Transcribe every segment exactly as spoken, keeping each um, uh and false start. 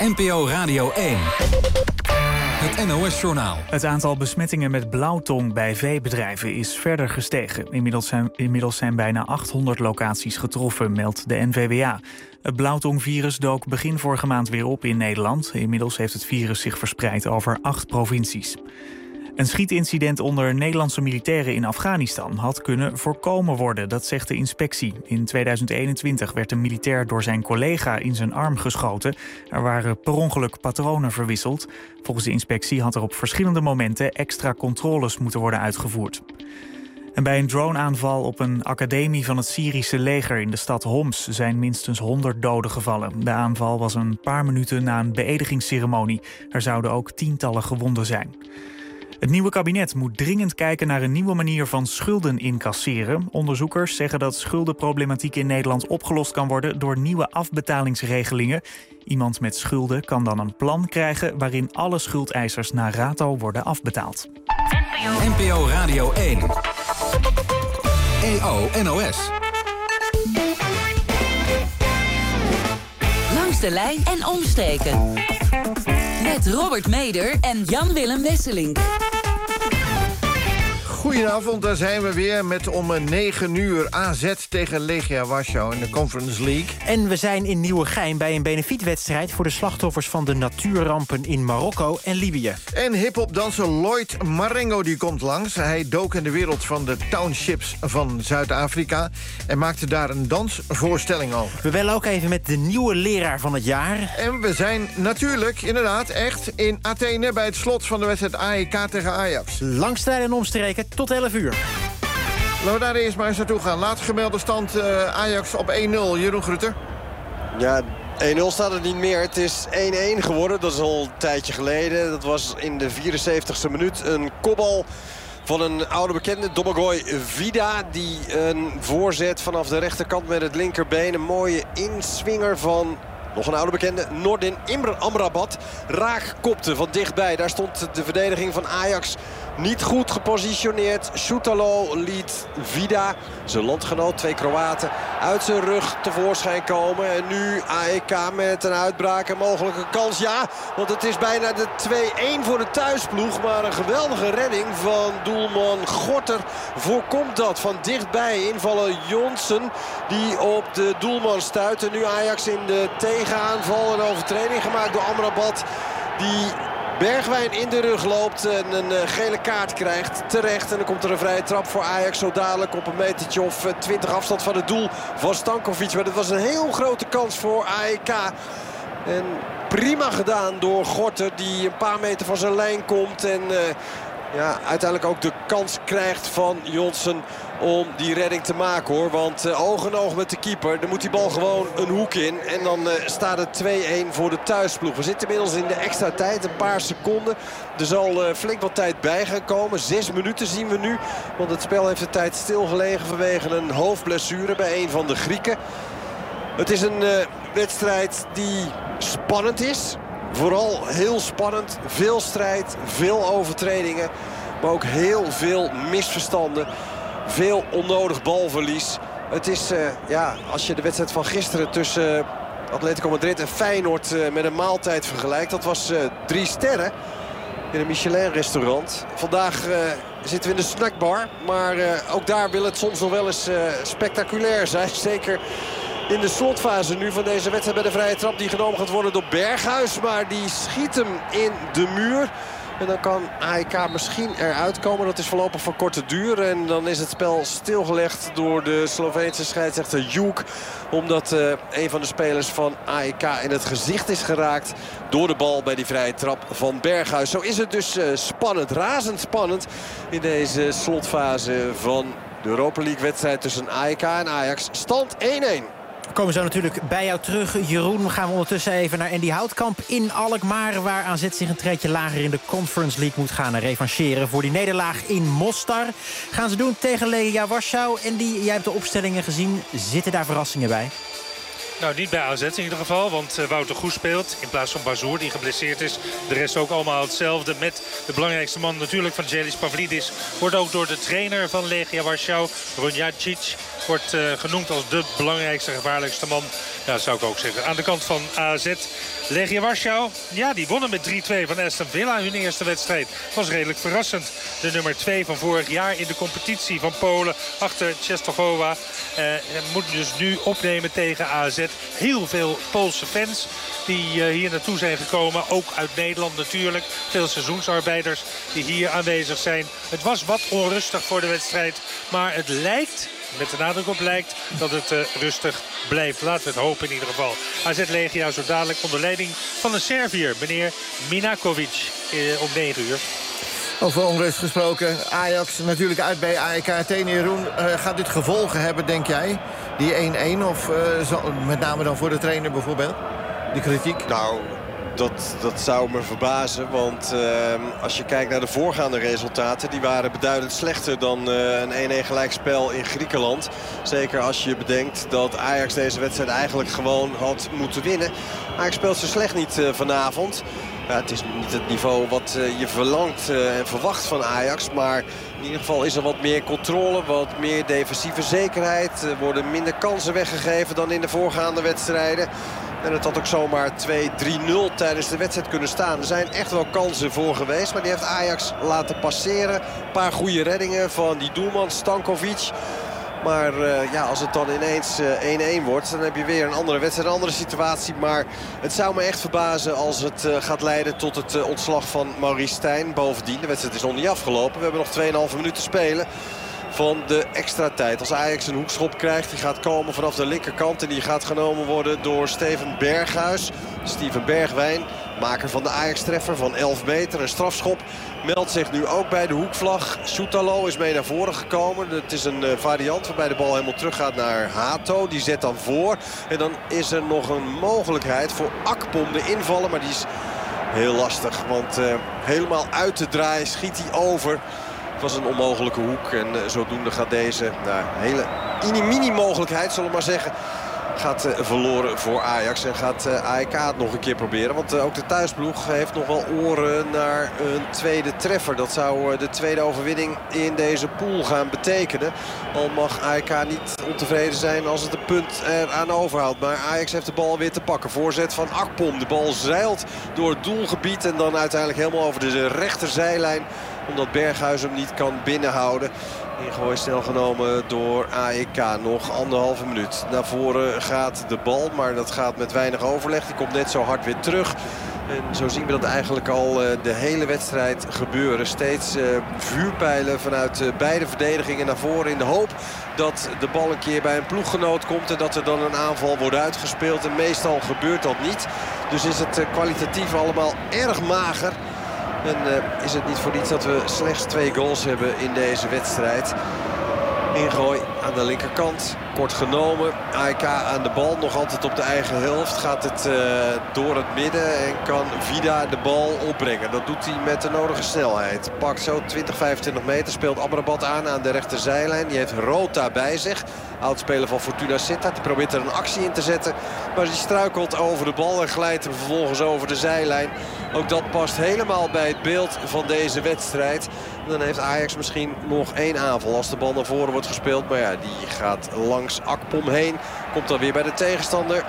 N P O Radio één. Het N O S-journaal. Het aantal besmettingen met blauwtong bij veebedrijven is verder gestegen. Inmiddels zijn, inmiddels zijn bijna achthonderd locaties getroffen, meldt de N V W A. Het blauwtongvirus dook begin vorige maand weer op in Nederland. Inmiddels heeft het virus zich verspreid over acht provincies. Een schietincident onder Nederlandse militairen in Afghanistan had kunnen voorkomen worden, dat zegt de inspectie. In tweeduizend eenentwintig werd een militair door zijn collega in zijn arm geschoten. Er waren per ongeluk patronen verwisseld. Volgens de inspectie had er op verschillende momenten extra controles moeten worden uitgevoerd. En bij een droneaanval op een academie van het Syrische leger in de stad Homs zijn minstens honderd doden gevallen. De aanval was een paar minuten na een beëdigingsceremonie. Er zouden ook tientallen gewonden zijn. Het nieuwe kabinet moet dringend kijken naar een nieuwe manier van schulden incasseren. Onderzoekers zeggen dat schuldenproblematiek in Nederland opgelost kan worden door nieuwe afbetalingsregelingen. Iemand met schulden kan dan een plan krijgen waarin alle schuldeisers na rato worden afbetaald. N P O Radio één. E O N O S. Langs de lijn en omstreken. Met Robert Meder en Jan-Willem Wesseling. Goedenavond, daar zijn we weer met om negen uur A Z tegen Legia Warschau in de Conference League. En we zijn in Nieuwegein bij een benefietwedstrijd voor de slachtoffers van de natuurrampen in Marokko en Libië. En hiphopdanser Lloyd Marengo die komt langs. Hij dook in de wereld van de townships van Zuid-Afrika en maakte daar een dansvoorstelling over. We bellen ook even met de nieuwe leraar van het jaar. En we zijn natuurlijk inderdaad echt in Athene bij het slot van de wedstrijd A E K tegen Ajax. Langs de lijn en omstreken tot elf uur. Laten we daar eerst maar eens naartoe gaan. Laatst gemelde stand uh, Ajax op één nul. Jeroen Grutter. Ja, één nul staat het niet meer. Het is één één geworden. Dat is al een tijdje geleden. Dat was in de vierenzeventigste minuut een kopbal van een oude bekende, Domagoj Vida. Die een voorzet vanaf de rechterkant met het linkerbeen. Een mooie inswinger van nog een oude bekende, Nordin Imre Amrabat. Raak kopte van dichtbij. Daar stond de verdediging van Ajax niet goed gepositioneerd. Soutalo liet Vida, zijn landgenoot, twee Kroaten, uit zijn rug tevoorschijn komen. En nu A E K met een uitbraak, een mogelijke kans. Ja, want het is bijna de twee één voor de thuisploeg. Maar een geweldige redding van doelman Gorter voorkomt dat. Van dichtbij invallen Jonsen die op de doelman stuit. En nu Ajax in de tegenaanval. Een overtreding gemaakt door Amrabat die Bergwijn in de rug loopt en een uh, gele kaart krijgt. Terecht. En dan komt er een vrije trap voor Ajax zo dadelijk op een metertje of uh, twintig afstand van het doel van Stankovic. Maar dat was een heel grote kans voor A E K. En prima gedaan door Gorter die een paar meter van zijn lijn komt. En uh, ja, uiteindelijk ook de kans krijgt van Jonsen om die redding te maken, hoor. Want uh, oog in oog met de keeper. Dan moet die bal gewoon een hoek in. En dan uh, staat het twee één voor de thuisploeg. We zitten inmiddels in de extra tijd. Een paar seconden. Er zal uh, flink wat tijd bij gaan komen. Zes minuten zien we nu. Want het spel heeft de tijd stilgelegen vanwege een hoofdblessure bij een van de Grieken. Het is een uh, wedstrijd die spannend is. Vooral heel spannend. Veel strijd. Veel overtredingen. Maar ook heel veel misverstanden. Veel onnodig balverlies. Het is, uh, ja, als je de wedstrijd van gisteren tussen uh, Atletico Madrid en Feyenoord uh, met een maaltijd vergelijkt. Dat was uh, drie sterren in een Michelin-restaurant. Vandaag uh, zitten we in de snackbar. Maar uh, ook daar wil het soms nog wel eens uh, spectaculair zijn. Zeker in de slotfase nu van deze wedstrijd bij de vrije trap die genomen gaat worden door Berghuis. Maar die schiet hem in de muur. En dan kan A E K misschien eruit komen. Dat is voorlopig van korte duur. En dan is het spel stilgelegd door de Sloveense scheidsrechter Juk. Omdat uh, een van de spelers van A E K in het gezicht is geraakt door de bal bij die vrije trap van Berghuis. Zo is het dus uh, spannend, razendspannend in deze slotfase van de Europa League wedstrijd tussen A E K en Ajax. Stand één één. We komen zo natuurlijk bij jou terug, Jeroen. We gaan ondertussen even naar Andy Houtkamp in Alkmaar, waar A Z zich een treedje lager in de Conference League moet gaan revancheren voor die nederlaag in Mostar. Gaan ze doen tegen Legia Warschau. Andy, jij hebt de opstellingen gezien. Zitten daar verrassingen bij? Nou, niet bij A Z in ieder geval, want uh, Wouter Goes speelt in plaats van Bazoer, die geblesseerd is. De rest ook allemaal hetzelfde, met de belangrijkste man natuurlijk van Gelis Pavlidis. Wordt ook door de trainer van Legia Warschau, Runjacic, wordt uh, genoemd als de belangrijkste, gevaarlijkste man. Ja, dat zou ik ook zeggen. Aan de kant van A Z, Legia Warschau, ja, die wonnen met drie twee van Aston Villa. Hun eerste wedstrijd was redelijk verrassend. De nummer twee van vorig jaar in de competitie van Polen achter Czestochowa. Uh, moet dus nu opnemen tegen A Z. Heel veel Poolse fans die uh, hier naartoe zijn gekomen. Ook uit Nederland natuurlijk. Veel seizoensarbeiders die hier aanwezig zijn. Het was wat onrustig voor de wedstrijd. Maar het lijkt, met de nadruk op lijkt, dat het uh, rustig blijft. Laten we het hopen in ieder geval. A Z Legia zo dadelijk onder leiding van een Serviër, meneer Minakovic, uh, om negen uur. Over onrust gesproken. Ajax natuurlijk uit bij A E K Athene. Jeroen, uh, gaat dit gevolgen hebben, denk jij? Die één één of uh, zal, met name dan voor de trainer bijvoorbeeld? De kritiek? Nou, dat, dat zou me verbazen. Want uh, als je kijkt naar de voorgaande resultaten, die waren beduidend slechter dan uh, een één één gelijkspel in Griekenland. Zeker als je bedenkt dat Ajax deze wedstrijd eigenlijk gewoon had moeten winnen. Ajax speelt zo slecht niet uh, vanavond. Ja, het is niet het niveau wat uh, je verlangt uh, en verwacht van Ajax. Maar in ieder geval is er wat meer controle, wat meer defensieve zekerheid. Er worden minder kansen weggegeven dan in de voorgaande wedstrijden. En het had ook zomaar twee drie nul tijdens de wedstrijd kunnen staan. Er zijn echt wel kansen voor geweest, maar die heeft Ajax laten passeren. Een paar goede reddingen van die doelman Stankovic. Maar uh, ja, als het dan ineens één één uh, wordt, dan heb je weer een andere wedstrijd, een andere situatie. Maar het zou me echt verbazen als het uh, gaat leiden tot het uh, ontslag van Maurice Stijn. Bovendien, de wedstrijd is nog niet afgelopen. We hebben nog twee komma vijf minuten te spelen van de extra tijd. Als Ajax een hoekschop krijgt, die gaat komen vanaf de linkerkant. En die gaat genomen worden door Steven Berghuis. Steven Bergwijn, maker van de Ajax-treffer van elf meter. Een strafschop. Meldt zich nu ook bij de hoekvlag. Soetalo is mee naar voren gekomen. Het is een variant waarbij de bal helemaal terug gaat naar Hato. Die zet dan voor. En dan is er nog een mogelijkheid voor Akpom, de invaller. Maar die is heel lastig. Want uh, helemaal uit te draaien schiet hij over. Het was een onmogelijke hoek. En uh, zodoende gaat deze nou, hele mini mogelijkheid, zullen we maar zeggen, gaat uh, verloren voor Ajax. En gaat uh, A E K het nog een keer proberen. Want uh, ook de thuisploeg heeft nog wel oren naar een tweede treffer. Dat zou uh, de tweede overwinning in deze pool gaan betekenen. Al mag A E K niet ontevreden zijn als het een punt eraan overhoudt. Maar Ajax heeft de bal weer te pakken. Voorzet van Akpom. De bal zeilt door het doelgebied. En dan uiteindelijk helemaal over de rechterzijlijn. Omdat Berghuis hem niet kan binnenhouden. Ingooi snel genomen door A E K. Nog anderhalve minuut. Naar voren gaat de bal. Maar dat gaat met weinig overleg. Die komt net zo hard weer terug. En zo zien we dat eigenlijk al de hele wedstrijd gebeuren. Steeds uh, vuurpijlen vanuit uh, beide verdedigingen naar voren. In de hoop dat de bal een keer bij een ploeggenoot komt. En dat er dan een aanval wordt uitgespeeld. En meestal gebeurt dat niet. Dus is het uh, kwalitatief allemaal erg mager. En uh, is het niet voor niets dat we slechts twee goals hebben in deze wedstrijd. Ingooi aan de linkerkant. Kort genomen. A E K aan de bal. Nog altijd op de eigen helft. Gaat het uh, door het midden. En kan Vida de bal opbrengen. Dat doet hij met de nodige snelheid. Pakt zo twintig, vijfentwintig meter. Speelt Amrabat aan aan de rechterzijlijn. Die heeft Rota bij zich. Oudspeler van Fortuna Sittard. Die probeert er een actie in te zetten. Maar die struikelt over de bal. En glijdt hem vervolgens over de zijlijn. Ook dat past helemaal bij het beeld van deze wedstrijd. Dan heeft Ajax misschien nog één aanval als de bal naar voren wordt gespeeld. Maar ja, die gaat langs Akpom heen. Komt dan weer bij de tegenstander.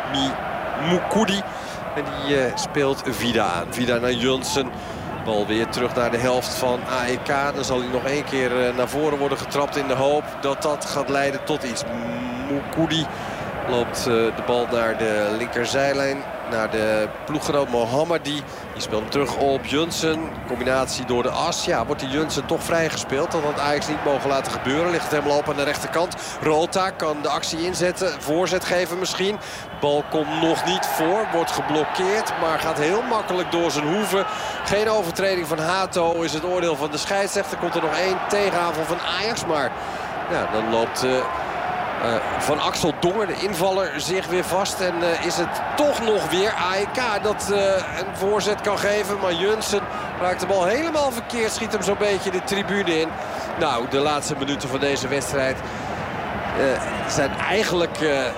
Mukudi. En die uh, speelt Vida aan. Vida naar Jonsson. Bal weer terug naar de helft van A E K. Dan zal hij nog één keer uh, naar voren worden getrapt in de hoop dat dat gaat leiden tot iets. Mukudi loopt uh, de bal naar de linkerzijlijn. Naar de ploeggenoot Mohammadi. Die speelt hem terug op Jonsson. Combinatie door de as. Ja, wordt die Jonsson toch vrijgespeeld. Dat had Ajax niet mogen laten gebeuren. Ligt het helemaal op aan de rechterkant. Rota kan de actie inzetten. Voorzet geven misschien. De bal komt nog niet voor. Wordt geblokkeerd. Maar gaat heel makkelijk door zijn hoeven. Geen overtreding van Hato is het oordeel van de scheidsrechter. Komt er nog één tegenaanval van Ajax. Maar ja, dan loopt Uh, Uh, van Axel Dongen, de invaller, zich weer vast. En uh, is het toch nog weer A E K dat uh, een voorzet kan geven. Maar Jonsson raakt de bal helemaal verkeerd. Schiet hem zo'n beetje de tribune in. Nou, de laatste minuten van deze wedstrijd uh, zijn eigenlijk uh,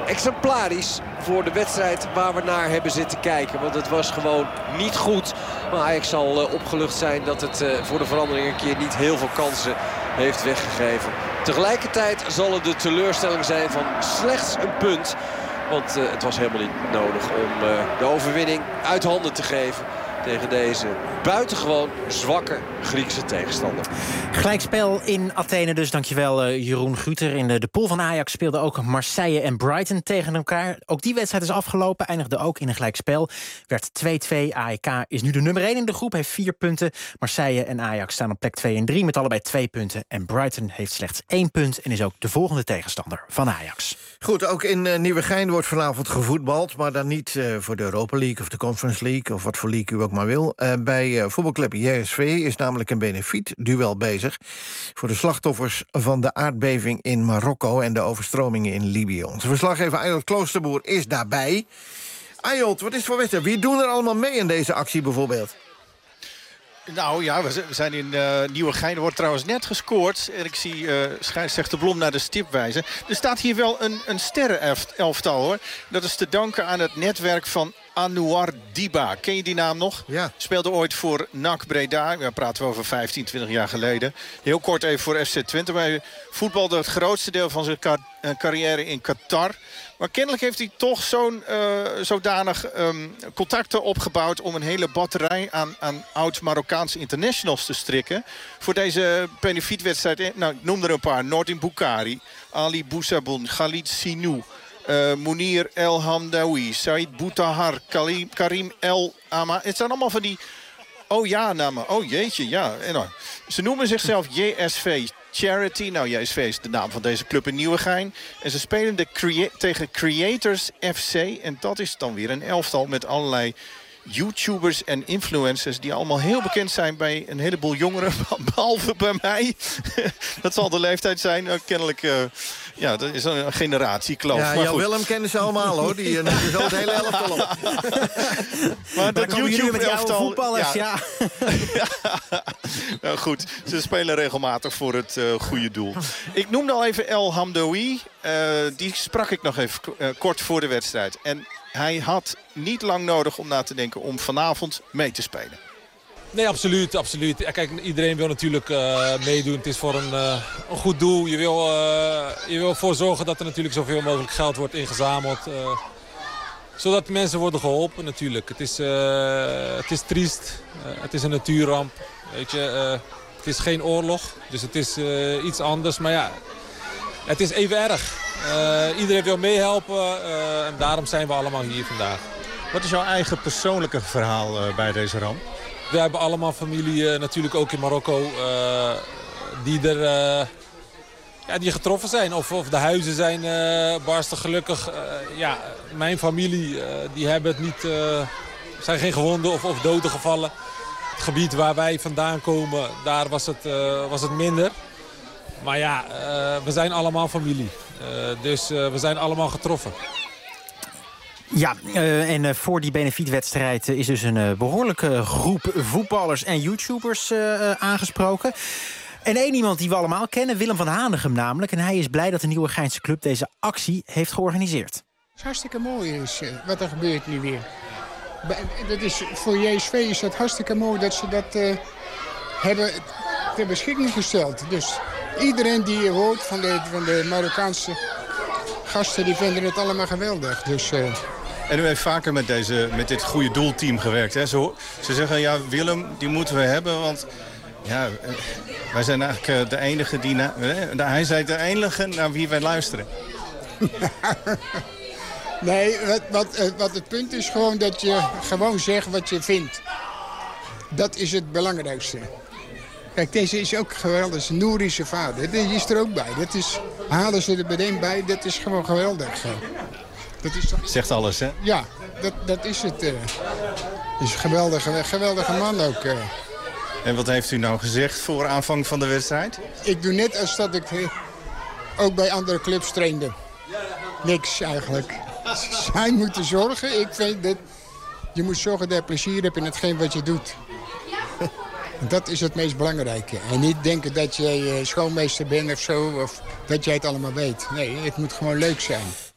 exemplarisch voor de wedstrijd waar we naar hebben zitten kijken. Want het was gewoon niet goed. Maar Ajax zal uh, opgelucht zijn dat het uh, voor de verandering een keer niet heel veel kansen heeft weggegeven. Tegelijkertijd zal het de teleurstelling zijn van slechts een punt. Want uh, het was helemaal niet nodig om uh, de overwinning uit handen te geven tegen deze buitengewoon zwakke Griekse tegenstander. Gelijkspel in Athene dus, dankjewel uh, Jeroen Guter. In de, de pool van Ajax speelden ook Marseille en Brighton tegen elkaar. Ook die wedstrijd is afgelopen, eindigde ook in een gelijkspel. Werd twee-twee. A E K is nu de nummer één in de groep, heeft vier punten. Marseille en Ajax staan op plek twee en drie met allebei twee punten. En Brighton heeft slechts één punt en is ook de volgende tegenstander van Ajax. Goed, ook in uh, Nieuwegein wordt vanavond gevoetbald, maar dan niet uh, voor de Europa League of de Conference League of wat voor league u ook maar wil. Uh, bij uh, voetbalclub J S V is namelijk een benefietduel bezig voor de slachtoffers van de aardbeving in Marokko en de overstromingen in Libië. Onze verslaggever Ayolt Kloosterboer is daarbij. Ayolt, wat is het voor wedstrijd? Wie doen er allemaal mee in deze actie bijvoorbeeld? Nou ja, we zijn in uh, Nieuwegein. Er wordt trouwens net gescoord. En ik zie uh, scheidsrechter Blom naar de stip wijzen. Er staat hier wel een, een sterrenelftal hoor. Dat is te danken aan het netwerk van Anouar Diba. Ken je die naam nog? Ja. Speelde ooit voor N A C Breda. Daar praten we over vijftien, twintig jaar geleden. Heel kort even voor F C Twente. Hij voetbalde het grootste deel van zijn carrière in Qatar. Maar kennelijk heeft hij toch zo'n uh, zodanig um, contacten opgebouwd om een hele batterij aan, aan oud-Marokkaanse internationals te strikken. Voor deze benefietwedstrijd, nou, ik noem er een paar. Nordin Boukari, Ali Boussaboun, Khalid Sinou, uh, Mounir El Hamdaoui, Said Boutahar, Karim, Karim El Ama. Het zijn allemaal van die oh ja namen. Oh jeetje, ja. En nou, ze noemen zichzelf J S V Charity. Nou, J S V is de naam van deze club in Nieuwegein. En ze spelen de crea- tegen Creators F C. En dat is dan weer een elftal met allerlei YouTubers en influencers die allemaal heel bekend zijn bij een heleboel jongeren, behalve bij mij. Dat zal de leeftijd zijn. Uh, kennelijk, uh, ja, dat is een generatiekloof. Ja, Jan Willem kennen ze allemaal, hoor. Die nemen zo het hele elftal op. Maar dat YouTube met jouw voetballers, ja. ja. Nou goed, ze spelen regelmatig voor het uh, goede doel. Ik noemde al even El Hamdaoui. Uh, die sprak ik nog even uh, kort voor de wedstrijd. En hij had niet lang nodig om na te denken om vanavond mee te spelen. Nee, absoluut. absoluut. Kijk, iedereen wil natuurlijk uh, meedoen. Het is voor een, uh, een goed doel. Je wil, uh, je wil ervoor zorgen dat er natuurlijk zoveel mogelijk geld wordt ingezameld. Uh, zodat mensen worden geholpen natuurlijk. Het is, uh, het is triest. Uh, het is een natuurramp. Weet je, uh, het is geen oorlog. Dus het is uh, iets anders. Maar ja, het is even erg. Uh, iedereen wil meehelpen uh, en daarom zijn we allemaal hier vandaag. Wat is jouw eigen persoonlijke verhaal uh, bij deze ramp? We hebben allemaal familie, uh, natuurlijk ook in Marokko, uh, die, er, uh, ja, die getroffen zijn. Of, of de huizen zijn uh, barstig gelukkig. Uh, ja, mijn familie, uh, die hebben het niet, uh, zijn geen gewonden of, of doden gevallen. Het gebied waar wij vandaan komen, daar was het, uh, was het minder. Maar ja, uh, we zijn allemaal familie. Uh, dus uh, we zijn allemaal getroffen. Ja, uh, en uh, voor die benefietwedstrijd uh, is dus een uh, behoorlijke groep voetballers en YouTubers uh, uh, aangesproken. En één iemand die we allemaal kennen, Willem van Hanegem namelijk. En hij is blij dat de Nieuwegeinse club deze actie heeft georganiseerd. Het is hartstikke mooi is, uh, wat er gebeurt nu weer. Dat is, voor J S V is het hartstikke mooi dat ze dat uh, hebben ter beschikking gesteld. Dus iedereen die je hoort van de, van de Marokkaanse gasten, die vinden het allemaal geweldig. Dus, uh... En u heeft vaker met, deze, met dit goede doelteam gewerkt. Hè? Ze, ze zeggen, ja, Willem, die moeten we hebben, want ja, wij zijn eigenlijk uh, de enige die... Na, uh, hij zei de enige naar wie wij luisteren. Nee, wat, wat, wat het punt is gewoon dat je gewoon zegt wat je vindt. Dat is het belangrijkste. Kijk, deze is ook geweldig. Nouri zijn vader. Die is er ook bij. Dat is, halen ze er meteen bij. Dat is gewoon geweldig. Dat is toch... Zegt alles, hè? Ja, dat, dat is het. Uh... is een geweldige, geweldige man ook. Uh... En wat heeft u nou gezegd voor aanvang van de wedstrijd? Ik doe net als dat ik uh, ook bij andere clubs trainde. Niks eigenlijk. Zij moeten zorgen. Ik vind dat je moet zorgen dat je plezier hebt in hetgeen wat je doet. Dat is het meest belangrijke. En niet denken dat jij schoolmeester bent of zo, of dat jij het allemaal weet. Nee, het moet gewoon leuk zijn.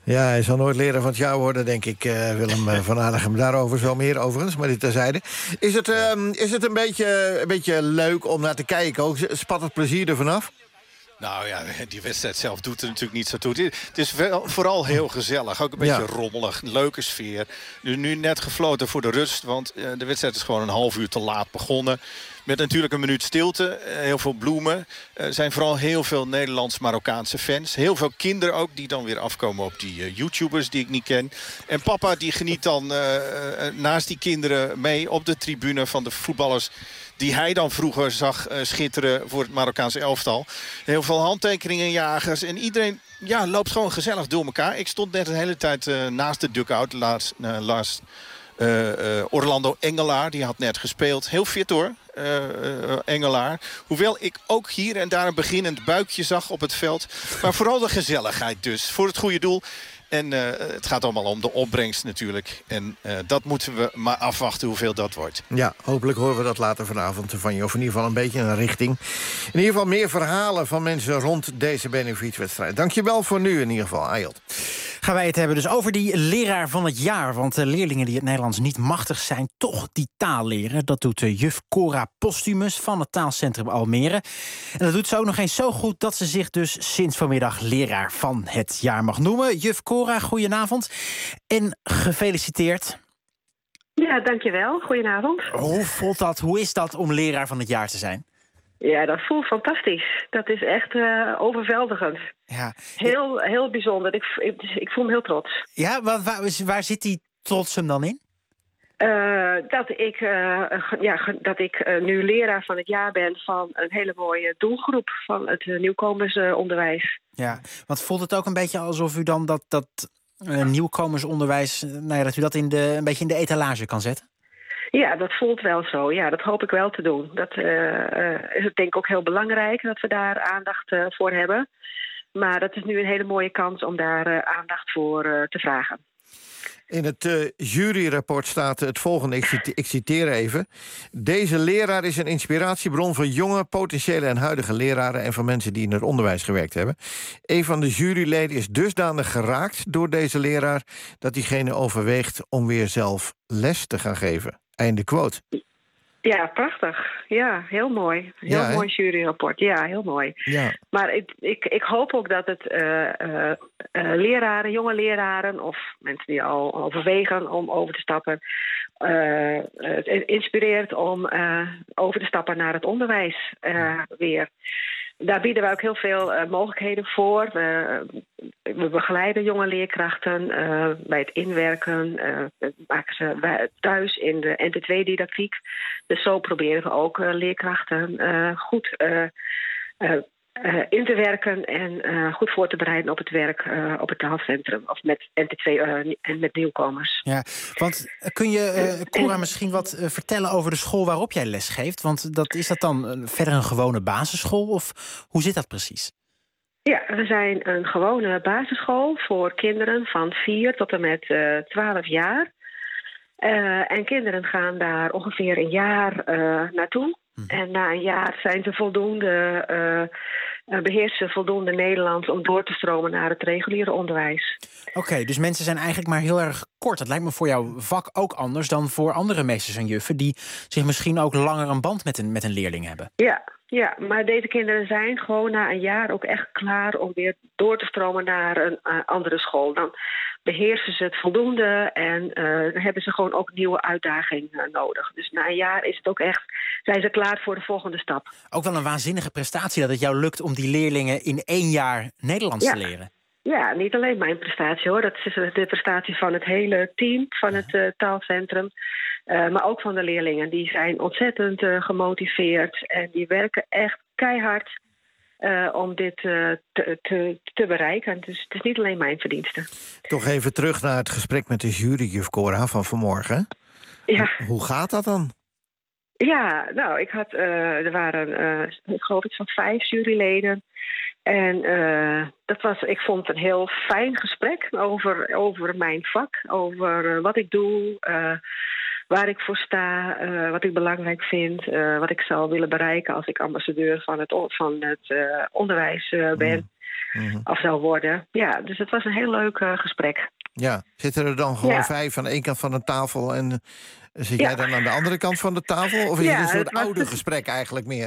Ja, hij zal nooit leraar van het jaar worden, denk ik, uh, Willem uh, van Hanegem. Daarover zo meer overigens, maar dit terzijde. Is het, uh, is het een, beetje, een beetje leuk om naar te kijken? Ook spat het plezier er vanaf? Nou ja, die wedstrijd zelf doet er natuurlijk niet zo toe. Het is wel, vooral heel gezellig. Ook een beetje ja. rommelig. Leuke sfeer. Nu, nu net gefloten voor de rust. Want uh, de wedstrijd is gewoon een half uur te laat begonnen. Met natuurlijk een minuut stilte. Uh, heel veel bloemen. Er uh, zijn vooral heel veel Nederlands-Marokkaanse fans. Heel veel kinderen ook die dan weer afkomen op die uh, YouTubers die ik niet ken. En papa die geniet dan uh, uh, naast die kinderen mee op de tribune van de voetballers die hij dan vroeger zag uh, schitteren voor het Marokkaanse elftal. Heel veel handtekeningenjagers. En iedereen ja, loopt gewoon gezellig door elkaar. Ik stond net een hele tijd uh, naast de dugout. Laatst, uh, laatst uh, uh, Orlando Engelaar, die had net gespeeld. Heel fit hoor, uh, uh, Engelaar. Hoewel ik ook hier en daar een beginnend buikje zag op het veld. Maar vooral de gezelligheid dus. Voor het goede doel. En uh, het gaat allemaal om de opbrengst natuurlijk. En uh, dat moeten we maar afwachten hoeveel dat wordt. Ja, hopelijk horen we dat later vanavond van je. Of in ieder geval een beetje een richting. In ieder geval meer verhalen van mensen rond deze benefietwedstrijd. Dankjewel voor nu in ieder geval, Ayolt. Gaan wij het hebben dus over die leraar van het jaar. Want de leerlingen die het Nederlands niet machtig zijn, toch die taal leren. Dat doet de juf Cora Postumus van het taalcentrum Almere. En dat doet ze ook nog eens zo goed dat ze zich dus sinds vanmiddag leraar van het jaar mag noemen. Juf Cora, goedenavond en gefeliciteerd. Ja, dankjewel. Goedenavond. Hoe voelt dat? Hoe is dat om leraar van het jaar te zijn? Ja, dat voelt fantastisch. Dat is echt uh, overweldigend. Ja. Heel, heel bijzonder. Ik, ik, ik voel me heel trots. Ja, waar, waar, waar zit die trots hem dan in? Uh, dat ik, uh, ja, dat ik uh, nu leraar van het jaar ben van een hele mooie doelgroep van het uh, nieuwkomersonderwijs. Ja, want voelt het ook een beetje alsof u dan dat, dat uh, nieuwkomersonderwijs, nou ja, dat u dat in de, een beetje in de etalage kan zetten? Ja, dat voelt wel zo. Ja, dat hoop ik wel te doen. Dat uh, uh, is denk ik ook heel belangrijk dat we daar aandacht uh, voor hebben. Maar dat is nu een hele mooie kans om daar uh, aandacht voor uh, te vragen. In het uh, juryrapport staat het volgende, ik, cite, ik citeer even. Deze leraar is een inspiratiebron voor jonge, potentiële en huidige leraren en voor mensen die in het onderwijs gewerkt hebben. Een van de juryleden is dusdanig geraakt door deze leraar dat diegene overweegt om weer zelf les te gaan geven. Einde quote. Ja, prachtig. Ja, heel mooi. Heel ja, mooi juryrapport. Ja, heel mooi. Ja. Maar ik, ik, ik hoop ook dat het uh, uh, uh, leraren, jonge leraren of mensen die al overwegen om over te stappen, uh, het inspireert om uh, over te stappen naar het onderwijs uh, weer. Daar bieden wij ook heel veel uh, mogelijkheden voor. We, we begeleiden jonge leerkrachten uh, bij het inwerken. Uh, we maken ze bij, thuis in de N T twee didactiek. Dus zo proberen we ook uh, leerkrachten uh, goed uh, uh, uh, in te werken en uh, goed voor te bereiden op het werk uh, op het taalcentrum. Of met N T twee uh, en met nieuwkomers. Ja, want kun je, uh, Cora, misschien wat uh, vertellen over de school waarop jij les geeft? Want dat, is dat dan uh, verder een gewone basisschool of hoe zit dat precies? Ja, we zijn een gewone basisschool voor kinderen van vier tot en met uh, twaalf jaar. Uh, en kinderen gaan daar ongeveer een jaar uh, naartoe. Hm. En na een jaar zijn ze voldoende, uh, uh, beheersen voldoende Nederlands om door te stromen naar het reguliere onderwijs. Oké, okay, dus mensen zijn eigenlijk maar heel erg kort. Dat lijkt me voor jouw vak ook anders dan voor andere meesters en juffen die zich misschien ook langer een band met een, met een leerling hebben. Ja, ja, maar deze kinderen zijn gewoon na een jaar ook echt klaar om weer door te stromen naar een uh, andere school. Dan beheersen ze het voldoende en uh, dan hebben ze gewoon ook nieuwe uitdagingen uh, nodig. Dus na een jaar is het ook echt, zijn ze klaar voor de volgende stap. Ook wel een waanzinnige prestatie dat het jou lukt om die leerlingen in één jaar Nederlands ja. te leren. Ja, niet alleen mijn prestatie hoor. Dat is de prestatie van het hele team van het uh, taalcentrum. Uh, maar ook van de leerlingen. Die zijn ontzettend uh, gemotiveerd en die werken echt keihard Uh, om dit uh, te, te, te bereiken. Dus het is niet alleen mijn verdienste. Toch even terug naar het gesprek met de jury, juf Cora, van vanmorgen. Ja. Hoe, hoe gaat dat dan? Ja, nou, ik had, uh, er waren, uh, ik geloof iets van vijf juryleden. En uh, dat was, ik vond het een heel fijn gesprek over, over mijn vak, over uh, wat ik doe, uh, waar ik voor sta, uh, wat ik belangrijk vind, uh, wat ik zou willen bereiken als ik ambassadeur van het, van het uh, onderwijs uh, ben. Mm-hmm. Of zou worden. Ja, dus het was een heel leuk uh, gesprek. Ja, zitten er dan gewoon ja. vijf aan één kant van de tafel en uh, zit ja. jij dan aan de andere kant van de tafel? Of is ja, het een soort het oude gesprek eigenlijk meer?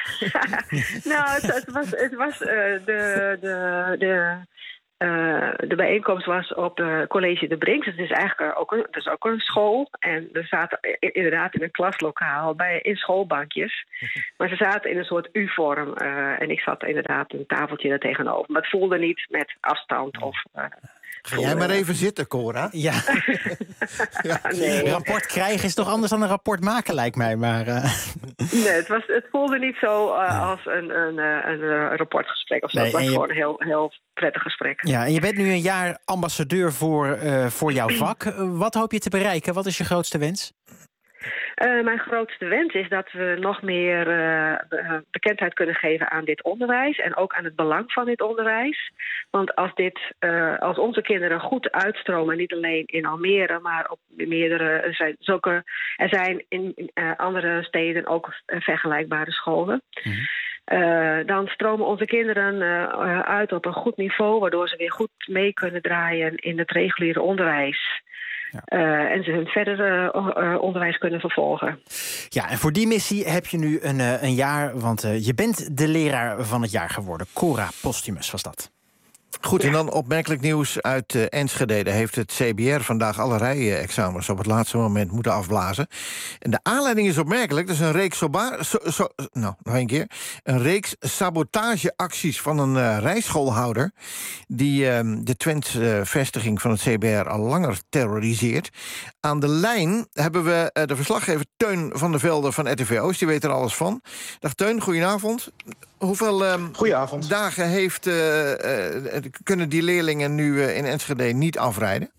nou, het, het was, het was uh, de... de, de Uh, de bijeenkomst was op uh, College de Brinks. Het is eigenlijk ook een, het is ook een school. En we zaten inderdaad in een klaslokaal bij, in schoolbankjes. Maar ze zaten in een soort U-vorm. Uh, en ik zat inderdaad een tafeltje daar tegenover. Maar het voelde niet met afstand of... Uh, Ga jij maar even zitten, Cora. Ja. ja. Nee. Een rapport krijgen is toch anders dan een rapport maken, lijkt mij. Maar, uh... Nee, het, was, het voelde niet zo uh, ja. als een, een, een, een rapportgesprek of zo. Nee, het was je... gewoon een heel, heel prettig gesprek. Ja, en je bent nu een jaar ambassadeur voor, uh, voor jouw vak. Wat hoop je te bereiken? Wat is je grootste wens? Uh, mijn grootste wens is dat we nog meer uh, bekendheid kunnen geven aan dit onderwijs. En ook aan het belang van dit onderwijs. Want als, dit, uh, als onze kinderen goed uitstromen, niet alleen in Almere, maar op meerdere. Er zijn, zulke, er zijn in uh, andere steden ook uh, vergelijkbare scholen. Mm-hmm. Uh, dan stromen onze kinderen uh, uit op een goed niveau, waardoor ze weer goed mee kunnen draaien in het reguliere onderwijs. Ja. Uh, en ze hun verdere uh, onderwijs kunnen vervolgen. Ja, en voor die missie heb je nu een, uh, een jaar, want uh, je bent de leraar van het jaar geworden. Cora Postumus was dat. Goed, en dan opmerkelijk nieuws uit uh, Enschede. Daar heeft het C B R vandaag alle rijexamens op het laatste moment moeten afblazen. En de aanleiding is opmerkelijk. Dat is een reeks, soba, so, so, nou, nog een keer. Een reeks sabotageacties van een uh, rijschoolhouder die uh, de Twente-vestiging uh, van het C B R al langer terroriseert. Aan de lijn hebben we uh, de verslaggever Teun van der Velde van R T V Oost. Die weet er alles van. Dag Teun, goedenavond. Hoeveel um, Goedenavond. dagen heeft, uh, uh, kunnen die leerlingen nu uh, in Enschede niet afrijden?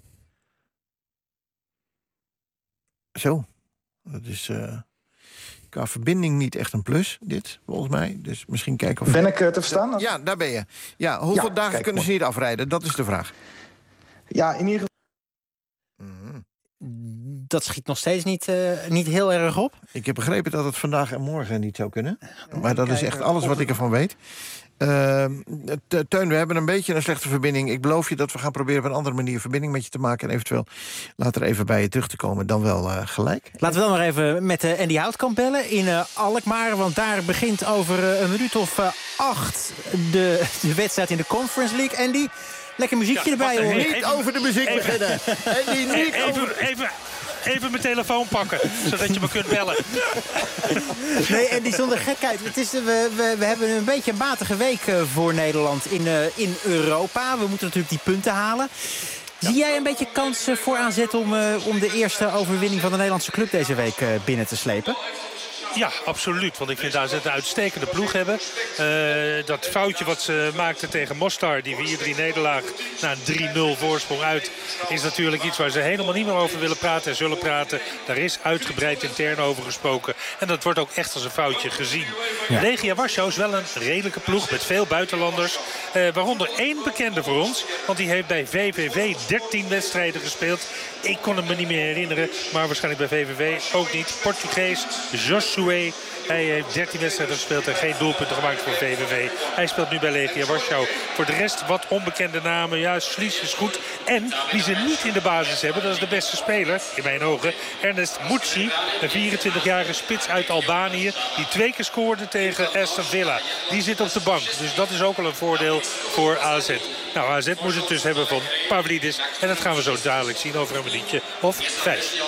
Zo. Dat is uh, qua verbinding niet echt een plus, dit, volgens mij. Dus misschien kijken of... Ben ik uh, te verstaan? Of... Ja, daar ben je. Ja, hoeveel ja, dagen kijk, kunnen mooi. ze niet afrijden? Dat is de vraag. Ja, in ieder geval... Mm-hmm. Dat schiet nog steeds niet, uh, niet heel erg op. Ik heb begrepen dat het vandaag en morgen niet zou kunnen. Maar dat is echt alles wat ik ervan weet. Uh, Teun, we hebben een beetje een slechte verbinding. Ik beloof je dat we gaan proberen op een andere manier verbinding met je te maken. En eventueel later even bij je terug te komen. Dan wel uh, gelijk. Laten we dan maar even met uh, Andy Houtkamp bellen in uh, Alkmaar. Want daar begint over uh, een minuut of uh, acht de, de wedstrijd in de Conference League. Andy, lekker muziekje ja, erbij hoor. Niet even, over de muziek even, beginnen. Andy, niet even, over... Even, even mijn telefoon pakken, zodat je me kunt bellen. Nee, en die zonder gekheid. Het is, we, we, we hebben een beetje een matige week voor Nederland in, uh, in Europa. We moeten natuurlijk die punten halen. Zie jij een beetje kans voor A Z om, uh, om de eerste overwinning van de Nederlandse club deze week uh, binnen te slepen? Ja, absoluut. Want ik vind dat ze een uitstekende ploeg hebben. Uh, dat foutje wat ze maakten tegen Mostar, die vier drie nederlaag na een drie nul voorsprong uit, is natuurlijk iets waar ze helemaal niet meer over willen praten en zullen praten. Daar is uitgebreid intern over gesproken. En dat wordt ook echt als een foutje gezien. Ja. Legia Warschau is wel een redelijke ploeg met veel buitenlanders. Uh, waaronder één bekende voor ons. Want die heeft bij V V V dertien wedstrijden gespeeld. Ik kon hem me niet meer herinneren. Maar waarschijnlijk bij V V V ook niet. Portugees Josué. Hij heeft dertien wedstrijden gespeeld en geen doelpunten gemaakt voor V V V. Hij speelt nu bij Legia Warschau. Voor de rest wat onbekende namen. Ja, Slies is goed. En wie ze niet in de basis hebben, dat is de beste speler, in mijn ogen, Ernest Mucci, een vierentwintigjarige spits uit Albanië, die twee keer scoorde tegen Aston Villa. Die zit op de bank. Dus dat is ook al een voordeel voor A Z. Nou, A Z moet het dus hebben van Pavlidis. En dat gaan we zo dadelijk zien over een minuutje of vijf.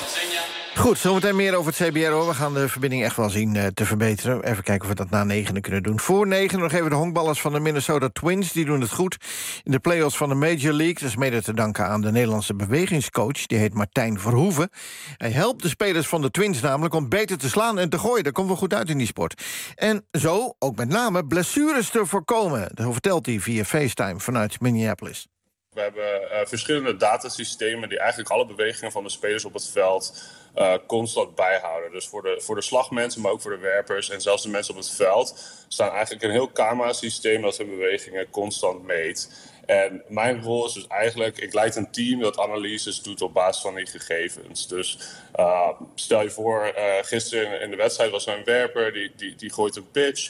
Goed, zometeen meer over het C B R. Hoor. We gaan de verbinding echt wel zien uh, te verbeteren. Even kijken of we dat na negenen kunnen doen. Voor negen nog even de honkballers van de Minnesota Twins. Die doen het goed in de play-offs van de Major League. Dat is mede te danken aan de Nederlandse bewegingscoach. Die heet Martijn Verhoeven. Hij helpt de spelers van de Twins namelijk om beter te slaan en te gooien. Dat komt wel goed uit in die sport. En zo ook met name blessures te voorkomen. Dat vertelt hij via FaceTime vanuit Minneapolis. We hebben uh, verschillende datasystemen die eigenlijk alle bewegingen van de spelers op het veld uh, constant bijhouden. Dus voor de, voor de slagmensen, maar ook voor de werpers en zelfs de mensen op het veld staan eigenlijk een heel camerasysteem dat hun bewegingen constant meet. En mijn rol is dus eigenlijk, ik leid een team dat analyses doet op basis van die gegevens. Dus uh, stel je voor, uh, gisteren in de wedstrijd was er een werper, die, die, die gooit een pitch.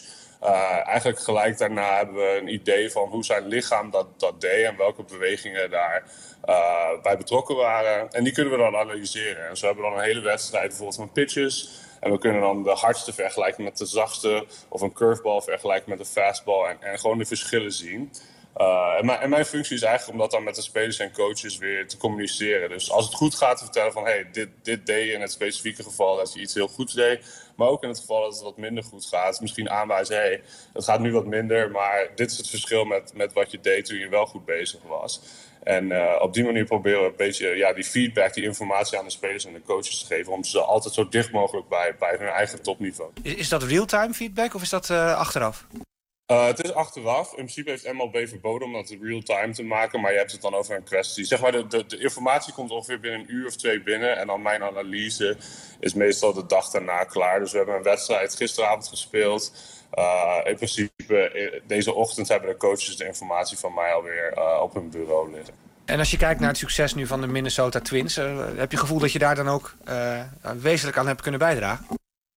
Uh, eigenlijk gelijk daarna hebben we een idee van hoe zijn lichaam dat, dat deed en welke bewegingen daar uh, bij betrokken waren. En die kunnen we dan analyseren. En zo hebben we dan een hele wedstrijd bijvoorbeeld van pitches. En we kunnen dan de hardste vergelijken met de zachtste of een curveball vergelijken met een fastball en, en gewoon de verschillen zien. Uh, en, mijn, en mijn functie is eigenlijk om dat dan met de spelers en coaches weer te communiceren. Dus als het goed gaat, te vertellen van hey, dit, dit deed je in het specifieke geval dat je iets heel goeds deed. Maar ook in het geval dat het wat minder goed gaat. Misschien aanwijzen, hey, het gaat nu wat minder, maar dit is het verschil met, met wat je deed toen je wel goed bezig was. En uh, op die manier proberen we een beetje ja, die feedback, die informatie aan de spelers en de coaches te geven. Om ze altijd zo dicht mogelijk bij, bij hun eigen topniveau. Is, is dat real-time feedback of is dat uh, achteraf? Uh, het is achteraf. In principe heeft M L B verboden om dat real-time te maken. Maar je hebt het dan over een kwestie. Zeg maar, de, de, de informatie komt ongeveer binnen een uur of twee binnen. En dan mijn analyse is meestal de dag daarna klaar. Dus we hebben een wedstrijd gisteravond gespeeld. Uh, in principe, deze ochtend hebben de coaches de informatie van mij alweer uh, op hun bureau liggen. En als je kijkt naar het succes nu van de Minnesota Twins, uh, heb je het gevoel dat je daar dan ook uh, wezenlijk aan hebt kunnen bijdragen?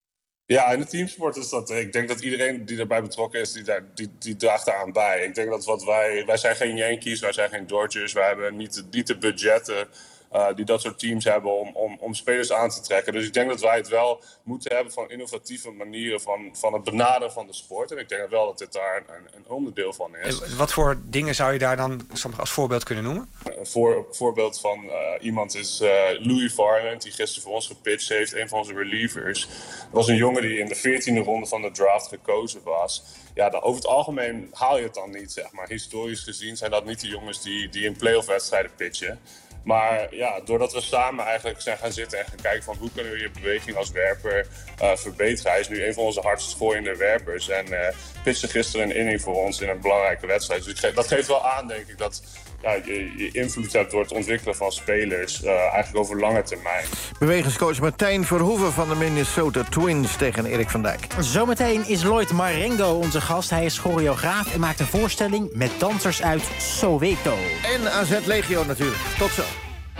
Ja, in de teamsport is dat. Ik denk dat iedereen die daarbij betrokken is, die, daar, die, die draagt daaraan bij. Ik denk dat wat wij. Wij zijn geen Yankees, wij zijn geen Dodgers. Wij hebben niet, niet de budgetten uh, die dat soort teams hebben om, om, om spelers aan te trekken. Dus ik denk dat wij het wel moeten hebben van innovatieve manieren van, van het benaderen van de sport. En ik denk wel dat dit daar een, een onderdeel van is. En wat voor dingen zou je daar dan als voorbeeld kunnen noemen? Een voor, voorbeeld van uh, iemand is uh, Louis Varland, die gisteren voor ons gepitcht heeft, een van onze relievers. Dat was een jongen die in de veertiende ronde van de draft gekozen was. Ja, dan, over het algemeen haal je het dan niet, zeg maar. Historisch gezien zijn dat niet de jongens die, die in playoff wedstrijden pitchen. Maar ja, doordat we samen eigenlijk zijn gaan zitten en gaan kijken van hoe kunnen we je beweging als werper uh, verbeteren. Hij is nu een van onze hardst gooiende werpers en uh, pitchte gisteren een inning voor ons in een belangrijke wedstrijd. Dus ik ge- dat geeft wel aan, denk ik, dat ja, je, je invloed hebt door het ontwikkelen van spelers uh, eigenlijk over lange termijn. Bewegingscoach Martijn Verhoeven van de Minnesota Twins tegen Erik van Dijk. Zometeen is Lloyd Marengo onze gast. Hij is choreograaf en maakt een voorstelling met dansers uit Soweto. En A Z Legio natuurlijk. Tot zo.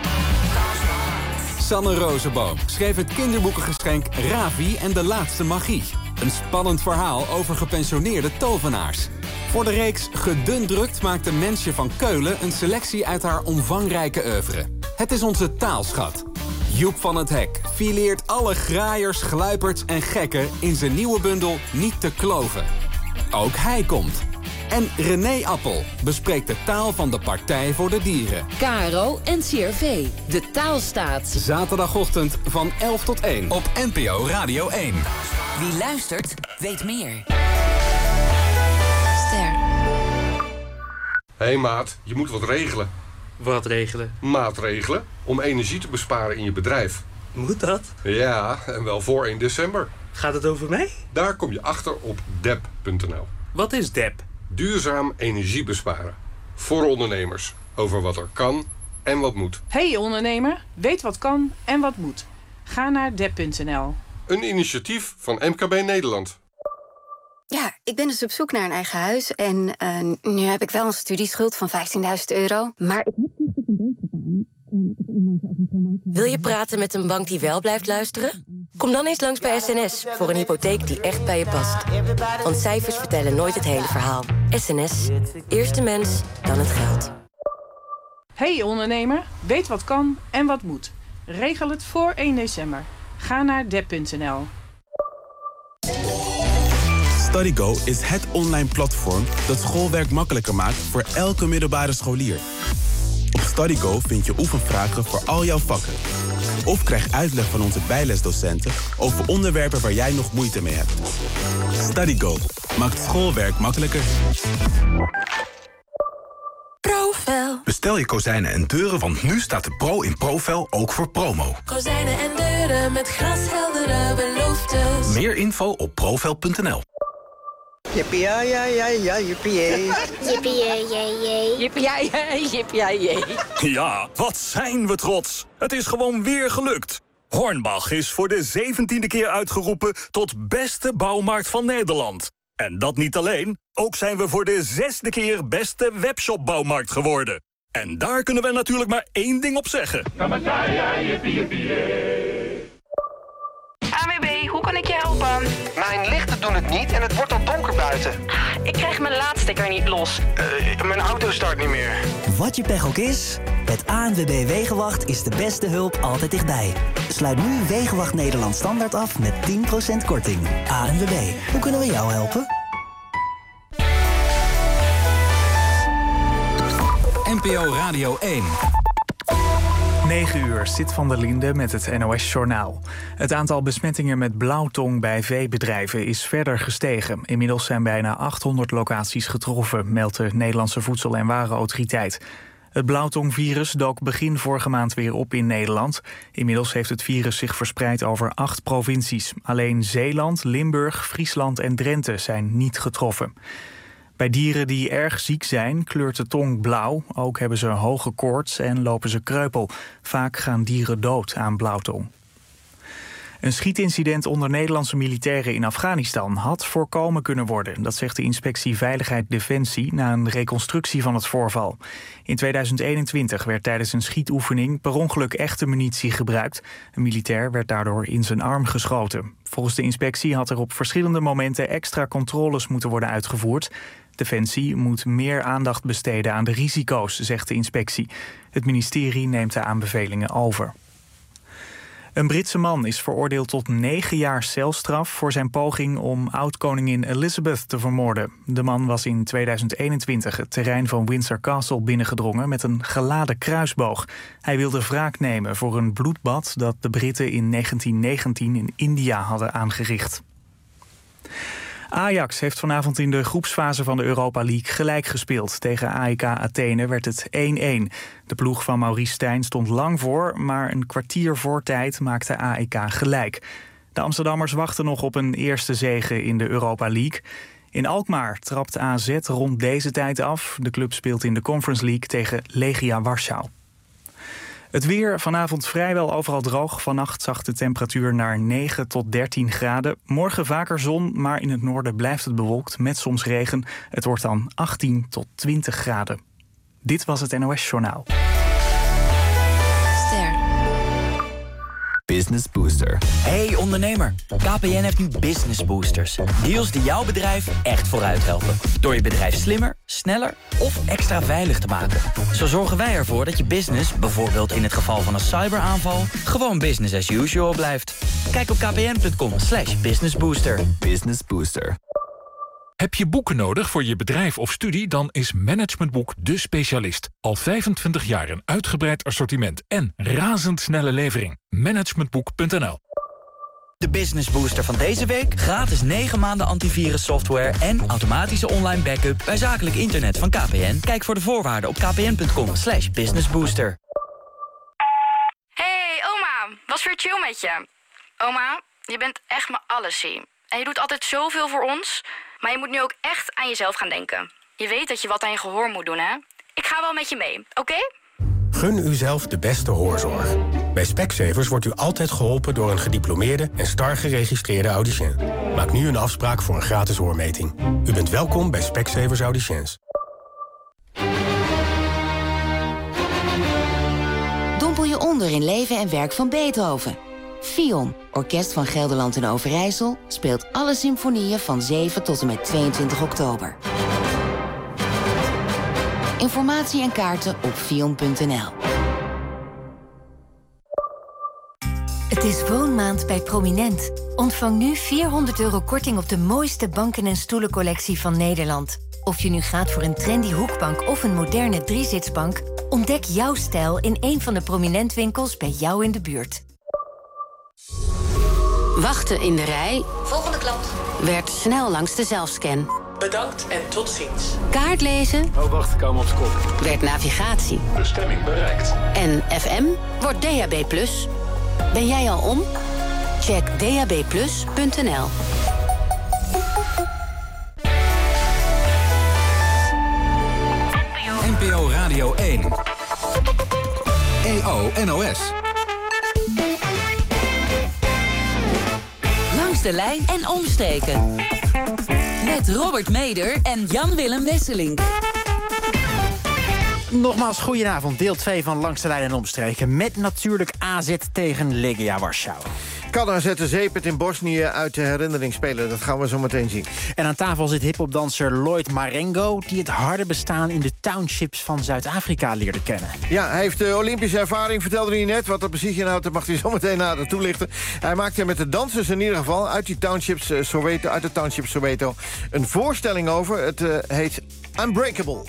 Sanne Rozenboom schreef het kinderboekengeschenk Ravi en de laatste magie. Een spannend verhaal over gepensioneerde tovenaars. Voor de reeks Gedundrukt maakte Mensje van Keulen een selectie uit haar omvangrijke oeuvre. Het is onze taalschat. Joep van het Hek fileert alle graaiers, gluiperds en gekken in zijn nieuwe bundel Niet te kloven. Ook hij komt. En René Appel bespreekt de taal van de Partij voor de Dieren. Caro en C R V, de taalstaat. Zaterdagochtend van elf tot één op N P O Radio één. Wie luistert, weet meer. Ster. Hé hey maat, je moet wat regelen. Wat regelen? Maatregelen om energie te besparen in je bedrijf. Moet dat? Ja, en wel voor één december. Gaat het over mij? Daar kom je achter op dep punt n l. Wat is dep? Duurzaam energie besparen. Voor ondernemers. Over wat er kan en wat moet. Hey ondernemer, weet wat kan en wat moet. Ga naar dep punt n l. Een initiatief van M K B Nederland. Ja, ik ben dus op zoek naar een eigen huis. En uh, nu heb ik wel een studieschuld van vijftienduizend euro. Maar ik heb niet een beetje gedaan. Wil je praten met een bank die wel blijft luisteren? Kom dan eens langs bij S N S voor een hypotheek die echt bij je past. Want cijfers vertellen nooit het hele verhaal. S N S. Eerst de mens, dan het geld. Hey ondernemer, weet wat kan en wat moet. Regel het voor één december. Ga naar dep punt n l. StudyGo is het online platform dat schoolwerk makkelijker maakt voor elke middelbare scholier. Op StudyGo vind je oefenvragen voor al jouw vakken. Of krijg uitleg van onze bijlesdocenten over onderwerpen waar jij nog moeite mee hebt. StudyGo maakt schoolwerk makkelijker. Profel. Bestel je kozijnen en deuren, want nu staat de Pro in Profel ook voor promo. Kozijnen en deuren met glasheldere beloftes. Meer info op profel punt n l. Jippie, ja, ja, ja, ja, jippie, jee. Jippie, jee, jee, jee. Jippie, ja, jee, jippie, ja, jee. Ja, wat zijn we trots. Het is gewoon weer gelukt. Hornbach is voor de zeventiende keer uitgeroepen tot beste bouwmarkt van Nederland. En dat niet alleen, ook zijn we voor de zesde keer beste webshopbouwmarkt geworden. En daar kunnen we natuurlijk maar één ding op zeggen. A W B, hoe kan ik je helpen? Mijn lichten doen het niet en het wordt al donker buiten. Ik krijg mijn laadstekker niet los. Uh, mijn auto start niet meer. Wat je pech ook is, met A N W B Wegenwacht is de beste hulp altijd dichtbij. Sluit nu Wegenwacht Nederland Standaard af met tien procent korting. A N W B, hoe kunnen we jou helpen? N P O Radio één. negen uur, Sid van der Linde met het N O S-journaal. Het aantal besmettingen met blauwtong bij veebedrijven is verder gestegen. Inmiddels zijn bijna achthonderd locaties getroffen, meldt de Nederlandse Voedsel- en Warenautoriteit. Het blauwtongvirus dook begin vorige maand weer op in Nederland. Inmiddels heeft het virus zich verspreid over acht provincies. Alleen Zeeland, Limburg, Friesland en Drenthe zijn niet getroffen. Bij dieren die erg ziek zijn kleurt de tong blauw. Ook hebben ze hoge koorts en lopen ze kreupel. Vaak gaan dieren dood aan blauwtong. Een schietincident onder Nederlandse militairen in Afghanistan had voorkomen kunnen worden. Dat zegt de Inspectie Veiligheid Defensie na een reconstructie van het voorval. In tweeduizend eenentwintig werd tijdens een schietoefening per ongeluk echte munitie gebruikt. Een militair werd daardoor in zijn arm geschoten. Volgens de inspectie had er op verschillende momenten extra controles moeten worden uitgevoerd. Defensie moet meer aandacht besteden aan de risico's, zegt de inspectie. Het ministerie neemt de aanbevelingen over. Een Britse man is veroordeeld tot negen jaar celstraf voor zijn poging om oud-koningin Elizabeth te vermoorden. De man was in tweeduizend eenentwintig het terrein van Windsor Castle binnengedrongen met een geladen kruisboog. Hij wilde wraak nemen voor een bloedbad dat de Britten in negentien negentien in India hadden aangericht. Ajax heeft vanavond in de groepsfase van de Europa League gelijk gespeeld. Tegen A E K Athene werd het één-één. De ploeg van Maurice Stijn stond lang voor, maar een kwartier voor tijd maakte A E K gelijk. De Amsterdammers wachten nog op een eerste zege in de Europa League. In Alkmaar trapt A Z rond deze tijd af. De club speelt in de Conference League tegen Legia Warschau. Het weer, vanavond vrijwel overal droog. Vannacht zacht de temperatuur naar negen tot dertien graden. Morgen vaker zon, maar in het noorden blijft het bewolkt met soms regen. Het wordt dan achttien tot twintig graden. Dit was het N O S-journaal. Ster. Business Booster. Hey ondernemer, K P N heeft nu Business Boosters. Deals die jouw bedrijf echt vooruit helpen. Door je bedrijf slimmer, sneller of extra veilig te maken. Zo zorgen wij ervoor dat je business, bijvoorbeeld in het geval van een cyberaanval, gewoon business as usual blijft. Kijk op kpn.com slash businessbooster. Business Booster. Heb je boeken nodig voor je bedrijf of studie? Dan is Management Boek de specialist. Al vijfentwintig jaar een uitgebreid assortiment en razendsnelle levering. managementboek punt n l. De Business Booster van deze week. Gratis negen maanden antivirus software en automatische online backup bij zakelijk internet van K P N. Kijk voor de voorwaarden op kpn.com slash businessbooster. Hey oma, was weer chill met je. Oma, je bent echt mijn allesie. En je doet altijd zoveel voor ons. Maar je moet nu ook echt aan jezelf gaan denken. Je weet dat je wat aan je gehoor moet doen, hè? Ik ga wel met je mee, oké? Okay? Gun uzelf de beste hoorzorg. Bij Specsavers wordt u altijd geholpen door een gediplomeerde en star geregistreerde audiciën. Maak nu een afspraak voor een gratis hoormeting. U bent welkom bij Specsavers Audiciëns. Dompel je onder in leven en werk van Beethoven. Fion, Orkest van Gelderland en Overijssel, speelt alle symfonieën van zeven tot en met tweeëntwintig oktober. Informatie en kaarten op fion punt n l. Het is woonmaand bij Prominent. Ontvang nu vierhonderd euro korting op de mooiste banken- en stoelencollectie van Nederland. Of je nu gaat voor een trendy hoekbank of een moderne driezitsbank, ontdek jouw stijl in een van de Prominent winkels bij jou in de buurt. Wachten in de rij. Volgende klant. Werd snel langs de zelfscan. Bedankt en tot ziens. Kaart lezen. Oh, wacht, ik kom op de kop. Werd navigatie. Bestemming bereikt. En F M wordt D A B plus. Ben jij al om? Check d a b plus punt n l. N P O Radio één. E O N O S. Langs de lijn en omstreken. Met Robert Meder en Jan-Willem Wesselink. Nogmaals, goedenavond. Deel twee van Langs de Lijn en Omstreken. Met natuurlijk A Z tegen Legia Warschau. Kan A Z de zeepet in Bosnië uit de herinnering spelen? Dat gaan we zo meteen zien. En aan tafel zit hiphopdanser Lloyd Marengo, die het harde bestaan in de townships van Zuid-Afrika leerde kennen. Ja, hij heeft de Olympische ervaring, vertelde hij net. Wat dat precies inhoudt, dat mag hij zo meteen nader toelichten. Hij maakte met de dansers in ieder geval uit die townships uh, Soweto, uit de township Soweto een voorstelling over. Het uh, heet Unbreakable.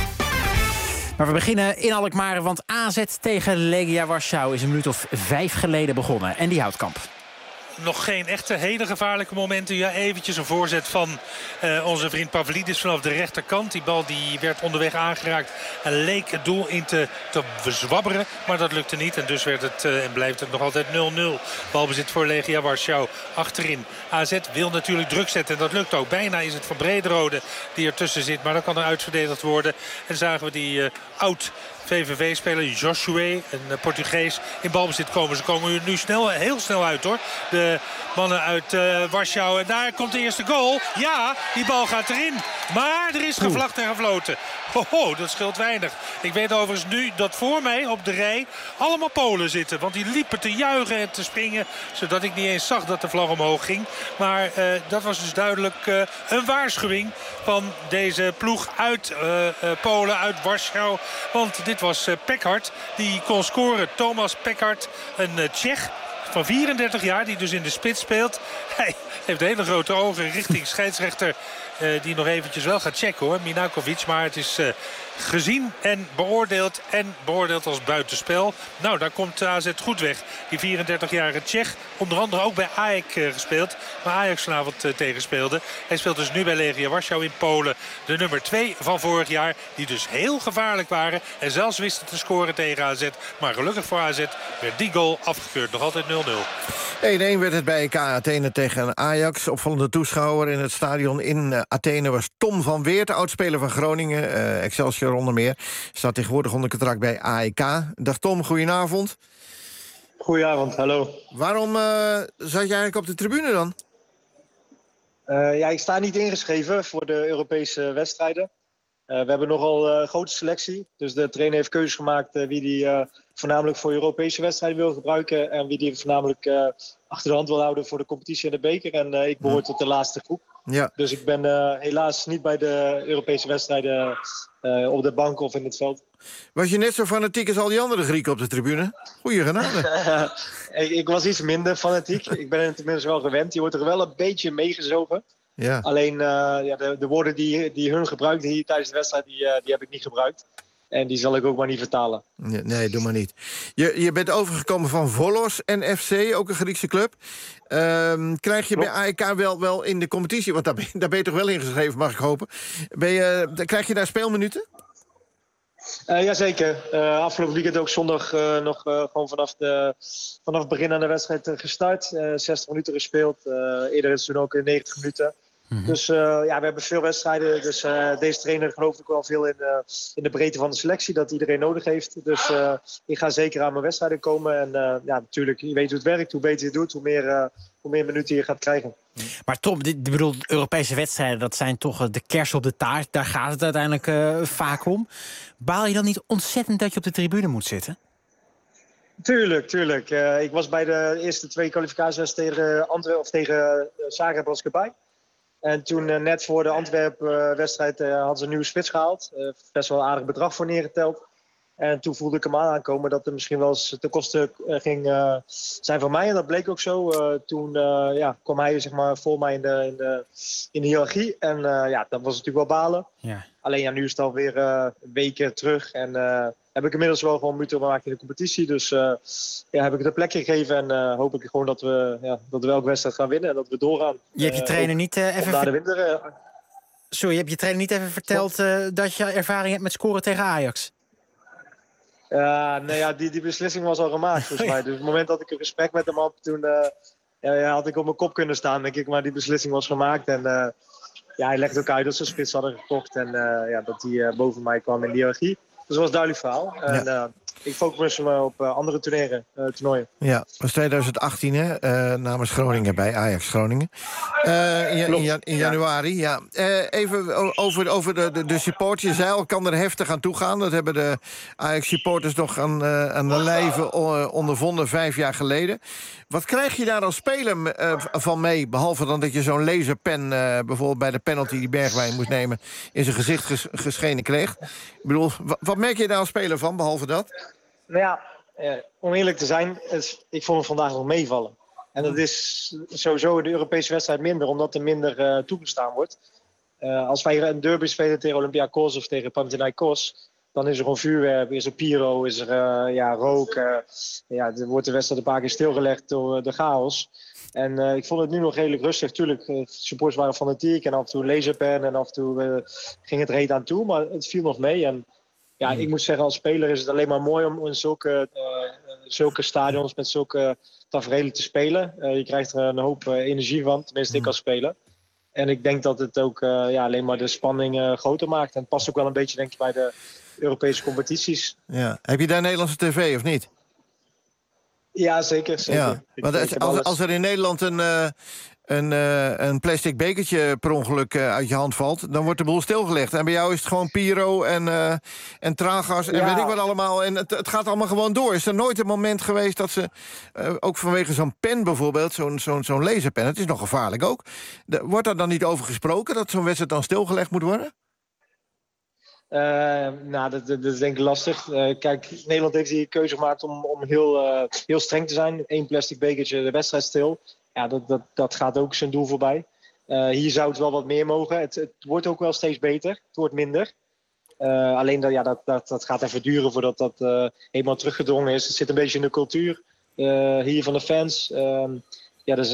Maar we beginnen in Alkmaar, want A Z tegen Legia Warschau is een minuut of vijf geleden begonnen. En die Houtkamp. Nog geen echte hele gevaarlijke momenten. Ja, eventjes een voorzet van uh, onze vriend Pavlidis vanaf de rechterkant. Die bal die werd onderweg aangeraakt en leek het doel in te, te zwabberen. Maar dat lukte niet en dus werd het uh, en blijft het nog altijd nul nul. Balbezit voor Legia Warschau. Achterin. A Z wil natuurlijk druk zetten en dat lukt ook. Bijna is het Van Brederode die ertussen zit. Maar dan kan er uitverdedigd worden. En zagen we die uh, oud V V V-speler Joshua, een Portugees, in balbezit komen. Ze komen nu snel, heel snel uit hoor. De mannen uit uh, Warschau. En daar komt de eerste goal. Ja, die bal gaat erin. Maar er is gevlacht en gefloten. Hoho, dat scheelt weinig. Ik weet overigens nu dat voor mij op de rij allemaal Polen zitten. Want die liepen te juichen en te springen, zodat ik niet eens zag dat de vlag omhoog ging. Maar uh, dat was dus duidelijk uh, een waarschuwing van deze ploeg uit uh, uh, Polen, uit Warschau. Want dit was uh, Pekhart die kon scoren. Thomas Pekhart, een uh, Tsjech van vierendertig jaar, die dus in de spits speelt. Hij heeft hele grote ogen richting scheidsrechter, uh, die nog eventjes wel gaat checken hoor, Minakovic. Maar het is uh, gezien en beoordeeld en beoordeeld als buitenspel. Nou, daar komt A Z goed weg. Die vierendertigjarige Tsjech, onder andere ook bij A E K uh, gespeeld. Maar Ajax vanavond uh, tegenspeelde. Hij speelt dus nu bij Legia Warschau in Polen. De nummer twee van vorig jaar, die dus heel gevaarlijk waren en zelfs wisten te scoren tegen A Z. Maar gelukkig voor A Z werd die goal afgekeurd. Nog altijd nul nul. één één werd het bij K Athene tegen Ajax. Opvallende toeschouwer in het stadion in uh, Athene was Tom van Weert, oudspeler van Groningen, uh, Excelsior onder meer. Staat tegenwoordig onder contract bij A E K. Dag Tom, goedenavond. Goedenavond, hallo. Waarom uh, zat je eigenlijk op de tribune dan? Uh, ja, ik sta niet ingeschreven voor de Europese wedstrijden. Uh, we hebben nogal een uh, grote selectie. Dus de trainer heeft keuzes gemaakt uh, wie die uh, voornamelijk voor Europese wedstrijden wil gebruiken. En wie die voornamelijk uh, achter de hand wil houden voor de competitie en de beker. En uh, ik behoor tot de laatste groep. Ja. Dus ik ben uh, helaas niet bij de Europese wedstrijden uh, op de bank of in het veld. Was je net zo fanatiek als al die andere Grieken op de tribune? Goeie genade. ik, ik was iets minder fanatiek. Ik ben het inmiddels wel gewend. Je wordt er wel een beetje meegezogen. Ja. Alleen uh, ja, de, de woorden die, die hun gebruikten hier tijdens de wedstrijd, die, uh, die heb ik niet gebruikt. En die zal ik ook maar niet vertalen. Nee, nee doe maar niet. Je, je bent overgekomen van Volos en F C, ook een Griekse club. Um, krijg je Klopt. bij A E K wel, wel in de competitie, want daar ben, daar ben je toch wel ingeschreven, mag ik hopen. Ben je, krijg je daar speelminuten? Uh, Jazeker. Uh, afgelopen weekend ook zondag uh, nog uh, gewoon vanaf, de, vanaf het begin aan de wedstrijd uh, gestart. Uh, zestig minuten gespeeld. Uh, eerder is het toen ook in negentig minuten. Mm-hmm. Dus uh, ja, we hebben veel wedstrijden. Dus uh, deze trainer gelooft ook wel veel in, uh, in de breedte van de selectie. Dat iedereen nodig heeft. Dus uh, ik ga zeker aan mijn wedstrijden komen. En uh, ja, natuurlijk, je weet hoe het werkt. Hoe beter je het doet, hoe meer, uh, hoe meer minuten je gaat krijgen. Maar Tom, ik bedoel, Europese wedstrijden, dat zijn toch de kers op de taart. Daar gaat het uiteindelijk uh, vaak om. Baal je dan niet ontzettend dat je op de tribune moet zitten? Tuurlijk, tuurlijk. Uh, ik was bij de eerste twee kwalificatiewedstrijden tegen Antwerpen of tegen uh, Zagreb was ik erbij. En toen uh, net voor de Antwerpen-wedstrijd uh, hadden ze een nieuwe spits gehaald. Uh, best wel een aardig bedrag voor neergeteld. En toen voelde ik hem aan aankomen dat er misschien wel eens ten koste uh, ging uh, zijn van mij. En dat bleek ook zo. Uh, toen uh, ja, kwam hij zeg maar, voor mij in de, in de, in de hiërarchie. En uh, ja, dat was natuurlijk wel balen. Ja. Alleen ja, nu is het alweer uh, weken terug. En uh, heb ik inmiddels wel gewoon minuten gemaakt in de competitie. Dus uh, ja, heb ik het een plekje gegeven. En uh, hoop ik gewoon dat we, ja, dat we elke wedstrijd gaan winnen. En dat we doorgaan. Je hebt je trainer uh, niet uh, even... Naar de winter, uh... Sorry, je hebt je trainer niet even verteld uh, dat je ervaring hebt met scoren tegen Ajax? Ja, nou ja, die, die beslissing was al gemaakt volgens mij. Dus op het moment dat ik een gesprek met hem had, toen uh, ja, ja, had ik op mijn kop kunnen staan, denk ik. Maar die beslissing was gemaakt. En uh, ja, hij legde ook uit dat ze een spits hadden gekocht. En uh, ja, dat hij uh, boven mij kwam in de hiërarchie. Dus dat was een duidelijk verhaal. En, uh, ik focus me op uh, andere toernooien, uh, toernooien. Ja, dat was twintig achttien, hè? Uh, namens Groningen bij Ajax Groningen. Uh, in, in, in januari, ja. Uh, even over, over de, de, de supporters. Je zei al, kan er heftig aan toegaan. Dat hebben de Ajax-supporters nog aan, uh, aan de lijve ondervonden vijf jaar geleden. Wat krijg je daar als speler uh, van mee? Behalve dan dat je zo'n laserpen, uh, bijvoorbeeld bij de penalty die Bergwijn moest nemen, in zijn gezicht ges geschenen kreeg. Ik bedoel, wat merk je daar als speler van, behalve dat? Nou ja, eh, om eerlijk te zijn, is, ik vond het vandaag nog meevallen. En dat is sowieso in de Europese wedstrijd minder, omdat er minder uh, toegestaan wordt. Uh, als wij een derby spelen tegen Olympiakos of tegen Panathinaikos, dan is er gewoon vuurwerk, is er pyro, is er uh, ja, rook. Uh, ja, er wordt de wedstrijd een paar keer stilgelegd door uh, de chaos. En uh, ik vond het nu nog redelijk rustig. Tuurlijk, uh, supporters waren fanatiek en af en toe laserpen en af en toe uh, ging het er heet aan toe. Maar het viel nog mee. En ja, ik moet zeggen, als speler is het alleen maar mooi om in zulke, uh, zulke stadions met zulke taferelen te spelen. Uh, je krijgt er een hoop uh, energie van, tenminste ik als speler. En ik denk dat het ook uh, ja, alleen maar de spanning uh, groter maakt. En het past ook wel een beetje, denk ik, bij de Europese competities. Ja. Heb je daar Nederlandse tv of niet? Ja, zeker. zeker. Ja. Want als, als, als er in Nederland een, uh, een, uh, een plastic bekertje per ongeluk uh, uit je hand valt, dan wordt de boel stilgelegd. En bij jou is het gewoon pyro en, uh, en traangas en ja. weet ik wat allemaal. En het, het gaat allemaal gewoon door. Is er nooit een moment geweest dat ze, uh, ook vanwege zo'n pen bijvoorbeeld, zo'n zo'n zo'n laserpen, het is nog gevaarlijk ook. De, wordt daar dan niet over gesproken dat zo'n wedstrijd dan stilgelegd moet worden? Uh, nou, dat, dat, dat is denk ik lastig. Uh, kijk, Nederland heeft die keuze gemaakt om, om heel, uh, heel streng te zijn. Eén plastic bekertje, de wedstrijd stil. Ja, dat, dat, dat gaat ook zijn doel voorbij. Uh, hier zou het wel wat meer mogen. Het, het wordt ook wel steeds beter. Het wordt minder. Uh, alleen dat, ja, dat, dat, dat gaat even duren voordat dat uh, helemaal teruggedrongen is. Het zit een beetje in de cultuur uh, hier van de fans. Uh, ja, dus,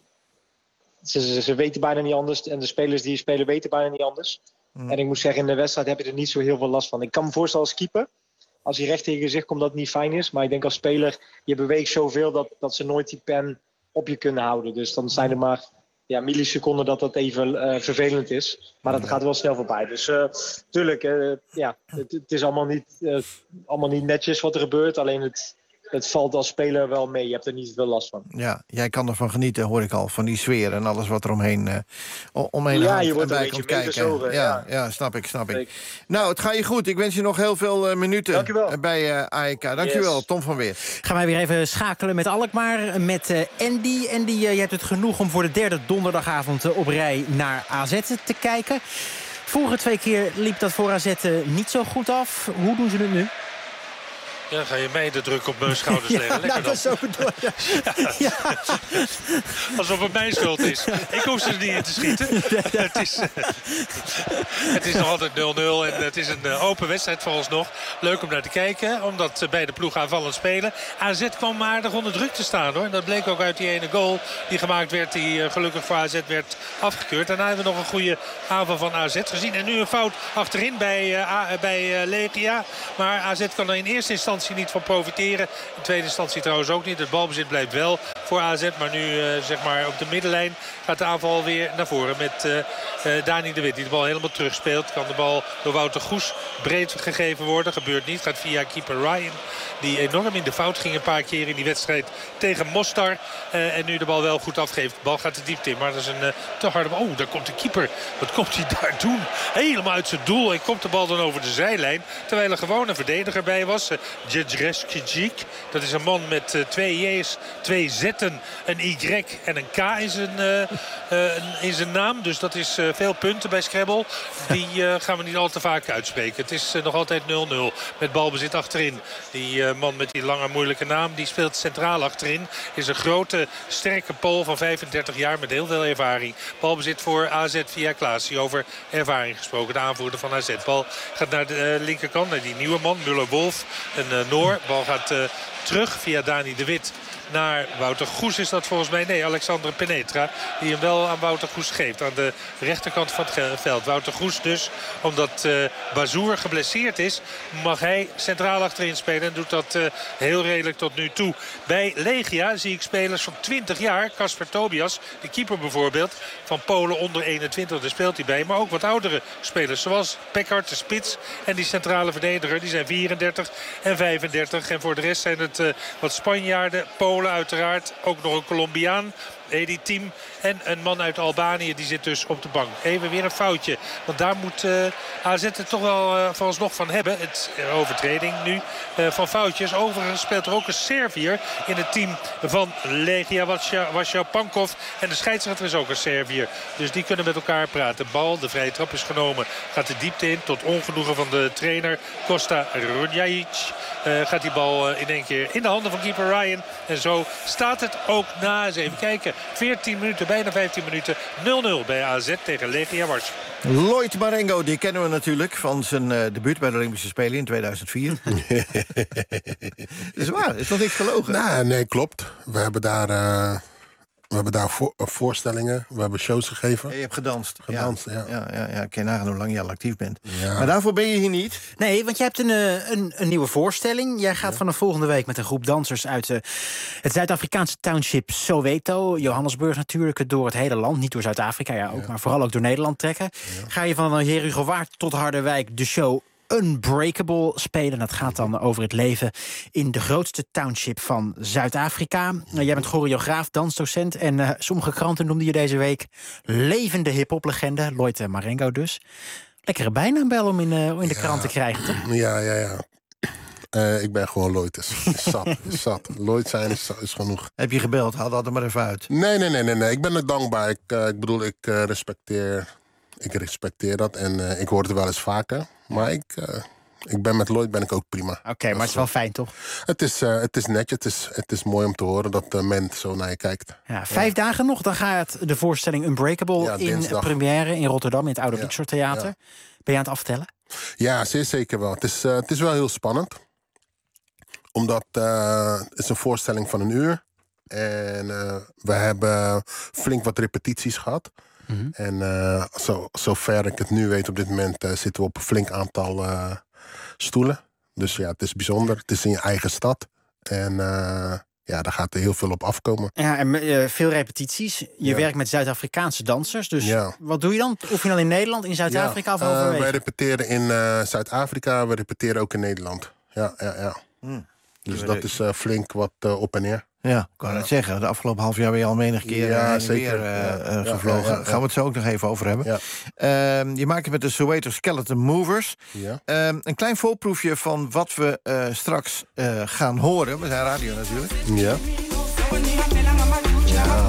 ze, ze, ze weten bijna niet anders. En de spelers die spelen weten bijna niet anders. Mm. En ik moet zeggen, in de wedstrijd heb je er niet zo heel veel last van. Ik kan me voorstellen als keeper, als hij recht tegen je gezicht komt, dat het niet fijn is. Maar ik denk als speler, je beweegt zoveel dat, dat ze nooit die pen op je kunnen houden. Dus dan zijn er maar ja, milliseconden dat dat even uh, vervelend is. Maar dat gaat wel snel voorbij. Dus uh, tuurlijk, uh, ja, het, het is allemaal niet, uh, allemaal niet netjes wat er gebeurt. Alleen het, het valt als speler wel mee. Je hebt er niet veel last van. Ja, jij kan ervan genieten, hoor ik al. Van die sfeer en alles wat er omheen, uh, omheen ja, hangt je wordt en een bij beetje komt kijken. meegezogen, Ja, ja. ja, snap ik, snap ik. Nou, het gaat je goed. Ik wens je nog heel veel uh, minuten Dankjewel. bij uh, A E K. Dankjewel, Yes. Tom van Weert. Gaan wij weer even schakelen met Alkmaar, met uh, Andy. Andy, uh, je hebt het genoeg om voor de derde donderdagavond uh, op rij naar A Z te kijken. Vorige twee keer liep dat voor A Z uh, niet zo goed af. Hoe doen ze het nu? Ja, dan ga je mij de druk op mijn schouders leggen. Ja, Lekker nou, dat is zo bedoeld. Ja. Ja. Alsof het mijn schuld is. Ik hoef ze er niet in te schieten. het, is, het is nog altijd nul nul en het is een open wedstrijd voor ons nog. Leuk om naar te kijken, omdat beide ploegen aanvallend spelen. A Z kwam aardig onder druk te staan, hoor. En dat bleek ook uit die ene goal die gemaakt werd, die gelukkig voor A Z werd afgekeurd. Daarna hebben we nog een goede aanval van A Z gezien. En nu een fout achterin bij, uh, bij uh, Legia. Maar A Z kan er in eerste instantie niet van profiteren. In tweede instantie trouwens ook niet. Het balbezit blijft wel voor A Z. Maar nu uh, zeg maar op de middenlijn gaat de aanval weer naar voren. Met uh, uh, Dani de Wit die de bal helemaal terugspeelt. Kan de bal door Wouter Goes breed gegeven worden. Gebeurt niet. Gaat via keeper Ryan. Die enorm in de fout ging een paar keer in die wedstrijd tegen Mostar. Uh, en nu de bal wel goed afgeeft. De bal gaat de diepte in. Maar dat is een uh, te harde bal. Oh, daar komt de keeper. Wat komt hij daar doen? Helemaal uit zijn doel. En komt de bal dan over de zijlijn. Terwijl er gewoon een verdediger bij was. Uh, Djedreskjic. Dat is een man met uh, twee J's, twee Z'en, een Y en een K in zijn, uh, uh, in zijn naam. Dus dat is uh, veel punten bij Scrabble. Die uh, gaan we niet al te vaak uitspreken. Het is uh, nog altijd nul nul met balbezit achterin. Die uh, man met die lange moeilijke naam, die speelt centraal achterin. Is een grote, sterke Pool van vijfendertig jaar met heel veel ervaring. Balbezit voor A Z via Klaas. Die over ervaring gesproken, de aanvoerder van A Z. Bal gaat naar de uh, linkerkant, naar die nieuwe man, Müller-Wolf. Een uh, Noor. Bal gaat uh, terug via Dani de Wit naar Wouter Goes is dat volgens mij. Nee, Alexandre Penetra. Die hem wel aan Wouter Goes geeft. Aan de rechterkant van het veld. Wouter Goes dus, omdat uh, Bazoer geblesseerd is, mag hij centraal achterin spelen. En doet dat uh, heel redelijk tot nu toe. Bij Legia zie ik spelers van twintig jaar. Kasper Tobias, de keeper bijvoorbeeld. Van Polen onder eenentwintig, daar speelt hij bij. Maar ook wat oudere spelers. Zoals Peckard, de spits. En die centrale verdediger. Die zijn vierendertig en vijfendertig. En voor de rest zijn het uh, wat Spanjaarden. Polen uiteraard. Ook nog een Colombiaan. Edi Team en een man uit Albanië die zit dus op de bank. Even weer een foutje. Want daar moet uh, A Z het toch wel uh, vooralsnog van hebben. Het uh, overtreding nu uh, van foutjes. Overigens speelt er ook een Serviër in het team van Legia Warszawa-Pankov. En de scheidsrechter is ook een Serviër. Dus die kunnen met elkaar praten. Bal, de vrije trap is genomen. Gaat de diepte in tot ongenoegen van de trainer Kosta Runjajic. Uh, gaat die bal uh, in één keer in de handen van keeper Ryan. En zo staat het ook na. Eens even kijken. veertien minuten, bijna vijftien minuten. nul nul bij A Z tegen Legia Warszawa. Lloyd Marengo, die kennen we natuurlijk van zijn uh, debuut bij de Olympische Spelen in tweeduizend vier. Is waar, is nog niks gelogen? Nou, nee, klopt. We hebben daar... Uh... We hebben daar voor, uh, voorstellingen, we hebben shows gegeven. Ja, je hebt gedanst. Gedanst, ja. ja. ja, ja, ja. Ken je nagaan hoe lang je al actief bent. Ja. Maar daarvoor ben je hier niet. Nee, want je hebt een, een, een nieuwe voorstelling. Jij gaat ja. vanaf volgende week met een groep dansers uit uh, het Zuid-Afrikaanse township Soweto. Johannesburg natuurlijk, door het hele land. Niet door Zuid-Afrika, ja, ook, ja. maar vooral ook door Nederland trekken. Ja. Ga je van Herugewaard tot Harderwijk de show Unbreakable spelen. Dat gaat dan over het leven in de grootste township van Zuid-Afrika. Jij bent choreograaf, dansdocent en uh, sommige kranten noemden je deze week levende hiphop-legende. Lloyd Marengo dus. Lekkere bijnaam wel om in, uh, in de ja. krant te krijgen, toch? Ja, ja, ja. Uh, ik ben gewoon Lloyd. Is, is zat, is zat. Lloyd zijn is, is genoeg. Heb je gebeld? Haal dat er maar even uit. Nee, nee, nee, nee. nee. Ik ben er dankbaar. Ik, uh, ik bedoel, ik uh, respecteer... Ik respecteer dat en uh, ik hoor het wel eens vaker. Maar ik, uh, ik ben met Lloyd ben ik ook prima. Oké, okay, maar het is wel fijn, toch? Het is, uh, het is netjes, het is, het is mooi om te horen dat de men zo naar je kijkt. Ja, vijf ja. dagen nog, dan gaat de voorstelling Unbreakable ja, in première in Rotterdam... in het Oude Luxor Theater. Ja. Ben je aan het aftellen? Ja, zeer zeker wel. Het is, uh, het is wel heel spannend. Omdat uh, het is een voorstelling van een uur. En uh, we hebben flink wat repetities gehad. Mm-hmm. En uh, zo, zover ik het nu weet op dit moment uh, zitten we op een flink aantal uh, stoelen. Dus ja, het is bijzonder. Het is in je eigen stad. En uh, ja, daar gaat er heel veel op afkomen. Ja, en uh, veel repetities. Je ja. werkt met Zuid-Afrikaanse dansers. Dus ja. wat doe je dan? Of je dan in Nederland, in Zuid-Afrika ja. of overwegen? Uh, wij repeteren in uh, Zuid-Afrika. We repeteren ook in Nederland. Ja, ja, ja. Mm. Dus dat is uh, flink wat uh, op en neer. Ja, ik kan ja. het zeggen. De afgelopen half jaar ben je al menig keer ja, en zeker. weer uh, ja. uh, gevlogen. Ja, ja, ja, ja. Gaan we het zo ook nog even over hebben. Ja. Uh, je maakt het met de Soweto Skeleton Movers. Ja. Uh, een klein voorproefje van wat we uh, straks uh, gaan horen. We zijn radio natuurlijk. Ja. Ja.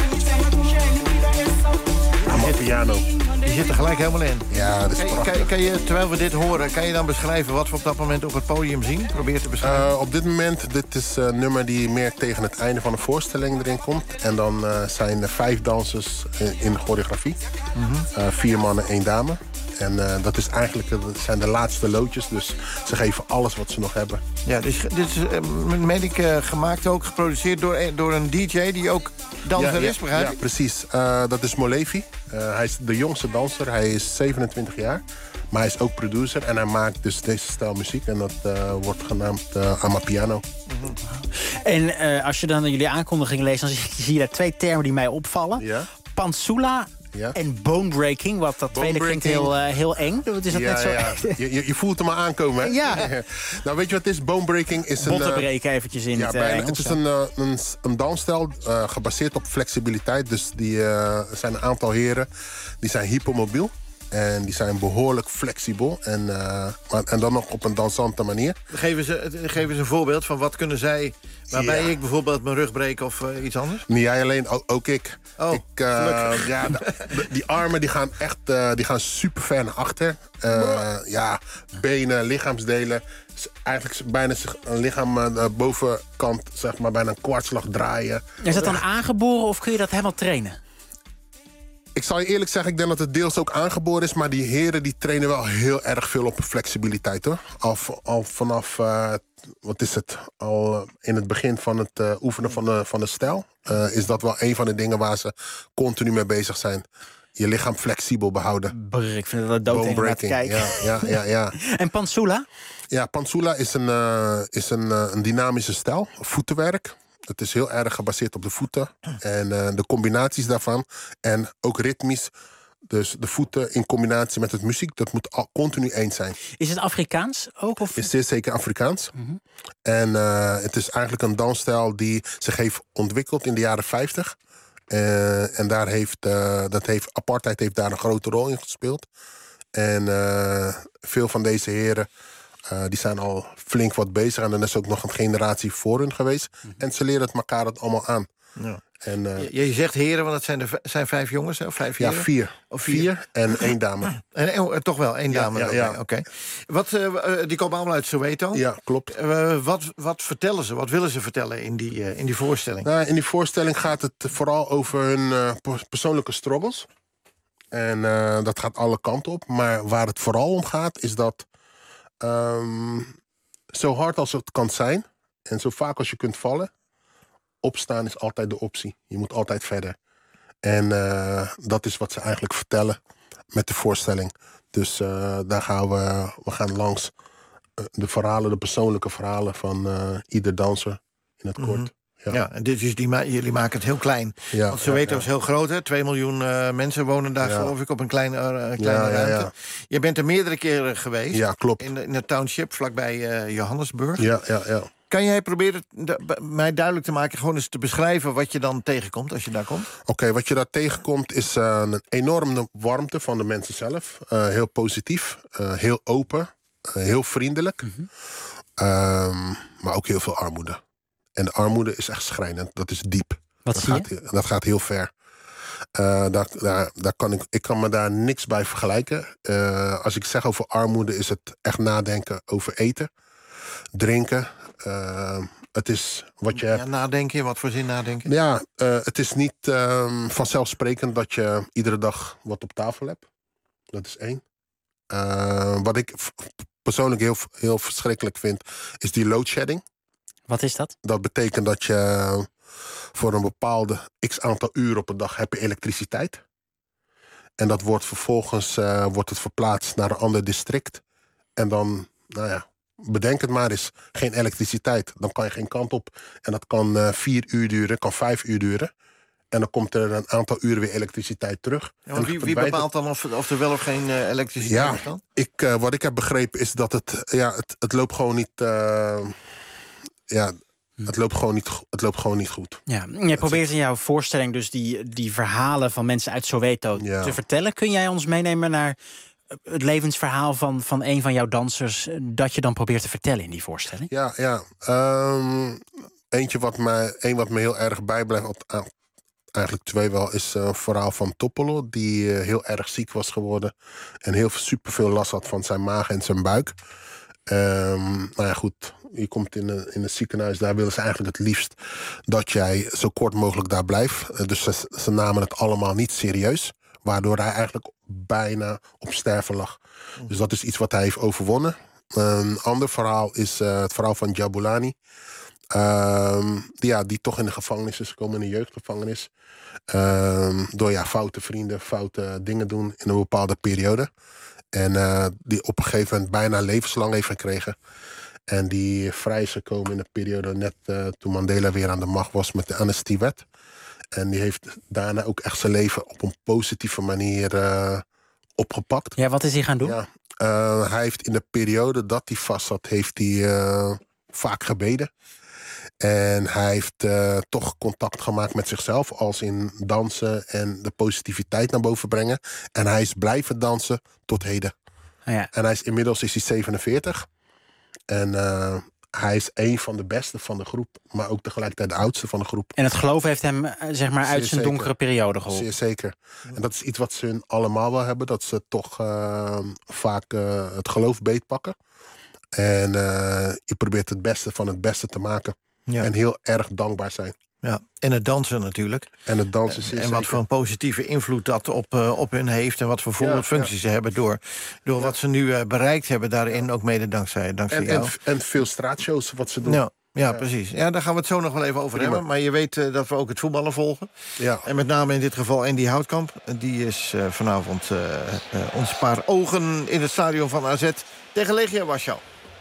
Allemaal piano. Je zit er gelijk helemaal in. Ja, dat is kan, prachtig. Kan, kan je, terwijl we dit horen, kan je dan beschrijven wat we op dat moment op het podium zien? Probeer te beschrijven. Uh, op dit moment, dit is een nummer die meer tegen het einde van de voorstelling erin komt. En dan uh, zijn er vijf dansers in, in de choreografie. Mm-hmm. uh, vier mannen, één dame. En uh, dat is eigenlijk, dat zijn de laatste loodjes. Dus ze geven alles wat ze nog hebben. Ja, dus dit is, uh, meen ik, uh, gemaakt ook, geproduceerd door, door een D J die ook danser ja, is, begrijp ja, ik? Ja, precies. Uh, dat is Molevi. Uh, hij is de jongste danser. Hij is zevenentwintig jaar. Maar hij is ook producer. En hij maakt dus deze stijl muziek. En dat uh, wordt genaamd uh, Amapiano. Mm-hmm. En uh, als je dan jullie aankondiging leest, dan zie je daar twee termen die mij opvallen. Ja. Pansula ja. en bonebreaking. Wat dat tweede klinkt heel, uh, heel eng. Is dat ja, net zo ja. je, je voelt hem maar aankomen, hè? Ja. Nou, weet je wat het is? Bonebreaking is een... Botten breken eventjes in ja, het uh, bijna, Engels, Het is een, uh, een, een dansstijl uh, gebaseerd op flexibiliteit. Dus die uh, zijn een aantal heren die zijn hypermobiel. En die zijn behoorlijk flexibel. En, uh, maar, en dan nog op een dansante manier. Geven ze, geven ze een voorbeeld van wat kunnen zij... waarbij ja. ik bijvoorbeeld mijn rug breek of uh, iets anders? Niet jij alleen, ook, ook ik. Oh, ik uh, ja, de, de, die armen die gaan echt uh, die gaan super ver naar achter. Uh, ja, benen, lichaamsdelen. Eigenlijk bijna een lichaam aan de bovenkant, zeg maar, bijna een kwartslag draaien. Is dat dan aangeboren of kun je dat helemaal trainen? Ik ik zal je eerlijk zeggen, ik denk dat het deels ook aangeboren is. Maar die heren die trainen wel heel erg veel op flexibiliteit, hoor. Al, al vanaf, uh, wat is het, al uh, in het begin van het uh, oefenen van de, van de stijl... Uh, is dat wel een van de dingen waar ze continu mee bezig zijn. Je lichaam flexibel behouden. Brr, ik vind het wel dood om naar te kijken. Ja, ja, ja, ja. En Pantsula? Ja, Pantsula is een, uh, is een, uh, een dynamische stijl, voetenwerk. Het is heel erg gebaseerd op de voeten en uh, de combinaties daarvan. En ook ritmisch. Dus de voeten in combinatie met het muziek, dat moet al continu eens zijn. Is het Afrikaans ook? Of? Is zeer zeker Afrikaans. Mm-hmm. En uh, het is eigenlijk een dansstijl die zich heeft ontwikkeld in de jaren vijftig. Uh, en daar heeft, uh, dat heeft, apartheid heeft daar een grote rol in gespeeld. En uh, veel van deze heren uh, die zijn al flink wat bezig. En dan is ook nog een generatie voor hun geweest. Mm-hmm. En ze leren het elkaar het allemaal aan. Ja. En, uh, je, je zegt heren, want het zijn, er zijn vijf jongens, hè? Of vijf heren? Ja, vier. Of vier? vier en één dame. En, oh, toch wel, één dame. Ja, ja, ja. Oké. Okay. Wat, uh, die komen allemaal uit Soweto. Ja, klopt. Uh, wat, wat vertellen ze? Wat willen ze vertellen in die, uh, in die voorstelling? Nou, in die voorstelling gaat het vooral over hun uh, persoonlijke struggles. En uh, dat gaat alle kanten op. Maar waar het vooral om gaat, is dat um, zo hard als het kan zijn en zo vaak als je kunt vallen, opstaan is altijd de optie. Je moet altijd verder. En uh, dat is wat ze eigenlijk vertellen met de voorstelling. Dus uh, daar gaan we, we gaan langs uh, de verhalen, de persoonlijke verhalen van uh, ieder danser in het kort. Mm-hmm. Ja, ja, en dit is die ma- jullie maken het heel klein. Ja, Want Soweto ja, ja. is heel groot, hè? Twee miljoen uh, mensen wonen daar, ja. geloof ik, op een kleine, uh, kleine ja, ja, ruimte. ja. Je bent er meerdere keren geweest. Ja, klopt. In de, in de township, vlakbij uh, Johannesburg. Ja, ja, ja. Kan jij proberen de, mij duidelijk te maken, gewoon eens te beschrijven wat je dan tegenkomt als je daar komt? Oké, okay, wat je daar tegenkomt is uh, een enorme warmte van de mensen zelf. Uh, heel positief, uh, heel open, uh, heel vriendelijk. Mm-hmm. um, maar ook heel veel armoede. En de armoede is echt schrijnend, dat is diep. Wat dat zie gaat, je? Dat gaat heel ver. Uh, daar, daar, daar kan ik, ik kan me daar niks bij vergelijken. Uh, als ik zeg over armoede is het echt nadenken over eten, drinken. Uh, het is wat je ja, hebt. nadenken, in wat voor zin nadenken? Ja, uh, het is niet um, vanzelfsprekend dat je iedere dag wat op tafel hebt. Dat is één. Uh, wat ik f- persoonlijk heel, heel verschrikkelijk vind, is die loadshedding. Wat is dat? Dat betekent dat je voor een bepaalde x aantal uur op een dag heb je elektriciteit. En dat wordt vervolgens uh, wordt het verplaatst naar een ander district. En dan, nou ja, bedenk het maar eens, geen elektriciteit. Dan kan je geen kant op. En dat kan uh, vier uur duren, kan vijf uur duren. En dan komt er een aantal uren weer elektriciteit terug. Ja, wie, wie bepaalt dan of, of er wel of geen uh, elektriciteit ja, is dan? Ik, uh, wat ik heb begrepen is dat het, ja, het, het loopt gewoon niet... Uh, ja, het loopt gewoon niet, het loopt gewoon niet goed. Ja, jij probeert in jouw voorstelling dus die, die verhalen van mensen uit Soweto ja. te vertellen. Kun jij ons meenemen naar het levensverhaal van, van een van jouw dansers dat je dan probeert te vertellen in die voorstelling? Ja, ja. Um, eentje wat mij, één wat me heel erg bijblijft, op, eigenlijk twee wel, is een verhaal van Toppolo, die uh, heel erg ziek was geworden en heel superveel last had van zijn maag en zijn buik. Um, nou ja, goed, je komt in een, in een ziekenhuis, daar willen ze eigenlijk het liefst dat jij zo kort mogelijk daar blijft. Dus ze, ze namen het allemaal niet serieus, waardoor hij eigenlijk bijna op sterven lag. Mm. Dus dat is iets wat hij heeft overwonnen. Een ander verhaal is uh, het verhaal van Jabulani. Um, die, ja, die toch in de gevangenis is gekomen, in de jeugdgevangenis. Um, door ja, foute vrienden, foute dingen doen in een bepaalde periode. En uh, die op een gegeven moment bijna levenslang heeft gekregen. En die vrij is gekomen in de periode net uh, toen Mandela weer aan de macht was met de amnestiewet. En die heeft daarna ook echt zijn leven op een positieve manier uh, opgepakt. Ja, wat is hij gaan doen? Ja, uh, hij heeft in de periode dat hij vast zat, heeft hij uh, vaak gebeden. En hij heeft uh, toch contact gemaakt met zichzelf, als in dansen en de positiviteit naar boven brengen. En hij is blijven dansen tot heden. Oh ja. En hij is inmiddels is hij zevenenveertig. En uh, hij is een van de beste van de groep, maar ook tegelijkertijd de oudste van de groep. En het geloof heeft hem zeg maar uit zijn donkere periode geholpen. Zeer zeker. En dat is iets wat ze hun allemaal wel hebben, dat ze toch uh, vaak uh, het geloof beetpakken. En uh, je probeert het beste van het beste te maken. Ja. En heel erg dankbaar zijn. Ja, en het dansen natuurlijk. En het dansen is En wat voor een positieve invloed dat op, uh, op hun heeft... en wat voor voorbeeldfuncties ja, ja. ze hebben... door, door ja. wat ze nu uh, bereikt hebben daarin, ook mede dankzij, dankzij en, jou. En, en veel straatshows wat ze doen. Ja. Ja, ja, precies. Ja, daar gaan we het zo nog wel even over Prima. hebben. Maar je weet uh, dat we ook het voetballen volgen. Ja. En met name in dit geval Andy Houtkamp. Die is uh, vanavond uh, uh, ons paar ogen in het stadion van A Z tegen Legia Warschau.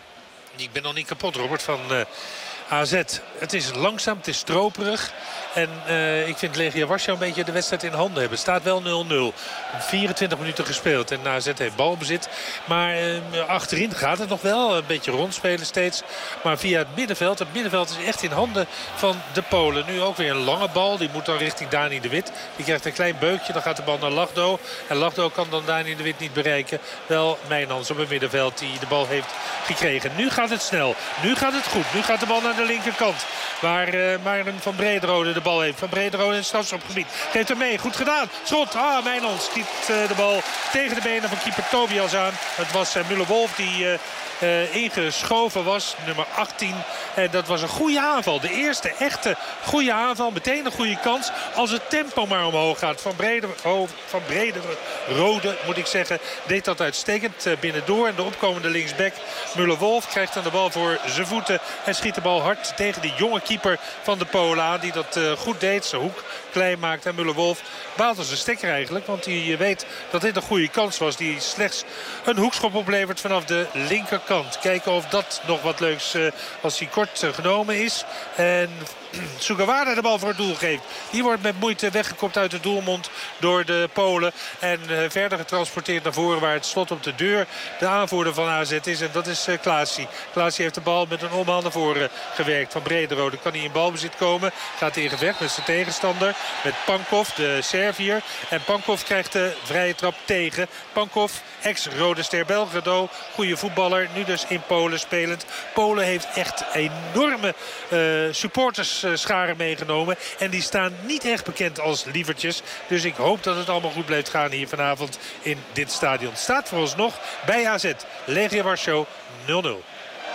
Ik ben nog niet kapot, Robert, van uh, A Z. Het is langzaam, het is stroperig. En uh, ik vind Legia Warschau een beetje de wedstrijd in handen hebben. Het staat wel nul nul. vierentwintig minuten gespeeld en A Z heeft balbezit. Maar uh, achterin gaat het nog wel. Een beetje rondspelen steeds. Maar via het middenveld. Het middenveld is echt in handen van de Polen. Nu ook weer een lange bal. Die moet dan richting Dani de Wit. Die krijgt een klein beukje. Dan gaat de bal naar Lachdo. En Lachdo kan dan Dani de Wit niet bereiken. Wel Mijnans op het middenveld die de bal heeft gekregen. Nu gaat het snel. Nu gaat het goed. Nu gaat de bal naar de linkerkant. Waar uh, Maarten van Brederode de bal heeft. Van Brederode in het strafschopgebied. Geeft hem mee. Goed gedaan. Schot. Ah, Mijnans schiet uh, de bal tegen de benen van keeper Tobias aan. Het was uh, Müller-Wolf die uh, uh, ingeschoven was. Nummer achttien. En dat was een goede aanval. De eerste echte goede aanval. Meteen een goede kans. Als het tempo maar omhoog gaat. Van Brederode, van Brederode moet ik zeggen, deed dat uitstekend uh, binnendoor. En de opkomende linksback Müller-Wolf krijgt dan de bal voor zijn voeten. En schiet de bal hard tegen die jonge keeper van de Polen aan. Die dat uh, goed deed. Zijn hoek klein maakt. En Müller-Wolf baalt als een stekker eigenlijk. Want hij weet dat dit een goede kans was. Die slechts een hoekschop oplevert vanaf de linkerkant. Kijken of dat nog wat leuks uh, als hij kort uh, genomen is. En Sugawara de bal voor het doel geeft. Die wordt met moeite weggekopt uit de doelmond door de Polen. En uh, verder getransporteerd naar voren waar het slot op de deur de aanvoerder van A Z is. En dat is uh, Klaasie. Klaasie heeft de bal met een omhaal naar voren gewerkt. Van Brederode kan hij in balbezit komen. Gaat hij in gevecht met zijn tegenstander. Met Pankov, de Serviër. En Pankov krijgt de vrije trap tegen. Pankov, ex-Rode Ster Belgrado. Goede voetballer. Nu dus in Polen spelend. Polen heeft echt enorme uh, supporters scharen meegenomen. En die staan niet echt bekend als lievertjes. Dus ik hoop dat het allemaal goed blijft gaan hier vanavond in dit stadion. Staat vooralsnog bij A Z. Legia Warschau nul nul.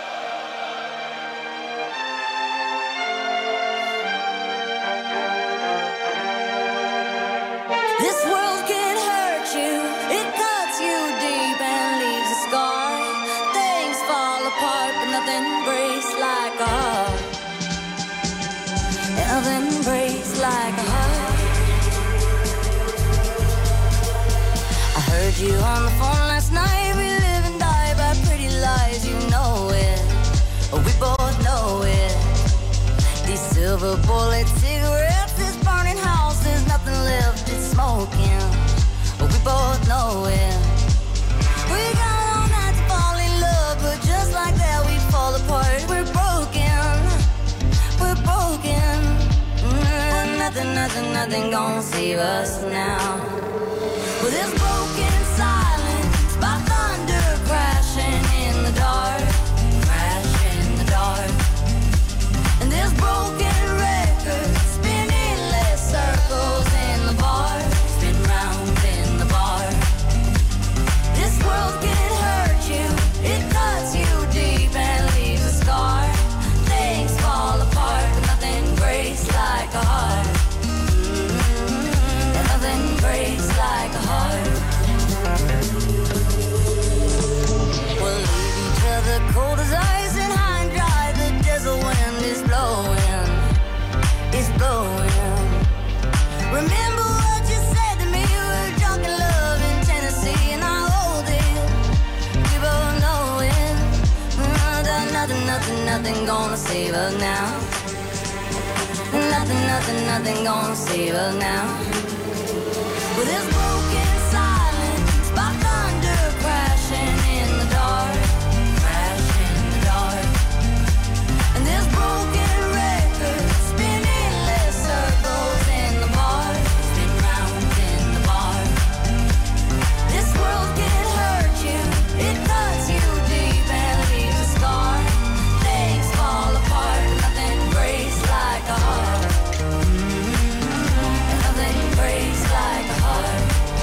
This world can hurt you. It cuts you deep and leaves a scar. Things fall apart but nothing breaks like a heart. Nothing breaks like a heart. I heard you on the phone last night. We live and die by pretty lies. You know it. We both know it. These silver bullet cigarettes, this burning house, there's nothing left, it's smoking. We both know it. We got all night to fall in love, but just like that we fall apart. We're broken. We're broken. Mm, nothing, nothing, nothing gonna save us now. With this broken silence, by thunder crashing in the dark, crash in the dark. And this broken record spinning less circles in the bar, spin round in the bar. This world can hurt you, it cuts you deep and leaves a scar. Things fall apart, but nothing breaks like a heart. Mm-hmm. And nothing breaks like a heart. We'll leave each other cold as ice and high and dry. The desert wind is blowing, it's blowing. Remember what you said to me, we were drunk in love in Tennessee, and I hold it, we both know it. Mm, nothing, nothing, nothing gonna save us now. Nothing, nothing, nothing gonna save us now. With this broken silence, by thunder crashing in the dark, crash in the dark. And this broken record spinning less circles in the bar, spin round in the bar. This world can hurt you, it cuts you deep and leaves a scar. Things fall apart, nothing breaks like a heart. Mm-hmm. And nothing breaks like a heart.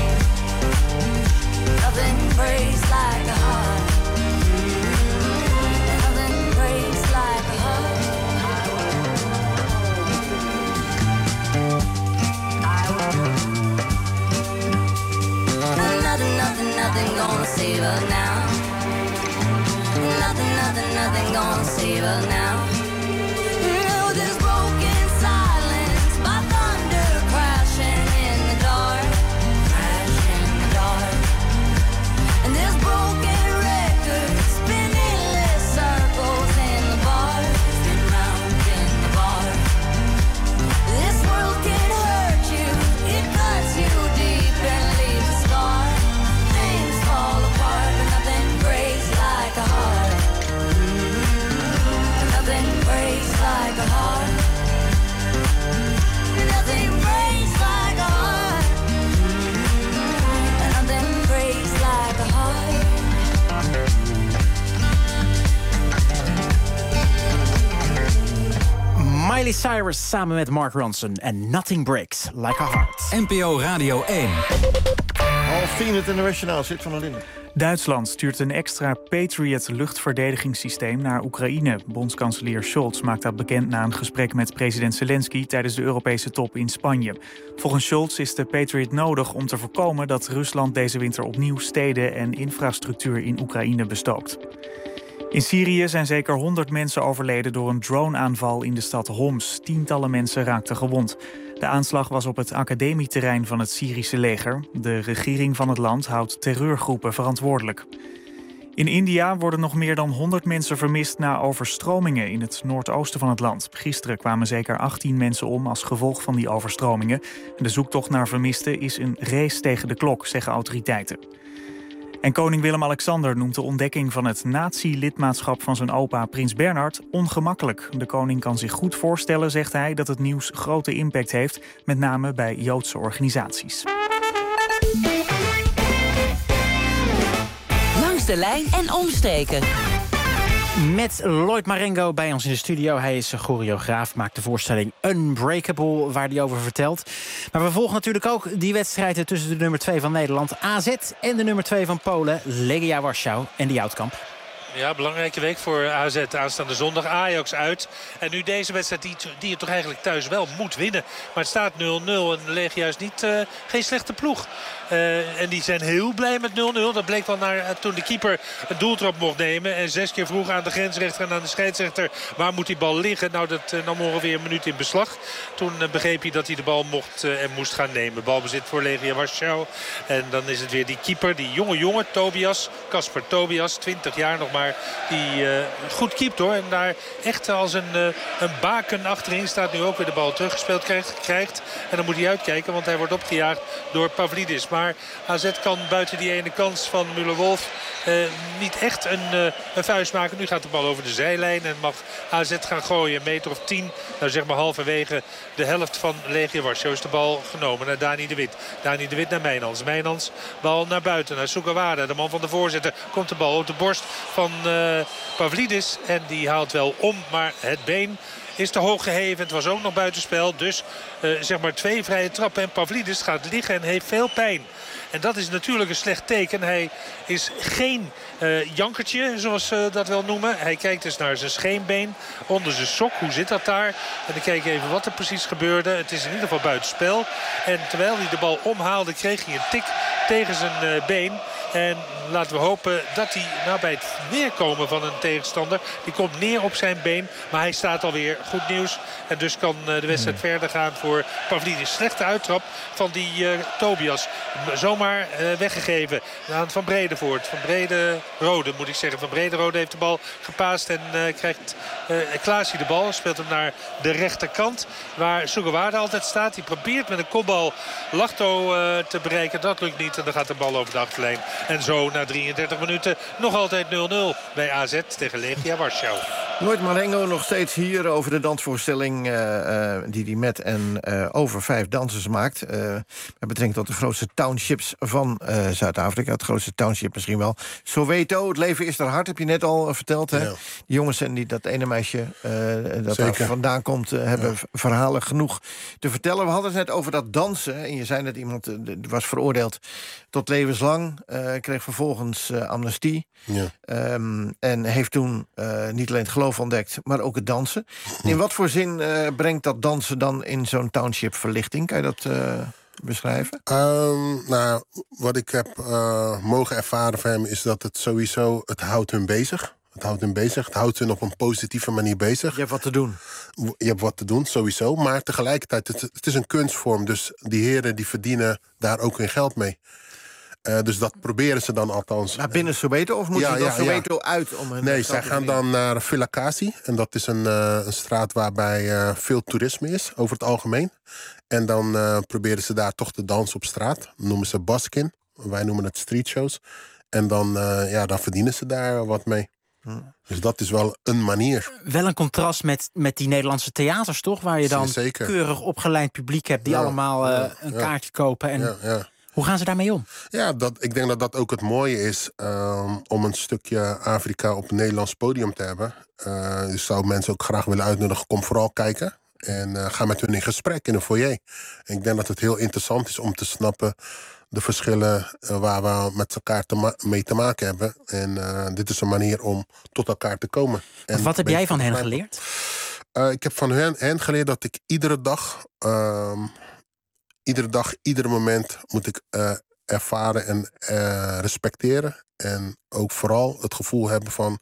us now. Nothing, nothing, nothing gonna save us now. No, this broken silence, my thunder crashing in the dark, crashing in the dark. And this broken record spinning less circles in the bar, spin round in the bar. This world can hurt you, it cuts you deep and leaves a scar. Things fall apart, but nothing breaks like a heart. Mm-hmm. Nothing breaks like a heart. Nothing breaks like a heart. Mm-hmm. Nothing breaks like a heart. Miley Cyrus samen met Mark Ronson en Nothing Breaks Like a Heart. N P O Radio één. Half tien het internationaal zit van der Linden. Duitsland stuurt een extra Patriot luchtverdedigingssysteem naar Oekraïne. Bondskanselier Scholz maakt dat bekend na een gesprek met president Zelensky tijdens de Europese top in Spanje. Volgens Scholz is de Patriot nodig om te voorkomen dat Rusland deze winter opnieuw steden en infrastructuur in Oekraïne bestookt. In Syrië zijn zeker honderd mensen overleden door een droneaanval in de stad Homs. Tientallen mensen raakten gewond. De aanslag was op het academieterrein van het Syrische leger. De regering van het land houdt terreurgroepen verantwoordelijk. In India worden nog meer dan honderd mensen vermist na overstromingen in het noordoosten van het land. Gisteren kwamen zeker achttien mensen om als gevolg van die overstromingen. De zoektocht naar vermisten is een race tegen de klok, zeggen autoriteiten. En koning Willem-Alexander noemt de ontdekking van het nazi-lidmaatschap van zijn opa prins Bernhard ongemakkelijk. De koning kan zich goed voorstellen, zegt hij, dat het nieuws grote impact heeft, met name bij Joodse organisaties. Langs de lijn en omstreken. Met Lloyd Marengo bij ons in de studio. Hij is choreograaf, maakt de voorstelling Unbreakable, waar hij over vertelt. Maar we volgen natuurlijk ook die wedstrijden tussen de nummer twee van Nederland, A Z, en de nummer twee van Polen, Legia Warschau en de Joutkamp. Ja, belangrijke week voor A Z. Aanstaande zondag Ajax uit. En nu deze wedstrijd die, die je toch eigenlijk thuis wel moet winnen. Maar het staat nul nul en Legia is niet, uh, geen slechte ploeg. Uh, en die zijn heel blij met nul nul. Dat bleek wel naar uh, toen de keeper een doeltrap mocht nemen. En zes keer vroeg aan de grensrechter en aan de scheidsrechter waar moet die bal liggen. Nou, dat uh, nam ongeveer een minuut in beslag. Toen uh, begreep hij dat hij de bal mocht uh, en moest gaan nemen. Balbezit voor Legia Warschau. En dan is het weer die keeper, die jonge jongen, Tobias. Kasper Tobias, twintig jaar nog maar. Die uh, goed keept hoor. En daar echt als een, uh, een baken achterin staat. Nu ook weer de bal teruggespeeld krijgt, krijgt. En dan moet hij uitkijken, want hij wordt opgejaagd door Pavlidis. Maar A Z kan buiten die ene kans van Müller-Wolf uh, niet echt een, uh, een vuist maken. Nu gaat de bal over de zijlijn en mag A Z gaan gooien. Een meter of tien, nou zeg maar halverwege de helft van Legia Warschau is de bal genomen naar Dani de Wit. Dani de Wit naar Mijnans. Mijnans bal naar buiten, naar Sugawara. De man van de voorzitter komt de bal op de borst van uh, Pavlidis. En die haalt wel om, maar het been is te hoog geheven. Het was ook nog buitenspel. Dus uh, zeg maar twee vrije trappen. En Pavlidis gaat liggen en heeft veel pijn. En dat is natuurlijk een slecht teken. Hij is geen uh, jankertje, zoals ze dat wel noemen. Hij kijkt dus naar zijn scheenbeen onder zijn sok. Hoe zit dat daar? En dan kijk ik even wat er precies gebeurde. Het is in ieder geval buitenspel. En terwijl hij de bal omhaalde, kreeg hij een tik tegen zijn uh, been. En laten we hopen dat hij nou, bij het neerkomen van een tegenstander, die komt neer op zijn been. Maar hij staat alweer. Goed nieuws. En dus kan uh, de wedstrijd hmm. verder gaan voor Pavlidis. Slechte uittrap van die uh, Tobias. Zomaar uh, weggegeven aan Van Bredevoort. Van Brederode moet ik zeggen. Van Brederode heeft de bal gepaast en uh, krijgt uh, Klaasje de bal. Speelt hem naar de rechterkant waar Sugawara altijd staat. Die probeert met een kopbal Lachto uh, te bereiken. Dat lukt niet en dan gaat de bal over de achterlijn. En zo na drieëndertig minuten nog altijd nul nul bij A Z tegen Legia Warschau. Lloyd Marengo nog steeds hier over de dansvoorstelling uh, uh, die hij met en uh, over vijf dansers maakt. Uh, met betrekking tot de grootste townships van uh, Zuid-Afrika. Het grootste township misschien wel. Soweto, het leven is er hard, heb je net al uh, verteld. Hè? Ja. Die jongens en die, dat ene meisje uh, dat Zeker. daar vandaan komt, uh, hebben ja. verhalen genoeg te vertellen. We hadden het net over dat dansen. En je zei net, iemand uh, was veroordeeld tot levenslang. Uh, kreeg vervolgens uh, amnestie. Ja. Um, en heeft toen uh, niet alleen het geloof ontdekt, maar ook het dansen. In wat voor zin uh, brengt dat dansen dan in zo'n township verlichting? Kan je dat... Uh... beschrijven? Um, nou, wat ik heb uh, mogen ervaren van hem is dat het sowieso, het houdt hun bezig. Het houdt hun bezig, het houdt hun op een positieve manier bezig. Je hebt wat te doen. Je hebt wat te doen, sowieso. Maar tegelijkertijd, het, het is een kunstvorm. Dus die heren die verdienen daar ook hun geld mee. Uh, dus dat proberen ze dan althans. Maar binnen Soweto of moet je ja, dan ja, Soweto ja. uit? Om hun nee, zij gaan dan naar Vilakasi. En dat is een, uh, een straat waarbij uh, veel toerisme is, over het algemeen. En dan uh, proberen ze daar toch te dansen op straat. Dat noemen ze buskin. Wij noemen het street shows. En dan, uh, ja, dan verdienen ze daar wat mee. Hmm. Dus dat is wel een manier. Wel een contrast met, met die Nederlandse theaters, toch? Waar je dan Zeker. keurig opgeleid publiek hebt... die ja, allemaal uh, ja, een ja. kaartje kopen. En ja, ja. Hoe gaan ze daarmee om? Ja, dat, ik denk dat dat ook het mooie is... Um, om een stukje Afrika op een Nederlands podium te hebben. Uh, dus zou mensen ook graag willen uitnodigen... kom vooral kijken en uh, ga met hun in gesprek in een foyer. En ik denk dat het heel interessant is om te snappen... de verschillen uh, waar we met elkaar te ma- mee te maken hebben. En uh, dit is een manier om tot elkaar te komen. En wat heb jij van hen geleerd? Uh, ik heb van hen, hen geleerd dat ik iedere dag... Uh, iedere dag, ieder moment moet ik uh, ervaren en uh, respecteren. En ook vooral het gevoel hebben van...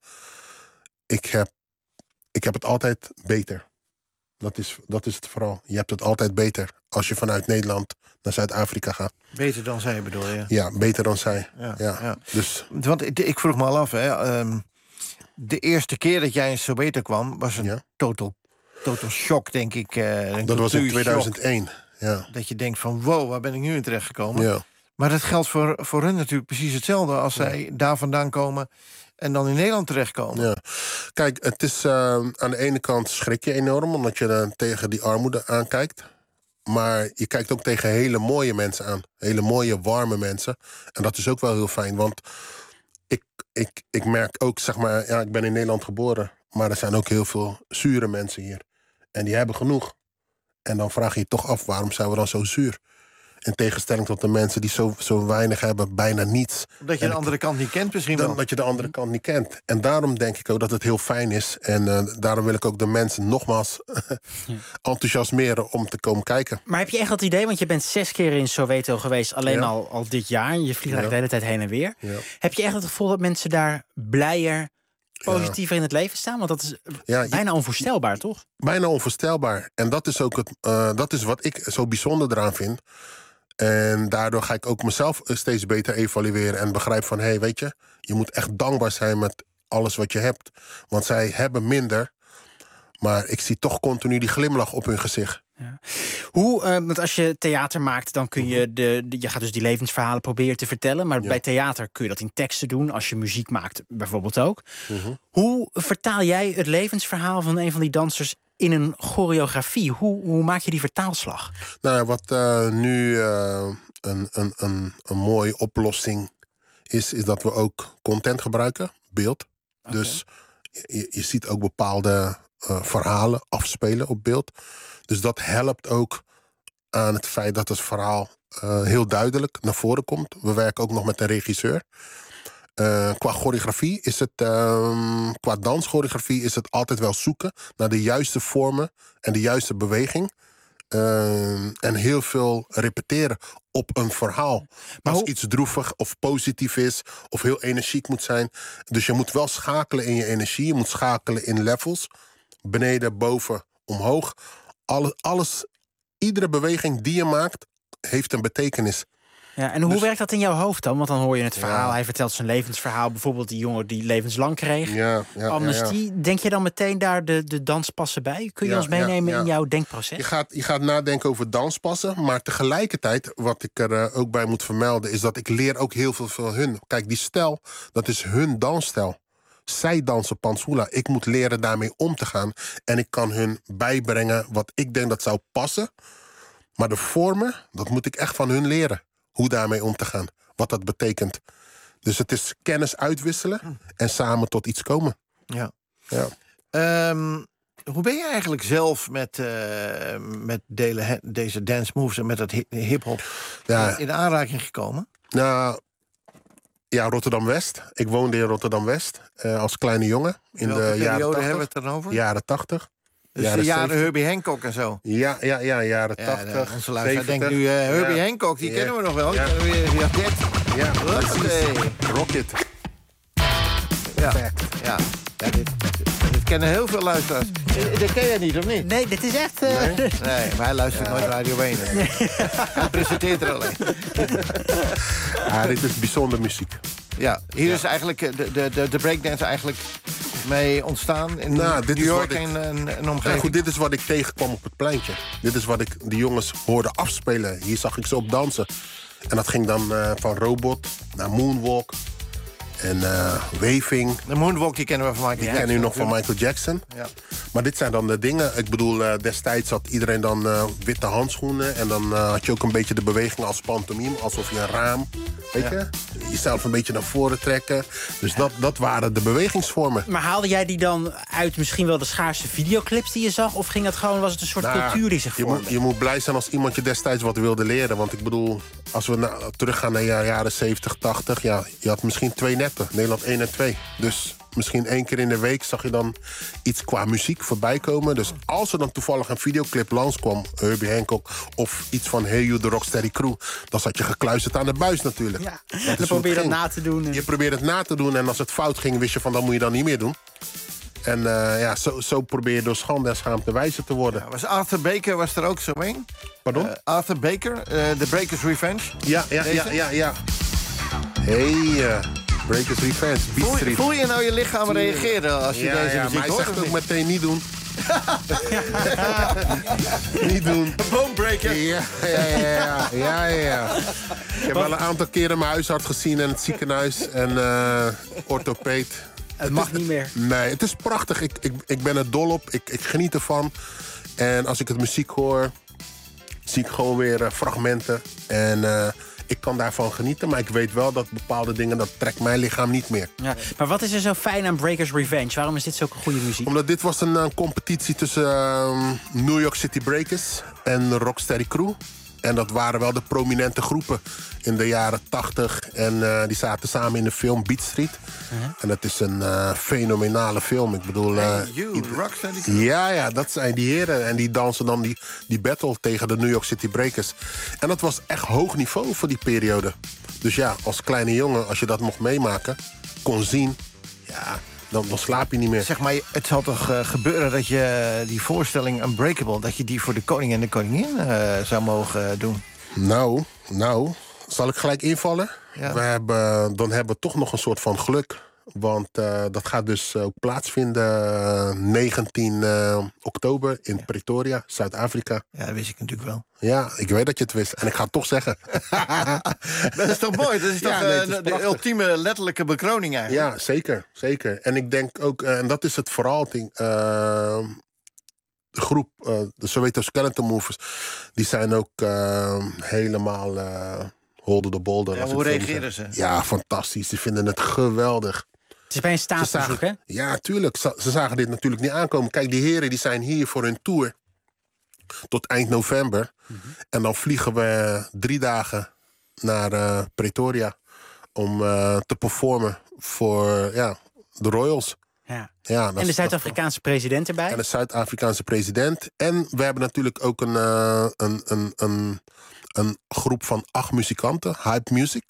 ik heb, ik heb het altijd beter. Dat is, dat is het vooral. Je hebt het altijd beter als je vanuit Nederland naar Zuid-Afrika gaat. Beter dan zij bedoel je? Ja, beter dan zij. Ja, ja. Ja. Dus... Want ik, ik vroeg me al af, hè, um, de eerste keer dat jij in Soweto kwam... was een ja. total, total shock, denk ik. Uh, dat was in tweeduizend één. Ja. Dat je denkt van, wow, waar ben ik nu in terechtgekomen? Ja. Maar dat geldt voor, voor hun natuurlijk precies hetzelfde... als ja. zij daar vandaan komen en dan in Nederland terechtkomen. Ja. Kijk, het is uh, aan de ene kant schrik je enorm... omdat je dan tegen die armoede aankijkt. Maar je kijkt ook tegen hele mooie mensen aan. Hele mooie, warme mensen. En dat is ook wel heel fijn, want... ik, ik, ik merk ook, zeg maar, ja, ik ben in Nederland geboren... maar er zijn ook heel veel zure mensen hier. En die hebben genoeg. En dan vraag je je toch af, waarom zijn we dan zo zuur? In tegenstelling tot de mensen die zo, zo weinig hebben, bijna niets. Dat je de andere kant niet kent misschien wel. Dat je de andere kant niet kent. En daarom denk ik ook dat het heel fijn is. En uh, daarom wil ik ook de mensen nogmaals ja. enthousiasmeren om te komen kijken. Maar heb je echt dat idee, want je bent zes keer in Soweto geweest... alleen ja. al, al dit jaar, je vliegt ja. de hele tijd heen en weer. Ja. Heb je echt het gevoel dat mensen daar blijer... positiever ja. in het leven staan? Want dat is ja, bijna je, onvoorstelbaar, toch? Bijna onvoorstelbaar. En dat is ook het, uh, dat is wat ik zo bijzonder eraan vind. En daardoor ga ik ook mezelf steeds beter evalueren... en begrijp van, hé, hey, weet je... je moet echt dankbaar zijn met alles wat je hebt. Want zij hebben minder... maar ik zie toch continu die glimlach op hun gezicht. Ja. Hoe, uh, want als je theater maakt, dan kun je de, de... je gaat dus die levensverhalen proberen te vertellen... maar ja. bij theater kun je dat in teksten doen. Als je muziek maakt, bijvoorbeeld ook. Uh-huh. Hoe vertaal jij het levensverhaal van een van die dansers... in een choreografie? Hoe, hoe maak je die vertaalslag? Nou, wat uh, nu uh, een, een, een, een mooie oplossing is... is dat we ook content gebruiken, beeld. Okay. Dus je, je ziet ook bepaalde uh, verhalen afspelen op beeld... Dus dat helpt ook aan het feit dat het verhaal uh, heel duidelijk naar voren komt. We werken ook nog met een regisseur. Uh, qua choreografie is het, uh, qua danschoreografie is het altijd wel zoeken naar de juiste vormen en de juiste beweging. Uh, en heel veel repeteren op een verhaal. Maar als hoe... iets droevig of positief is of heel energiek moet zijn. Dus je moet wel schakelen in je energie. Je moet schakelen in levels. Beneden, boven, omhoog. Alles, alles, iedere beweging die je maakt, heeft een betekenis. Ja, en hoe dus, werkt dat in jouw hoofd dan? Want dan hoor je het verhaal, ja. hij vertelt zijn levensverhaal. Bijvoorbeeld die jongen die levenslang kreeg. Ja, ja, Amnestie. Ja, ja. Denk je dan meteen daar de, de danspassen bij? Kun je ja, ons meenemen ja, ja. in jouw denkproces? Je gaat, je gaat nadenken over danspassen. Maar tegelijkertijd, wat ik er uh, ook bij moet vermelden... is dat ik leer ook heel veel van hun. Kijk, die stijl, dat is hun dansstijl. Zij dansen Pantsula. Ik moet leren daarmee om te gaan. En ik kan hun bijbrengen wat ik denk dat zou passen. Maar de vormen, dat moet ik echt van hun leren. Hoe daarmee om te gaan. Wat dat betekent. Dus het is kennis uitwisselen en samen tot iets komen. Ja. ja. Um, hoe ben je eigenlijk zelf met, uh, met delen, deze dance moves en met dat hip-hop ja. in aanraking gekomen? Nou, ja, Rotterdam-West. Ik woonde in Rotterdam-West uh, als kleine jongen. In Welke de jaren tachtig. Hebben we het dan over? Jaren tachtig. Dus Jaren de jaren zeventig. Herbie Hancock en zo. Ja, ja, ja jaren Ja, tachtig, de- onze luisteraar zeventig. denkt nu, uh, Herbie Ja. Hancock, die Ja. kennen we nog wel. Ja. Ja, ja, dit. Ja, Hoppatee. Rocket. Ja, ja. ja dit, dit kennen heel veel luisteraars. Eh, Dit ken jij niet, of niet? Nee, dit is echt... Uh... Nee, nee, maar hij luistert nooit Radio één. Nee. Hij presenteert er alleen. Ja, dit is bijzonder muziek. Ja, hier ja. is eigenlijk eh, de, de, de, de breakdance eigenlijk mee ontstaan in nou, dit New York is wat ik, en, en, en omgeving. Ja, goed, dit is wat ik tegenkwam op het pleintje. Dit is wat ik de jongens hoorde afspelen. Hier zag ik ze op dansen. En dat ging dan uh, van robot naar moonwalk. En uh, waving. De moonwalk die kennen we van Michael die Jackson. Die kennen u nog van Michael Jackson. Ja. Maar dit zijn dan de dingen. Ik bedoel, uh, destijds had iedereen dan uh, witte handschoenen. En dan uh, had je ook een beetje de beweging als pantomime. Alsof je een raam, weet je, ja. jezelf een beetje naar voren trekken. Dus ja. dat, dat waren de bewegingsvormen. Maar haalde jij die dan uit misschien wel de schaarse videoclips die je zag? Of ging het gewoon, was het een soort nou, cultuur die zich vormde? Je moet, je moet blij zijn als iemand je destijds wat wilde leren. Want ik bedoel, als we na, teruggaan naar de jaren zeventig, tachtig... ja, je had misschien twee netten. Nederland één en twee. Dus misschien één keer in de week zag je dan iets qua muziek voorbij komen. Dus als er dan toevallig een videoclip langskwam, Herbie Hancock, of iets van Hey You, the Rocksteady Crew, dan zat je gekluisterd aan de buis natuurlijk. Ja, dat dan probeer je dat na te doen. En... Je probeert het na te doen en als het fout ging, wist je van, dat moet je dan niet meer doen. En uh, ja, zo, zo probeer je door schande en schaamte wijzer te worden. Ja, was Arthur Baker was er ook zo in? Pardon? Uh, Arthur Baker, uh, The Breakers Revenge. Ja, ja, ja, ja, ja. Hey, uh, Breakers Revenge, Beat voel, Street. voel je nou je lichaam reageren als je ja, deze ja, muziek maar hoort? hij zegt ook meteen niet doen. Niet doen. Bonebreaker. Ja, ja, ja, ja, ja, ja. Ik heb wel een aantal keren mijn huisarts gezien en het ziekenhuis en uh, orthopeed. Het mag het, niet meer. Nee, het is prachtig. Ik, ik, ik ben er dol op. Ik, ik geniet ervan. En als ik het muziek hoor, zie ik gewoon weer uh, fragmenten. En uh, ik kan daarvan genieten. Maar ik weet wel dat bepaalde dingen, dat trekt mijn lichaam niet meer. Ja, maar wat is er zo fijn aan Breakers Revenge? Waarom is dit zulke goede muziek? Omdat dit was een, een competitie tussen uh, New York City Breakers en Rocksteady Crew. En dat waren wel de prominente groepen in de jaren tachtig. En uh, die zaten samen in de film Beat Street. Uh-huh. En dat is een uh, fenomenale film. Ik bedoel... Uh, hey, you, ieder... Rocksteady Crew. Ja, ja, dat zijn die heren. En die dansen dan die, die battle tegen de New York City Breakers. En dat was echt hoog niveau voor die periode. Dus ja, als kleine jongen, als je dat mocht meemaken, kon zien... ja. Dan, dan slaap je niet meer. Zeg maar, het zal toch uh, gebeuren dat je die voorstelling Unbreakable, dat je die voor de koning en de koningin uh, zou mogen uh, doen? Nou, nou, zal ik gelijk invallen? Ja. We hebben, dan hebben we toch nog een soort van geluk. Want uh, dat gaat dus ook plaatsvinden uh, negentien oktober in Pretoria, Zuid-Afrika. Ja, dat wist ik natuurlijk wel. Ja, ik weet dat je het wist. En ik ga het toch zeggen. Dat is toch mooi? Dat is toch ja, nee, uh, de ultieme letterlijke bekroning eigenlijk? Ja, zeker. zeker. En ik denk ook, uh, en dat is het vooral, uh, de groep, uh, de Soweto Skeleton Movers, die zijn ook uh, helemaal... Uh, Holder de Bolder. Ja, hoe reageren ze? Ja, fantastisch. Ze vinden het geweldig. Het is bij een staatsbezoek, hè? Ja, tuurlijk. Ze, ze zagen dit natuurlijk niet aankomen. Kijk, die heren die zijn hier voor hun tour. Tot eind november. Mm-hmm. En dan vliegen we drie dagen naar uh, Pretoria. Om uh, te performen voor ja, de Royals. Ja. Ja, en de Zuid-Afrikaanse president erbij? En de Zuid-Afrikaanse president. En we hebben natuurlijk ook een... Uh, een, een, een Een groep van acht muzikanten, Hype Music.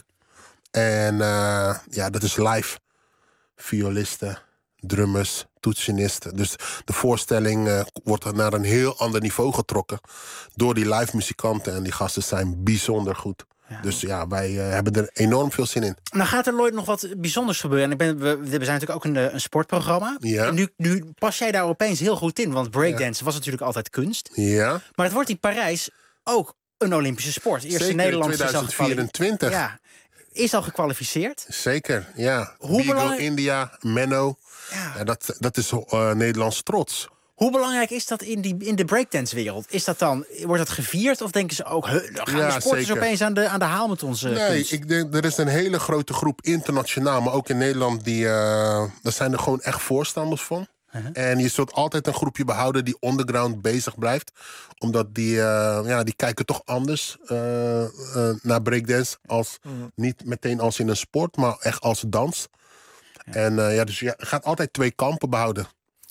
En uh, ja, dat is live. Violisten, drummers, toetsenisten. Dus de voorstelling uh, wordt naar een heel ander niveau getrokken. Door die live muzikanten. En die gasten zijn bijzonder goed. Ja. Dus ja, wij uh, hebben er enorm veel zin in. Nou gaat er nooit nog wat bijzonders gebeuren. En ik ben, we, we zijn natuurlijk ook een, een sportprogramma. Ja. En nu, nu pas jij daar opeens heel goed in. Want breakdance ja. was natuurlijk altijd kunst. Ja. Maar het wordt in Parijs ook een Olympische sport. Eerste Zeker, Nederlandse tweeduizend vierentwintig. Ja, is al gekwalificeerd. Zeker, ja. Hoe belangrijk... India, Menno. Ja. Ja, dat, dat is uh, Nederlands trots. Hoe belangrijk is dat in, die, in de breakdance-wereld? Is dat dan, wordt dat gevierd of denken ze ook... He, dan gaan ja, de sporters zeker. opeens aan de, aan de haal met onze Nee, kunst? ik denk, er is een hele grote groep internationaal, maar ook in Nederland... die, uh, daar zijn er gewoon echt voorstanders van. Uh-huh. En je zult altijd een groepje behouden die underground bezig blijft. Omdat die, uh, ja, die kijken toch anders uh, uh, naar breakdance. Als, uh-huh. Niet meteen als in een sport, maar echt als dans. Ja. En uh, ja, dus je gaat altijd twee kampen behouden.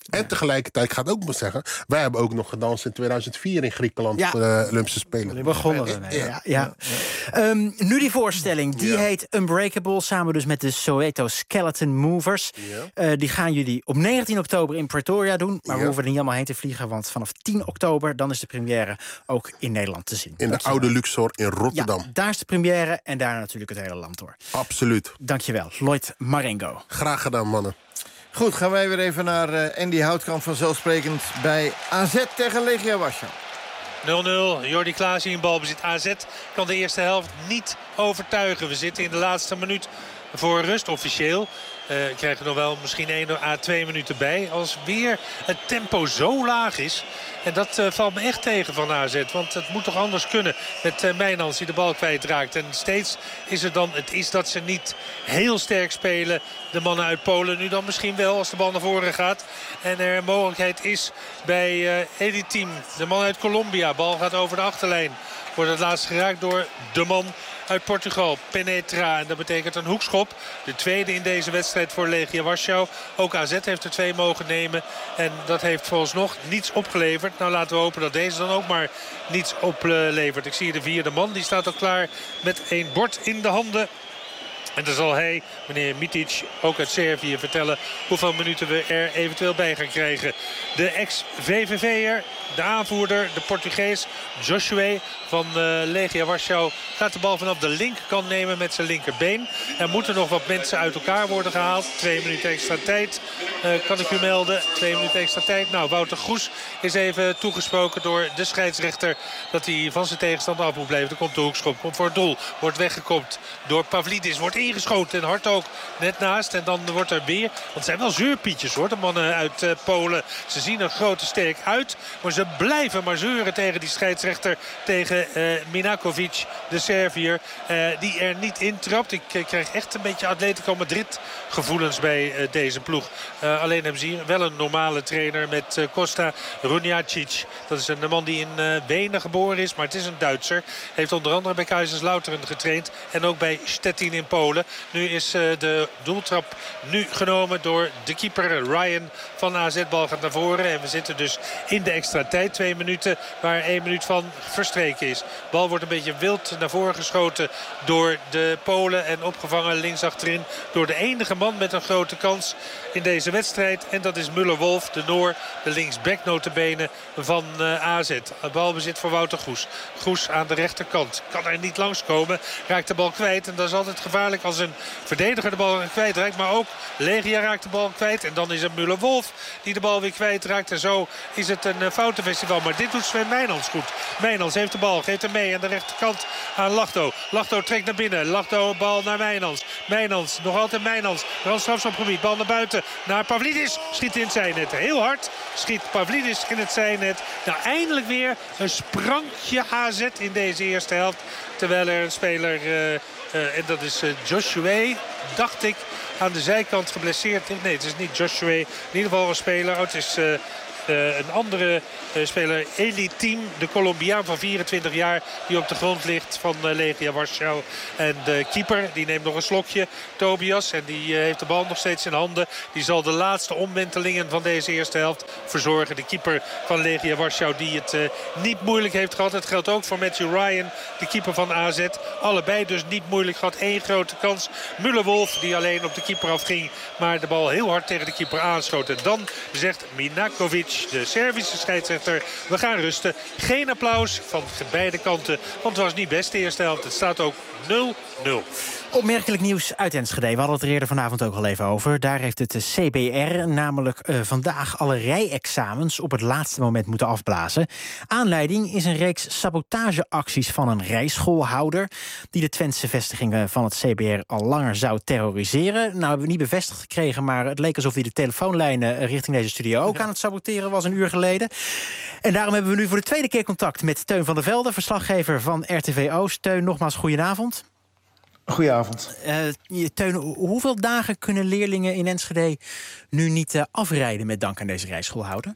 En tegelijkertijd, ik ga het ook maar zeggen... wij hebben ook nog gedanst in tweeduizend vier in Griekenland... Ja. voor de Olympische Spelen. We begonnen ermee, ja. ja, ja. Um, nu die voorstelling, die ja. heet Unbreakable... samen dus met de Soweto Skeleton Movers. Ja. Uh, die gaan jullie op negentien oktober in Pretoria doen. Maar ja. we hoeven er niet allemaal heen te vliegen... want vanaf tien oktober dan is de première ook in Nederland te zien. In de oude Luxor in Rotterdam. Ja, daar is de première en daar natuurlijk het hele land door. Absoluut. Dankjewel, Lloyd Marengo. Graag gedaan, mannen. Goed, gaan wij weer even naar uh, Andy Houtkamp, vanzelfsprekend bij A Z tegen Legia Warschau. nul nul, Jordi Klaas in balbezit. A Z kan de eerste helft niet overtuigen. We zitten in de laatste minuut voor rust officieel. Uh, krijgen nog wel misschien één à twee minuten bij. Als weer het tempo zo laag is. En dat uh, valt me echt tegen van A Z. Want het moet toch anders kunnen met uh, Mijnans die de bal kwijtraakt. En steeds is het dan, het is dat ze niet heel sterk spelen. De mannen uit Polen nu dan misschien wel als de bal naar voren gaat. En er een mogelijkheid is bij uh, Editeam. De man uit Colombia. Bal gaat over de achterlijn. Wordt het laatst geraakt door de man uit Portugal, Penetra. En dat betekent een hoekschop. De tweede in deze wedstrijd voor Legia Warschau. Ook A Z heeft er twee mogen nemen. En dat heeft vooralsnog niets opgeleverd. Nou, laten we hopen dat deze dan ook maar niets oplevert. Ik zie de vierde man. Die staat al klaar met een bord in de handen. En dan zal hij, meneer Mitic, ook uit Servië vertellen hoeveel minuten we er eventueel bij gaan krijgen. De ex-V V V'er, de aanvoerder, de Portugees Josué van uh, Legia Warschau gaat de bal vanaf de linkerkant nemen met zijn linkerbeen. Er moeten nog wat mensen uit elkaar worden gehaald. Twee minuten extra tijd, uh, kan ik u melden. Twee minuten extra tijd. Nou, Wouter Goes is even toegesproken door de scheidsrechter dat hij van zijn tegenstander af moet blijven. Er komt de hoekschop, komt voor het doel, wordt weggekopt door Pavlidis, wordt ingeschoten en hard ook net naast. En dan wordt er weer, want het zijn wel zeurpietjes hoor, de mannen uit uh, Polen. Ze zien er groot en sterk uit, maar ze blijven maar zeuren tegen die scheidsrechter, tegen uh, Minakovic, de Serviër, uh, die er niet intrapt. Ik uh, krijg echt een beetje Atletico Madrid gevoelens bij uh, deze ploeg. Uh, alleen hebben ze hier wel een normale trainer met uh, Costa Runjacic. Dat is een man die in uh, Wenen geboren is, maar het is een Duitser. Heeft onder andere bij Kaiserslautern getraind en ook bij Stettin in Polen. Nu is uh, de doeltrap nu genomen door de keeper Ryan van A Z. Bal gaat naar voren en we zitten dus in de extra tijd. Twee minuten waar één minuut van verstreken is. Bal wordt een beetje wild naar voren geschoten door de Polen en opgevangen links achterin door de enige man met een grote kans in deze wedstrijd. En dat is Müller-Wolf, de Noor, de linksback notabene van uh, A Z. Balbezit voor Wouter Goes. Goes aan de rechterkant. Kan er niet langskomen. Raakt de bal kwijt. En dat is altijd gevaarlijk als een verdediger de bal kwijtraakt. Maar ook Legia raakt de bal kwijt. En dan is het Müller-Wolf die de bal weer kwijtraakt. En zo is het een uh, foutenfestival. Maar dit doet Sven Mijnans goed. Mijnans heeft de bal. Geeft hem mee aan de rechterkant aan Lachdo. Lachdo trekt naar binnen. Lachdo bal naar Mijnans. Mijnans. Nog altijd Mijnans. Rand strafschopgebied. Bal naar buiten. Naar Pavlidis. Schiet in het zijnet. Heel hard schiet Pavlidis in het zijnet. Nou, eindelijk weer een sprankje A Z in deze eerste helft. Terwijl er een speler, uh, uh, en dat is uh, Josué, dacht ik, aan de zijkant geblesseerd. Nee, het is niet Josué. In ieder geval een speler. Oh, het is uh, uh, een andere uh, speler, Editeam, de Colombiaan van vierentwintig jaar, die op de grond ligt van uh, Legia Warschau. En de keeper, die neemt nog een slokje, Tobias. En die uh, heeft de bal nog steeds in handen. Die zal de laatste omwentelingen van deze eerste helft verzorgen. De keeper van Legia Warschau, die het uh, niet moeilijk heeft gehad. Het geldt ook voor Matthew Ryan, de keeper van A Z. Allebei dus niet moeilijk gehad. Eén grote kans. Müller-Wolf, die alleen op de keeper afging, maar de bal heel hard tegen de keeper aanschoot. En dan zegt Minakovic, de Servische scheidsrechter, we gaan rusten. Geen applaus van beide kanten, want het was niet best de eerste helft. Het staat ook nul nul. Opmerkelijk nieuws uit Enschede. We hadden het er eerder vanavond ook al even over. Daar heeft het C B R namelijk uh, vandaag alle rijexamens op het laatste moment moeten afblazen. Aanleiding is een reeks sabotageacties van een rijschoolhouder die de Twentse vestigingen van het C B R al langer zou terroriseren. Nou, hebben we niet bevestigd gekregen, maar het leek alsof hij de telefoonlijnen richting deze studio ook aan het saboteren was een uur geleden. En daarom hebben we nu voor de tweede keer contact met Teun van der Velde, verslaggever van R T V Oost. Teun, nogmaals goedenavond. Goedenavond. Uh, Teun, hoeveel dagen kunnen leerlingen in Enschede nu niet uh, afrijden met dank aan deze rijschoolhouder?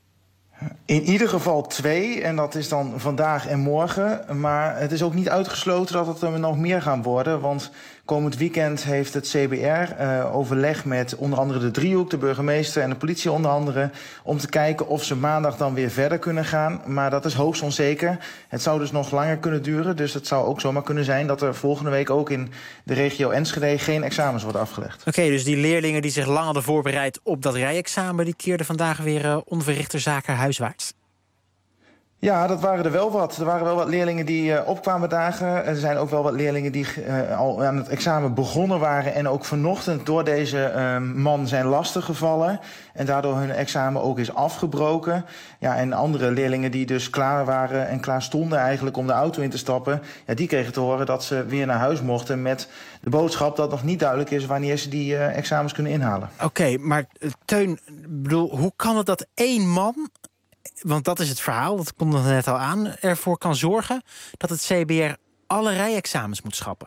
In ieder geval twee, en dat is dan vandaag en morgen. Maar het is ook niet uitgesloten dat het er nog meer gaan worden. Want Komend weekend heeft het C B R uh, overleg met onder andere de driehoek, de burgemeester en de politie onder andere, om te kijken of ze maandag dan weer verder kunnen gaan. Maar dat is hoogst onzeker. Het zou dus nog langer kunnen duren. Dus het zou ook zomaar kunnen zijn dat er volgende week ook in de regio Enschede geen examens worden afgelegd. Oké, okay, dus die leerlingen die zich lang hadden voorbereid op dat rijexamen, die keerden vandaag weer uh, onverrichter zaken huiswaarts. Ja, dat waren er wel wat. Er waren wel wat leerlingen die uh, opkwamen dagen. Er zijn ook wel wat leerlingen die uh, al aan het examen begonnen waren en ook vanochtend door deze uh, man zijn lastiggevallen en daardoor hun examen ook is afgebroken. Ja, en andere leerlingen die dus klaar waren en klaar stonden eigenlijk om de auto in te stappen, ja, die kregen te horen dat ze weer naar huis mochten met de boodschap dat nog niet duidelijk is wanneer ze die uh, examens kunnen inhalen. Oké, okay, maar uh, Teun, bedoel, hoe kan het dat één man, want dat is het verhaal, dat komt er net al aan, ervoor kan zorgen dat het C B R alle rijexamens moet schrappen?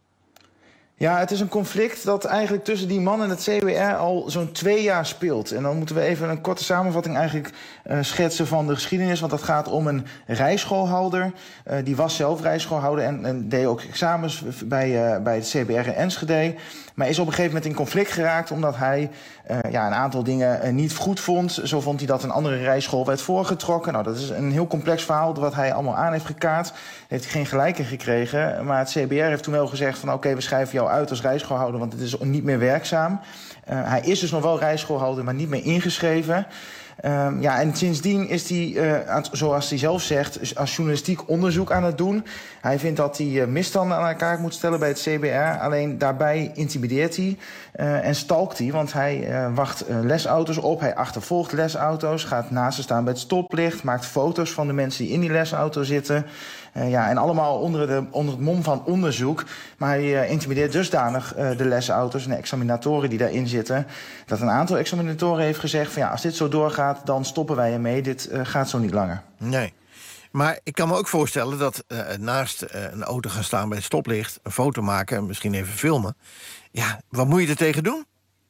Ja, het is een conflict dat eigenlijk tussen die man en het C B R al zo'n twee jaar speelt. En dan moeten we even een korte samenvatting eigenlijk uh, schetsen van de geschiedenis. Want dat gaat om een rijschoolhouder. Uh, die was zelf rijschoolhouder en, en deed ook examens bij, uh, bij het C B R in Enschede. Maar is op een gegeven moment in conflict geraakt omdat hij uh, ja, een aantal dingen uh, niet goed vond. Zo vond hij dat een andere rijschool werd voorgetrokken. Nou, dat is een heel complex verhaal wat hij allemaal aan heeft gekaart. Daar heeft hij geen gelijk in gekregen. Maar het C B R heeft toen wel gezegd van oké, okay, we schrijven jou uit als rijschoolhouder, want het is niet meer werkzaam. Uh, hij is dus nog wel rijschoolhouder, maar niet meer ingeschreven. Um, ja, en sindsdien is hij, uh, zoals hij zelf zegt, als journalistiek onderzoek aan het doen. Hij vindt dat hij uh, misstanden aan elkaar moet stellen bij het C B R. Alleen daarbij intimideert hij uh, en stalkt hij. Want hij uh, wacht uh, lesauto's op, hij achtervolgt lesauto's, gaat naast ze staan bij het stoplicht, maakt foto's van de mensen die in die lesauto zitten. Uh, ja, en allemaal onder, de, onder het mom van onderzoek. Maar hij uh, intimideert dusdanig uh, de lesauto's en de examinatoren die daarin zitten, dat een aantal examinatoren heeft gezegd van ja, als dit zo doorgaat, dan stoppen wij ermee. Dit uh, gaat zo niet langer. Nee. Maar ik kan me ook voorstellen dat uh, naast uh, een auto gaan staan bij het stoplicht, een foto maken en misschien even filmen. Ja, wat moet je er tegen doen?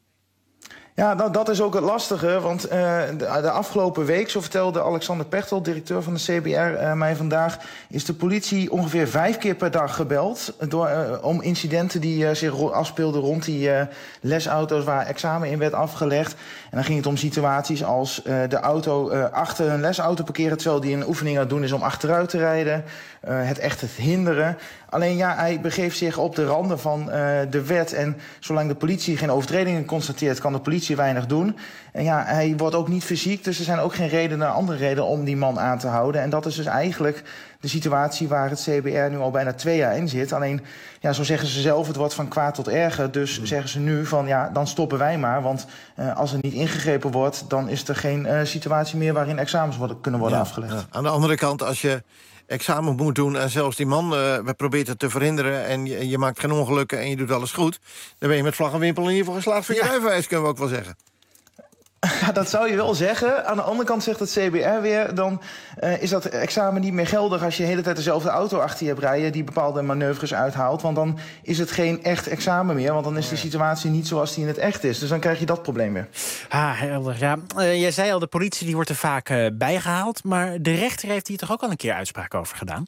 Ja, nou, dat is ook het lastige, want uh, de, de afgelopen week, zo vertelde Alexander Pechtel, directeur van de C B R, uh, mij vandaag, is de politie ongeveer vijf keer per dag gebeld door, uh, om incidenten die uh, zich afspeelden rond die uh, lesauto's waar examen in werd afgelegd. En dan ging het om situaties als uh, de auto uh, achter een lesauto parkeren terwijl die een oefening aan het doen is om achteruit te rijden. Uh, het echt het hinderen. Alleen ja, hij begeeft zich op de randen van uh, de wet. En zolang de politie geen overtredingen constateert, kan de politie weinig doen. En ja, hij wordt ook niet fysiek, dus er zijn ook geen redenen, andere redenen om die man aan te houden. En dat is dus eigenlijk de situatie waar het C B R nu al bijna twee jaar in zit. Alleen, ja, zo zeggen ze zelf, het wordt van kwaad tot erger. Dus mm. zeggen ze nu van, ja, dan stoppen wij maar. Want uh, als er niet ingegrepen wordt, dan is er geen uh, situatie meer waarin examens worden, kunnen worden ja, afgelegd. Ja. Aan de andere kant, als je examen moet doen en zelfs die man uh, probeert het te verhinderen en je, je maakt geen ongelukken en je doet alles goed, dan ben je met vlag en wimpel in ieder geval geslaagd voor je rijbewijs, kunnen we ook wel zeggen. Ja, dat zou je wel zeggen. Aan de andere kant zegt het C B R weer, dan uh, is dat examen niet meer geldig als je de hele tijd dezelfde auto achter je hebt rijden die bepaalde manoeuvres uithaalt. Want dan is het geen echt examen meer, want dan is de situatie niet zoals die in het echt is. Dus dan krijg je dat probleem weer. Ah, helder. Ja. Uh, jij zei al, de politie die wordt er vaak uh, bijgehaald, maar de rechter heeft hier toch ook al een keer uitspraak over gedaan?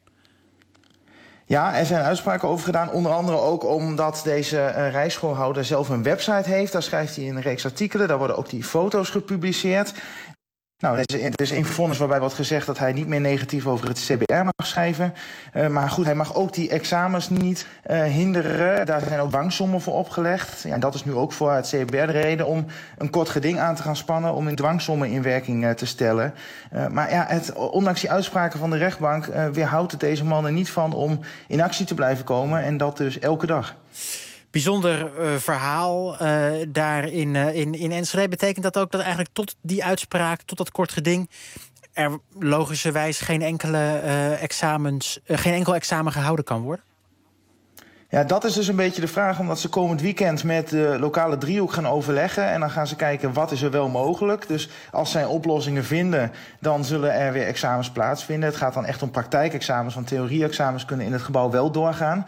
Ja, er zijn uitspraken over gedaan. Onder andere ook omdat deze uh, rijschoolhouder zelf een website heeft. Daar schrijft hij een reeks artikelen. Daar worden ook die foto's gepubliceerd. Nou, er is, er is een vonnis waarbij wordt gezegd dat hij niet meer negatief over het C B R mag schrijven. Uh, maar goed, hij mag ook die examens niet uh, hinderen. Daar zijn ook dwangsommen voor opgelegd. Ja, en dat is nu ook voor het C B R de reden om een kort geding aan te gaan spannen, om een dwangsommen in werking uh, te stellen. Uh, maar ja, het, ondanks die uitspraken van de rechtbank uh, weerhoudt het deze man er niet van om in actie te blijven komen. En dat dus elke dag. Bijzonder uh, verhaal uh, daar in, uh, in, in Enschede. Betekent dat ook dat eigenlijk tot die uitspraak, tot dat kort geding, er logischerwijs geen enkele uh, examens, uh, geen enkel examen gehouden kan worden? Ja, dat is dus een beetje de vraag, omdat ze komend weekend met de lokale driehoek gaan overleggen. En dan gaan ze kijken wat is er wel mogelijk. Dus als zij oplossingen vinden, dan zullen er weer examens plaatsvinden. Het gaat dan echt om praktijkexamens, want theorie-examens kunnen in het gebouw wel doorgaan. Mm-hmm.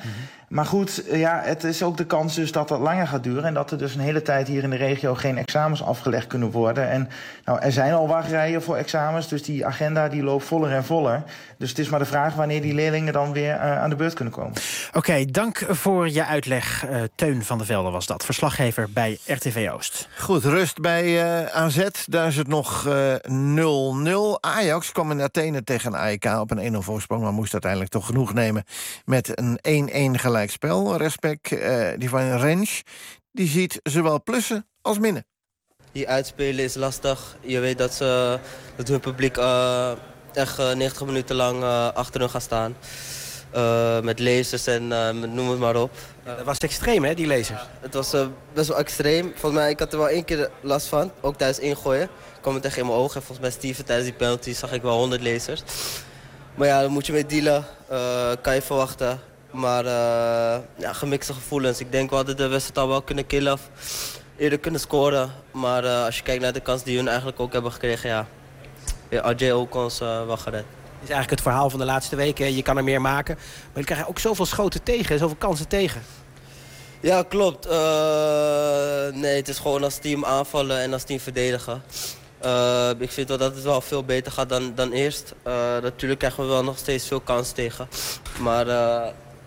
Maar goed, ja, het is ook de kans dus dat dat langer gaat duren... en dat er dus een hele tijd hier in de regio geen examens afgelegd kunnen worden. En nou, er zijn al wachtrijen voor examens, dus die agenda die loopt voller en voller. Dus het is maar de vraag wanneer die leerlingen dan weer uh, aan de beurt kunnen komen. Oké, okay, dank voor je uitleg. Uh, Teun van der Velde was dat, verslaggever bij R T V Oost. Goed, rust bij uh, A Z. Daar is het nog nul nul. Uh, Ajax kwam in Athene tegen A E K op een één nul voorsprong... maar moest uiteindelijk toch genoeg nemen met een één één gelijkspel. Respect, uh, die van Rens, die ziet zowel plussen als minnen. Die uitspelen is lastig. Je weet dat, ze, dat hun publiek uh, echt uh, negentig minuten lang uh, achter hun gaat staan. Uh, met lasers en uh, met, noem het maar op. Uh, dat was extreem, hè, die lasers? Ja, het was uh, best wel extreem. Volgens mij, ik had er wel één keer last van, ook tijdens ingooien. kwam het echt in mijn ogen. En volgens mij Steven tijdens die penalty zag ik wel honderd lasers. Maar ja, daar moet je mee dealen. Uh, kan je verwachten. Maar uh, ja, gemixte gevoelens. Ik denk we hadden de wedstrijd al wel kunnen killen of eerder kunnen scoren. Maar uh, als je kijkt naar de kans die hun eigenlijk ook hebben gekregen, ja, ja A J ook ons uh, wel gered. Dat is eigenlijk het verhaal van de laatste weken. Je kan er meer maken. Maar je krijgt ook zoveel schoten tegen, zoveel kansen tegen. Ja, klopt. Uh, nee, het is gewoon als team aanvallen en als team verdedigen. Uh, ik vind wel dat het wel veel beter gaat dan, dan eerst. Uh, natuurlijk krijgen we wel nog steeds veel kansen tegen. Maar uh,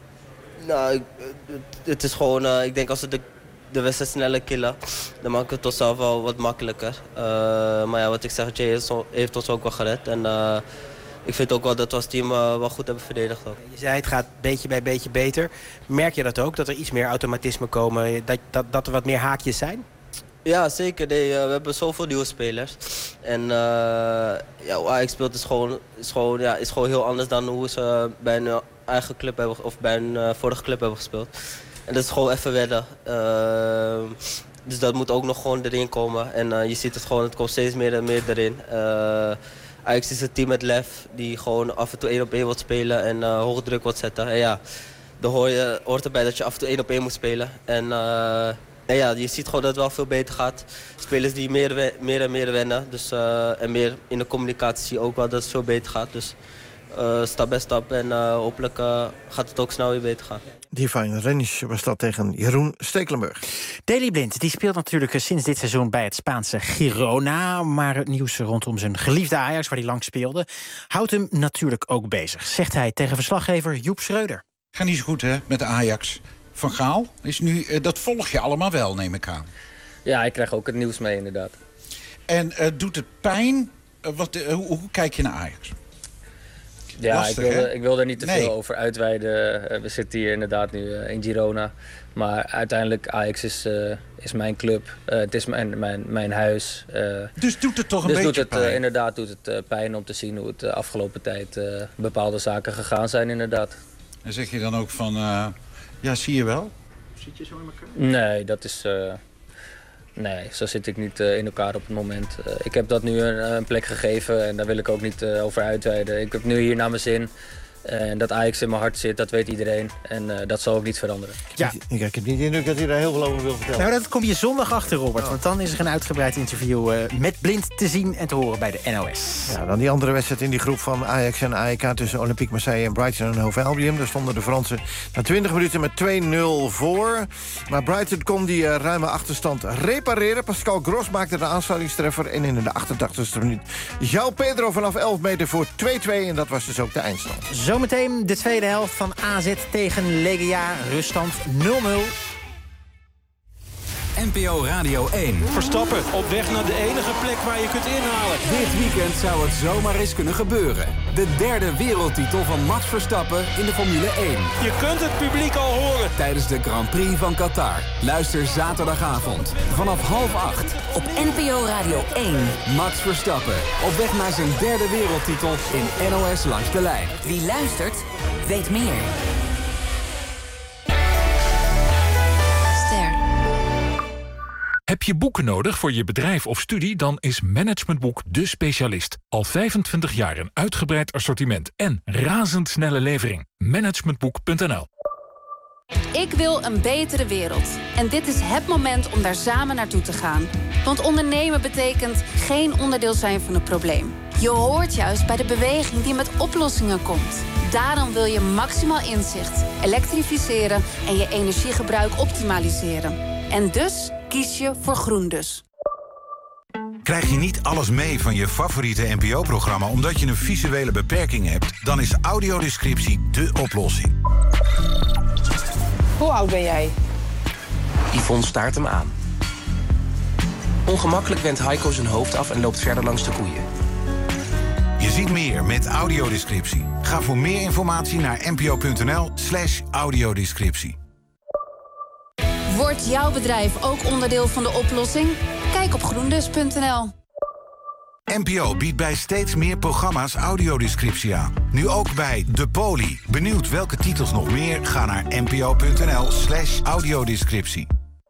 nou, ik, het, het is gewoon, uh, ik denk als we de, de wedstrijd sneller killen, dan maken we het onszelf wel wat makkelijker. Uh, maar ja, wat ik zeg, Jay heeft ons ook wel gered. En, uh, ik vind ook wel dat we als team uh, wel goed hebben verdedigd. Ook. Je zei het gaat beetje bij beetje beter. Merk je dat ook, dat er iets meer automatisme komen, dat, dat, dat er wat meer haakjes zijn? Ja, zeker. Nee, uh, we hebben zoveel nieuwe spelers. En uh, ja, hoe Ajax speelt is gewoon, is, gewoon, ja, is gewoon heel anders dan hoe ze bij een eigen club hebben, of bij een uh, vorige club hebben gespeeld. En dat is gewoon even wedden. Uh, dus dat moet ook nog gewoon erin komen. En uh, je ziet het gewoon, het komt steeds meer en meer erin. Uh, Ajax is een team met lef die gewoon af en toe één op één wil spelen en uh, hoge druk wil zetten. En ja, dan hoor je, hoort erbij dat je af en toe één op één moet spelen. En uh, en ja, je ziet gewoon dat het wel veel beter gaat. Spelers die meer, meer en meer wennen. Dus, uh, en meer in de communicatie zie je ook wel dat het veel beter gaat. Dus uh, stap bij stap en uh, hopelijk uh, gaat het ook snel weer beter gaan. Divine Rens was dat tegen Jeroen Stekelenburg. Daley Blind die speelt natuurlijk sinds dit seizoen bij het Spaanse Girona. Maar het nieuws rondom zijn geliefde Ajax, waar hij lang speelde, houdt hem natuurlijk ook bezig. Zegt hij tegen verslaggever Joep Schreuder. Gaat niet zo goed, hè, met de Ajax. Van Gaal is nu, uh, dat volg je allemaal wel, neem ik aan. Ja, ik krijg ook het nieuws mee, inderdaad. En uh, doet het pijn? Uh, wat, uh, hoe, hoe kijk je naar Ajax? Ja, Lastig, ik, wil, hè? ik wil er niet te nee. veel over uitweiden. Uh, we zitten hier inderdaad nu uh, in Girona. Maar uiteindelijk, Ajax is, uh, is mijn club. Uh, het is mijn, mijn, mijn huis. Uh, dus doet het toch een dus beetje doet het, pijn? Uh, inderdaad doet het uh, pijn om te zien hoe het de uh, afgelopen tijd uh, bepaalde zaken gegaan zijn, inderdaad. En zeg je dan ook van, uh, ja, zie je wel? Zit je zo in elkaar? Nee, dat is... Uh, nee, zo zit ik niet uh, in elkaar op het moment. Uh, ik heb dat nu een, een plek gegeven en daar wil ik ook niet uh, over uitweiden. Ik heb nu hier naar mijn zin. En dat Ajax in mijn hart zit, dat weet iedereen. En uh, dat zal ook niet veranderen. Ja. Ik, ik heb niet de indruk dat hij daar heel veel over wil vertellen. Nou, dat kom je zondag achter, Robert. Oh. Want dan is er een uitgebreid interview uh, met Blind te zien en te horen bij de N O S. Ja, dan die andere wedstrijd in die groep van Ajax en A E K tussen Olympique Marseille en Brighton en Hove Albion. Daar stonden de Fransen na twintig minuten met twee nul voor. Maar Brighton kon die uh, ruime achterstand repareren. Pascal Gros maakte de aansluitingstreffer. En in de achtentachtigste minuut João Pedro vanaf elf meter voor twee twee. En dat was dus ook de eindstand. Zometeen de tweede helft van A Z tegen Legia. Ruststand nul nul. N P O Radio één. Verstappen op weg naar de enige plek waar je kunt inhalen. Dit weekend zou het zomaar eens kunnen gebeuren. De derde wereldtitel van Max Verstappen in de Formule één. Je kunt het publiek al horen. Tijdens de Grand Prix van Qatar. Luister zaterdagavond vanaf half acht. Op N P O Radio één. Max Verstappen op weg naar zijn derde wereldtitel in N O S Langs de Lijn. Wie luistert, weet meer. Heb je boeken nodig voor je bedrijf of studie? Dan is Management Boek de specialist. Al vijfentwintig jaar een uitgebreid assortiment en razendsnelle levering. managementboek punt n l. Ik wil een betere wereld. En dit is het moment om daar samen naartoe te gaan. Want ondernemen betekent geen onderdeel zijn van het probleem. Je hoort juist bij de beweging die met oplossingen komt. Daarom wil je maximaal inzicht, elektrificeren en je energiegebruik optimaliseren. En dus kies je voor GroenDus. Krijg je niet alles mee van je favoriete N P O-programma omdat je een visuele beperking hebt? Dan is audiodescriptie dé oplossing. Hoe oud ben jij? Yvonne staart hem aan. Ongemakkelijk wendt Heiko zijn hoofd af en loopt verder langs de koeien. Je ziet meer met audiodescriptie. Ga voor meer informatie naar npo.nl slash audiodescriptie. Wordt jouw bedrijf ook onderdeel van de oplossing? Kijk op groendus punt n l. N P O biedt bij steeds meer programma's audiodescriptie aan. Nu ook bij De Poli. Benieuwd welke titels nog meer? Ga naar npo.nl slash audiodescriptie.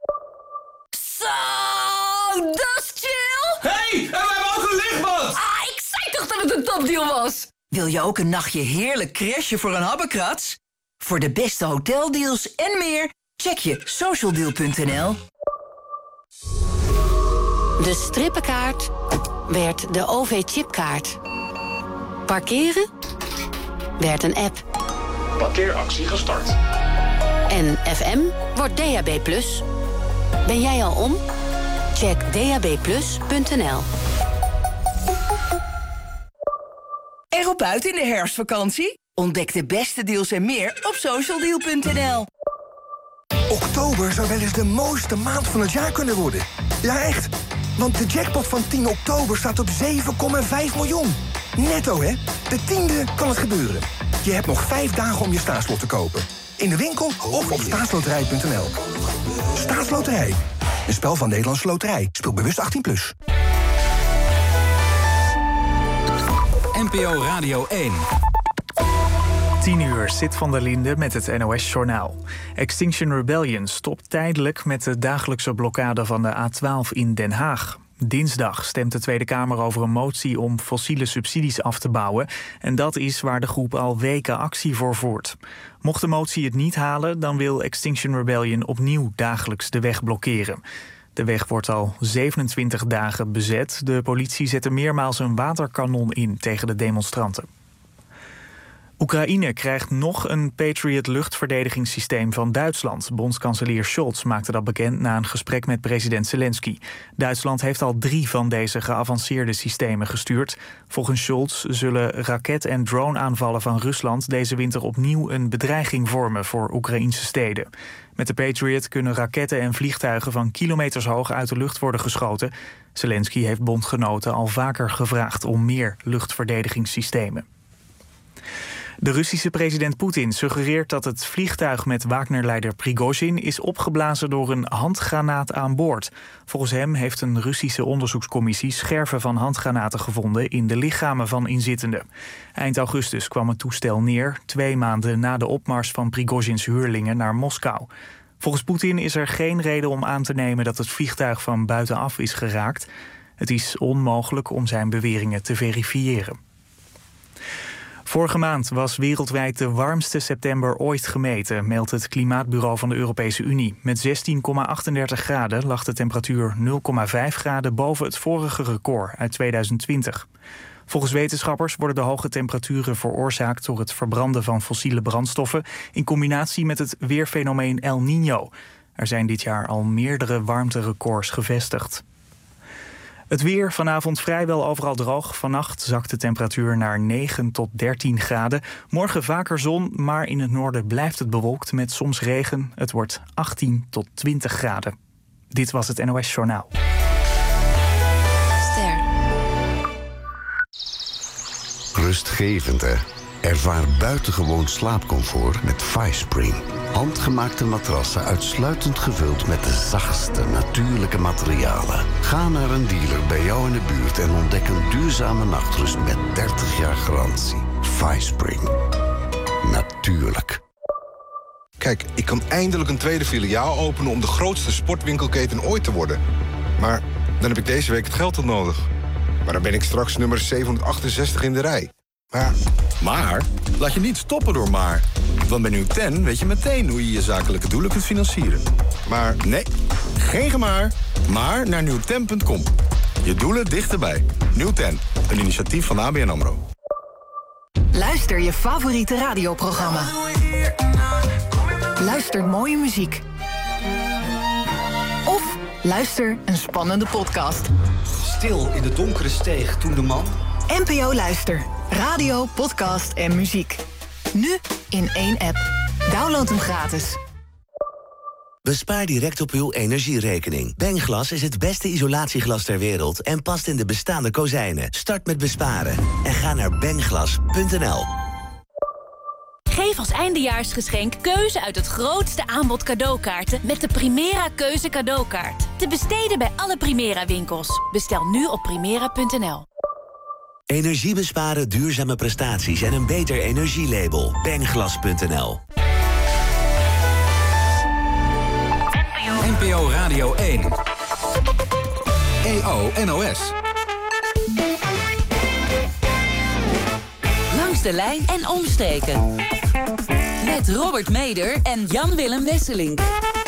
Zo, dat is chill! Hey, en we hebben ook een lichtbad! Ah, ik zei toch dat het een topdeal was? Wil je ook een nachtje heerlijk crashen voor een habbekrats? Voor de beste hoteldeals en meer, check je socialdeal punt n l. De strippenkaart werd de O V-chipkaart. Parkeren werd een app. Parkeeractie gestart. En F M wordt D A B plus. Ben jij al om? Check d a b plus punt n l. Erop uit in de herfstvakantie? Ontdek de beste deals en meer op socialdeal punt n l. Oktober zou wel eens de mooiste maand van het jaar kunnen worden. Ja, echt. Want de jackpot van tien oktober staat op zeven komma vijf miljoen. Netto, hè? De tiende kan het gebeuren. Je hebt nog vijf dagen om je staatslot te kopen. In de winkel of op staatsloterij punt n l. Staatsloterij. Een spel van Nederlandse Loterij. Speel bewust achttien plus. N P O Radio één. tien uur, Zit van der Linde met het N O S-journaal. Extinction Rebellion stopt tijdelijk met de dagelijkse blokkade van de A twaalf in Den Haag. Dinsdag stemt de Tweede Kamer over een motie om fossiele subsidies af te bouwen. En dat is waar de groep al weken actie voor voert. Mocht de motie het niet halen, dan wil Extinction Rebellion opnieuw dagelijks de weg blokkeren. De weg wordt al zevenentwintig dagen bezet. De politie zette meermaals een waterkanon in tegen de demonstranten. Oekraïne krijgt nog een Patriot luchtverdedigingssysteem van Duitsland. Bondskanselier Scholz maakte dat bekend na een gesprek met president Zelensky. Duitsland heeft al drie van deze geavanceerde systemen gestuurd. Volgens Scholz zullen raket- en drone-aanvallen van Rusland deze winter opnieuw een bedreiging vormen voor Oekraïnse steden. Met de Patriot kunnen raketten en vliegtuigen van kilometers hoog uit de lucht worden geschoten. Zelensky heeft bondgenoten al vaker gevraagd om meer luchtverdedigingssystemen. De Russische president Poetin suggereert dat het vliegtuig met Wagner-leider Prigozhin is opgeblazen door een handgranaat aan boord. Volgens hem heeft een Russische onderzoekscommissie scherven van handgranaten gevonden in de lichamen van inzittenden. Eind augustus kwam het toestel neer, twee maanden na de opmars van Prigozhins huurlingen naar Moskou. Volgens Poetin is er geen reden om aan te nemen dat het vliegtuig van buitenaf is geraakt. Het is onmogelijk om zijn beweringen te verifiëren. Vorige maand was wereldwijd de warmste september ooit gemeten, meldt het Klimaatbureau van de Europese Unie. Met zestien komma achtendertig graden lag de temperatuur nul komma vijf graden boven het vorige record uit tweeduizend twintig. Volgens wetenschappers worden de hoge temperaturen veroorzaakt door het verbranden van fossiele brandstoffen in combinatie met het weerfenomeen El Niño. Er zijn dit jaar al meerdere warmterecords gevestigd. Het weer vanavond vrijwel overal droog. Vannacht zakt de temperatuur naar negen tot dertien graden. Morgen vaker zon, maar in het noorden blijft het bewolkt met soms regen. Het wordt achttien tot twintig graden. Dit was het N O S-journaal. Ster. Rustgevend, hè? Ervaar buitengewoon slaapcomfort met FiSpring. Handgemaakte matrassen uitsluitend gevuld met de zachtste natuurlijke materialen. Ga naar een dealer bij jou in de buurt en ontdek een duurzame nachtrust met dertig jaar garantie. FiSpring. Natuurlijk. Kijk, ik kan eindelijk een tweede filiaal openen om de grootste sportwinkelketen ooit te worden. Maar dan heb ik deze week het geld tot nodig. Maar dan ben ik straks nummer zevenhonderdachtenzestig in de rij. Maar... Maar laat je niet stoppen door maar. Want bij NewTen weet je meteen hoe je je zakelijke doelen kunt financieren. Maar... Nee, geen gemaar, maar naar nieuwten punt com. Je doelen dichterbij. NewTen, Een initiatief van A B N AMRO. Luister je favoriete radioprogramma. Luister mooie muziek. Of luister een spannende podcast. Stil in de donkere steeg toen de man... N P O Luister. Radio, podcast en muziek. Nu in één app. Download hem gratis. Bespaar direct op uw energierekening. Bengglas is het beste isolatieglas ter wereld en past in de bestaande kozijnen. Start met besparen en ga naar bengglas punt n l. Geef als eindejaarsgeschenk keuze uit het grootste aanbod cadeaukaarten met de Primera Keuze cadeaukaart. Te besteden bij alle Primera winkels. Bestel nu op primera punt n l. Energie besparen, duurzame prestaties en een beter energielabel. bengglas punt n l. N P O Radio één. E O N O S. Langs de lijn en omstreken. Met Robert Meder en Jan-Willem Wesseling.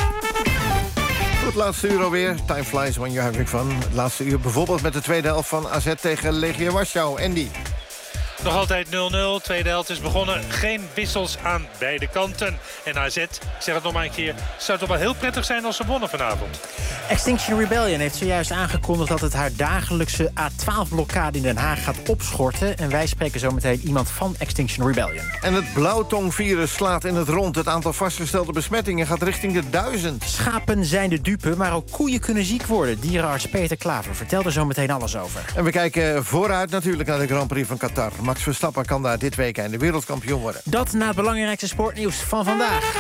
Het laatste uur alweer. Time flies when you're having fun. Het laatste uur bijvoorbeeld met de tweede helft van A Z tegen Legia Warschau. Andy. Nog altijd nul nul. Tweede helft is begonnen. Geen wissels aan beide kanten. En A Z, ik zeg het nog maar een keer, zou toch wel heel prettig zijn als ze wonnen vanavond. Extinction Rebellion heeft zojuist aangekondigd dat het haar dagelijkse A twaalf blokkade in Den Haag gaat opschorten. En wij spreken zo meteen iemand van Extinction Rebellion. En het blauwtongvirus slaat in het rond. Het aantal vastgestelde besmettingen gaat richting de duizend. Schapen zijn de dupe, maar ook koeien kunnen ziek worden. Dierenarts Peter Klaver vertelt er zo meteen alles over. En we kijken vooruit natuurlijk naar de Grand Prix van Qatar. Max Verstappen kan daar dit weekend de wereldkampioen worden. Dat na het belangrijkste sportnieuws van vandaag.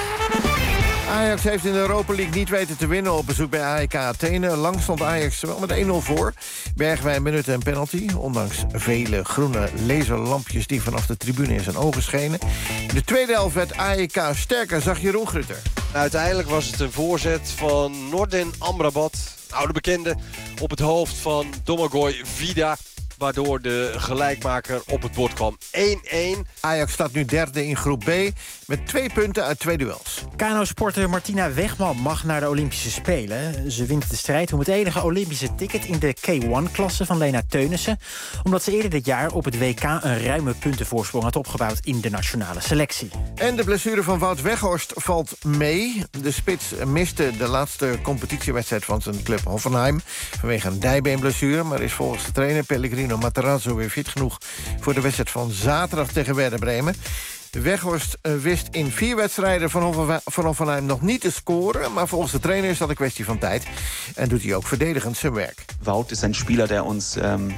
Ajax heeft in de Europa League niet weten te winnen op bezoek bij A E K Athene. Lang stond Ajax wel met één nul voor. Bergwijn benutte een penalty, ondanks vele groene laserlampjes die vanaf de tribune in zijn ogen schenen. In de tweede helft werd A E K sterker, zag Jeroen Grutter. Uiteindelijk was het een voorzet van Nordin Amrabat, oude bekende, op het hoofd van Domagoj Vida, waardoor de gelijkmaker op het bord kwam. één één. Ajax staat nu derde in groep B met twee punten uit twee duels. Kano-sporter Martina Wegman mag naar de Olympische Spelen. Ze wint de strijd om het enige Olympische ticket in de K één klasse van Lena Teunissen, omdat ze eerder dit jaar op het W K een ruime puntenvoorsprong had opgebouwd in de nationale selectie. En de blessure van Wout Weghorst valt mee. De spits miste de laatste competitiewedstrijd van zijn club Hoffenheim vanwege een dijbeenblessure, maar is volgens de trainer Pellegrino Matarazzo weer fit genoeg voor de wedstrijd van zaterdag tegen Werder Bremen. Weghorst uh, wist in vier wedstrijden van, Hoffen, van Hoffenheim nog niet te scoren, maar volgens de trainer is dat een kwestie van tijd en doet hij ook verdedigend zijn werk. Wout is een speler der ons um,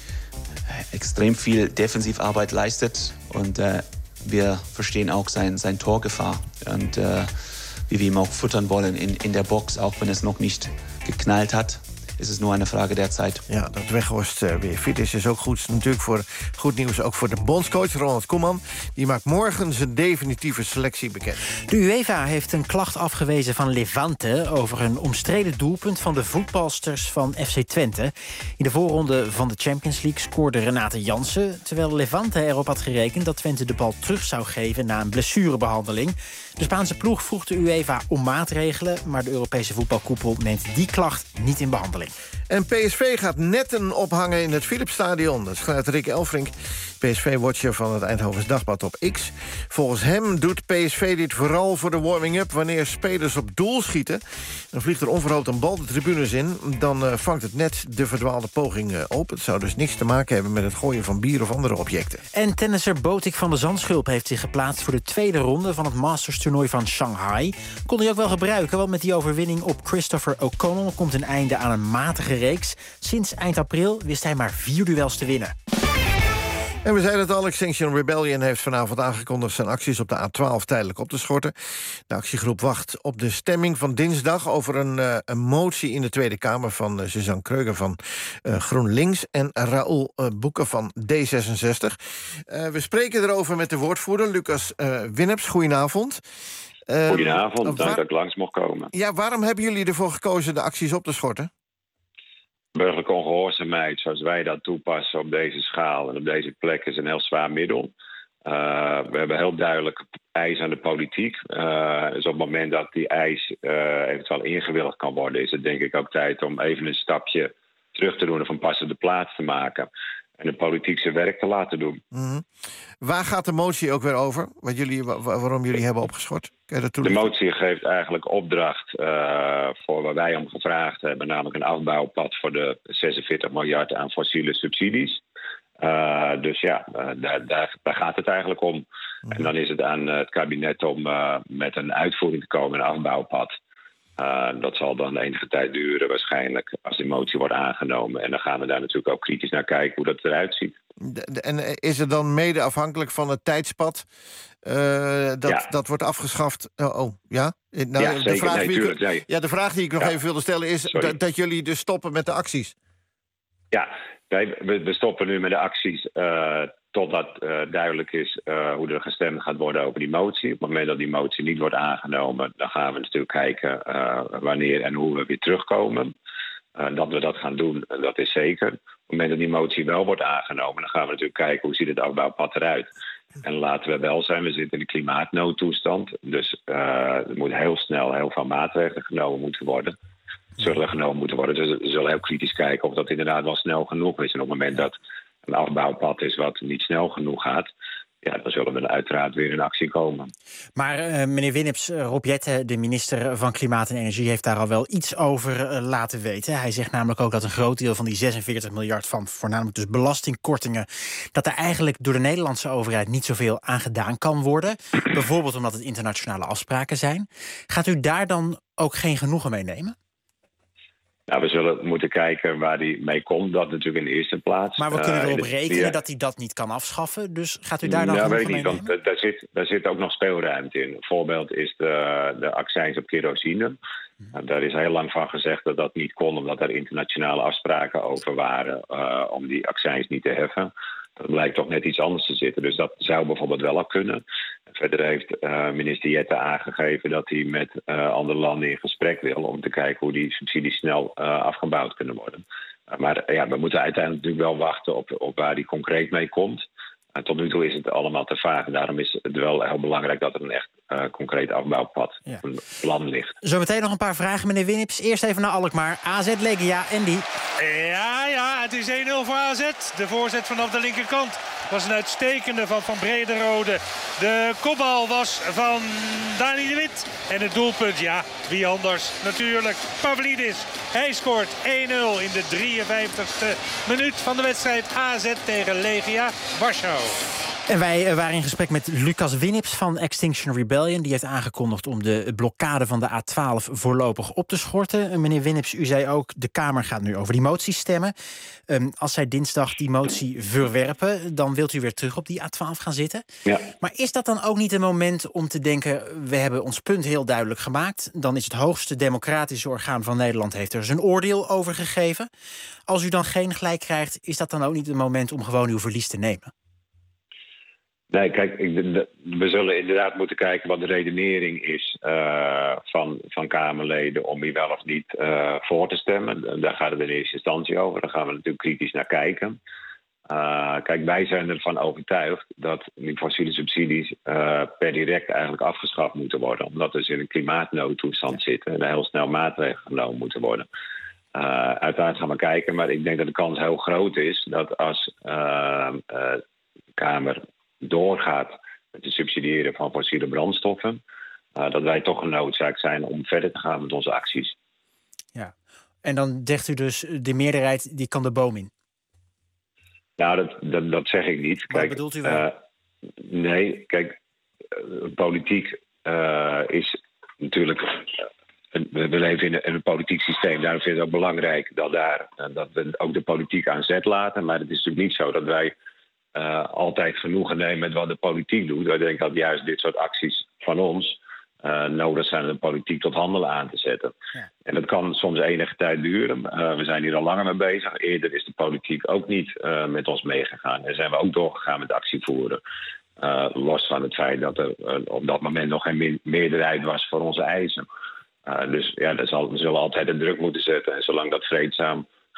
extreem veel Defensivarbeit leistet und uh, wir verstehen auch sein, sein Torgefahr und uh, wie wir ihn auch futtern wollen in, in der Box, auch wenn es noch nicht geknallt hat. Is het nur een vraag der tijd. Ja, dat Weghorst uh, weer fit is, is ook goed. Natuurlijk voor goed nieuws ook voor de bondscoach Ronald Koeman. Die maakt morgen zijn definitieve selectie bekend. De UEFA heeft een klacht afgewezen van Levante over een omstreden doelpunt van de voetbalsters van F C Twente. In de voorronde van de Champions League scoorde Renate Jansen, terwijl Levante erop had gerekend dat Twente de bal terug zou geven na een blessurebehandeling. De Spaanse ploeg vroeg de UEFA om maatregelen, maar de Europese voetbalkoepel neemt die klacht niet in behandeling. En P S V gaat netten ophangen in het Philipsstadion. Dat schrijft Rick Elfrink, P S V-watcher van het Eindhovens Dagblad op X. Volgens hem doet P S V dit vooral voor de warming-up wanneer spelers op doel schieten. Dan vliegt er onverhoopt een bal de tribunes in. Dan uh, vangt het net de verdwaalde poging uh, op. Het zou dus niks te maken hebben met het gooien van bier of andere objecten. En tennisser Botik van de Zandschulp heeft zich geplaatst voor de tweede ronde van het Masters-toernooi van Shanghai. Kon hij ook wel gebruiken, want met die overwinning op Christopher O'Connell komt een einde aan een matige reeks. Sinds eind april wist hij maar vier duels te winnen. En we zeiden het al, Extinction Rebellion heeft vanavond aangekondigd zijn acties op de A twaalf tijdelijk op te schorten. De actiegroep wacht op de stemming van dinsdag over een, uh, een motie in de Tweede Kamer van uh, Suzanne Kreuger van uh, GroenLinks en Raoul uh, Boeken van D zesenzestig. Uh, we spreken erover met de woordvoerder Lucas uh, Winneps. Goedenavond. Uh, Goedenavond, dank waar... dat ik langs mocht komen. Ja, waarom hebben jullie ervoor gekozen de acties op te schorten? Burgerlijke ongehoorzaamheid, zoals wij dat toepassen op deze schaal en op deze plek, is een heel zwaar middel. Uh, we hebben heel duidelijk eis aan de politiek. Uh, dus op het moment dat die eis uh, eventueel ingewilligd kan worden, is het denk ik ook tijd om even een stapje terug te doen of een passende plaats te maken. en de politiek zijn werk te laten doen. Mm-hmm. Waar gaat de motie ook weer over? Wat jullie, wa- waarom jullie hebben opgeschort? Kan je dat De toelichten? motie geeft eigenlijk opdracht uh, voor waar wij om gevraagd hebben, namelijk een afbouwpad voor de zesenveertig miljard aan fossiele subsidies. Uh, dus ja, uh, daar, daar, daar gaat het eigenlijk om. Mm-hmm. En dan is het aan uh, het kabinet om uh, met een uitvoering te komen, een afbouwpad. Uh, dat zal dan enige tijd duren waarschijnlijk als die motie wordt aangenomen. En dan gaan we daar natuurlijk ook kritisch naar kijken hoe dat eruit ziet. De, de, en is het dan mede afhankelijk van het tijdspad uh, dat, ja. dat wordt afgeschaft? Oh, oh ja? Nou, ja, de zeker. Vraag Nee, die tuurlijk, ik, nee. ja, de vraag die ik nog ja. even wilde stellen is dat, dat jullie dus stoppen met de acties. Ja, nee, we, we stoppen nu met de acties uh, totdat uh, duidelijk is uh, hoe er gestemd gaat worden over die motie. Op het moment dat die motie niet wordt aangenomen, dan gaan we natuurlijk kijken uh, wanneer en hoe we weer terugkomen. Uh, dat we dat gaan doen, dat is zeker. Op het moment dat die motie wel wordt aangenomen, dan gaan we natuurlijk kijken hoe ziet het afbouwpad eruit. En laten we wel zijn, we zitten in een klimaatnoodtoestand. Dus uh, er moet heel snel heel veel maatregelen genomen moeten worden. Zullen genomen moeten worden. Dus we zullen heel kritisch kijken of dat inderdaad wel snel genoeg is. En op het moment dat een afbouwpad is wat niet snel genoeg gaat, ja, dan zullen we uiteraard weer in actie komen. Maar uh, meneer Winnips, uh, Rob Jetten, de minister van Klimaat en Energie, heeft daar al wel iets over uh, laten weten. Hij zegt namelijk ook dat een groot deel van die zesenveertig miljard van voornamelijk dus belastingkortingen, dat er eigenlijk door de Nederlandse overheid niet zoveel aan gedaan kan worden. Bijvoorbeeld omdat het internationale afspraken zijn. Gaat u daar dan ook geen genoegen mee nemen? Nou, we zullen moeten kijken waar die mee komt. Dat natuurlijk in de eerste plaats. Maar we kunnen uh, erop de, rekenen ja. dat hij dat niet kan afschaffen. Dus gaat u daar dan nou, genoegen weet ik mee niet, nemen? want daar zit, daar zit ook nog speelruimte in. Een voorbeeld is de, de accijns op kerosine. Uh, daar is heel lang van gezegd dat dat niet kon, omdat er internationale afspraken over waren uh, om die accijns niet te heffen. Dat blijkt toch net iets anders te zitten. Dus dat zou bijvoorbeeld wel al kunnen. Verder heeft uh, minister Jetten aangegeven dat hij met uh, andere landen in gesprek wil om te kijken hoe die subsidies snel uh, afgebouwd kunnen worden. Uh, maar uh, ja, we moeten uiteindelijk natuurlijk wel wachten op, op waar die concreet mee komt. Uh, tot nu toe is het allemaal te vaag. En daarom is het wel heel belangrijk dat er een echt uh, concreet afbouwpad, ja. een plan ligt. Zometeen nog een paar vragen, meneer Winnips. Eerst even naar Alkmaar. A Z Legia, Andy. Ja, ja, het is één nul voor A Z. De voorzet vanaf de linkerkant was een uitstekende van Van Brederode. De kopbal was van Dani de Wit. En het doelpunt, ja, wie anders? Natuurlijk, Pavlidis. Hij scoort één nul in de drieënvijftigste minuut van de wedstrijd. A Z tegen Legia Warschau. En wij waren in gesprek met Lucas Winnips van Extinction Rebellion. Die heeft aangekondigd om de blokkade van de A twaalf voorlopig op te schorten. Meneer Winnips, u zei ook, de Kamer gaat nu over die motie stemmen. Um, als zij dinsdag die motie verwerpen, dan wilt u weer terug op die A twaalf gaan zitten. Ja. Maar is dat dan ook niet een moment om te denken, we hebben ons punt heel duidelijk gemaakt. Dan is het hoogste democratische orgaan van Nederland heeft er zijn oordeel over gegeven. Als u dan geen gelijk krijgt, is dat dan ook niet een moment om gewoon uw verlies te nemen? Nee, kijk, ik, de, we zullen inderdaad moeten kijken wat de redenering is uh, van, van Kamerleden om hier wel of niet uh, voor te stemmen. Daar gaat het in eerste instantie over. Daar gaan we natuurlijk kritisch naar kijken. Uh, kijk, wij zijn ervan overtuigd dat die fossiele subsidies uh, per direct eigenlijk afgeschaft moeten worden. Omdat we dus in een klimaatnoodtoestand zitten en er heel snel maatregelen genomen moeten worden. Uh, uiteraard gaan we kijken, maar ik denk dat de kans heel groot is dat als uh, uh, de Kamer doorgaat met het subsidiëren van fossiele brandstoffen, uh, dat wij toch genoodzaakt zijn om verder te gaan met onze acties. Ja, en dan zegt u dus, de meerderheid die kan de boom in. Nou, dat, dat, dat zeg ik niet. Wat kijk, bedoelt u wel? Uh, nee, kijk, uh, politiek uh, is natuurlijk. Uh, we leven in een, in een politiek systeem. Daarom vind ik het ook belangrijk dat, daar, uh, dat we ook de politiek aan zet laten. Maar het is natuurlijk niet zo dat wij uh, altijd genoegen nemen met wat de politiek doet. Wij denken dat juist dit soort acties van ons Uh, nodig zijn om de politiek tot handelen aan te zetten. Ja. En dat kan soms enige tijd duren. Uh, we zijn hier al langer mee bezig. Eerder is de politiek ook niet uh, met ons meegegaan. En zijn we ook doorgegaan met actie voeren. Uh, los van het feit dat er uh, op dat moment nog geen me- meerderheid was voor onze eisen. Uh, dus ja, daar zal, we zullen altijd een druk moeten zetten. En zolang dat vreedzaam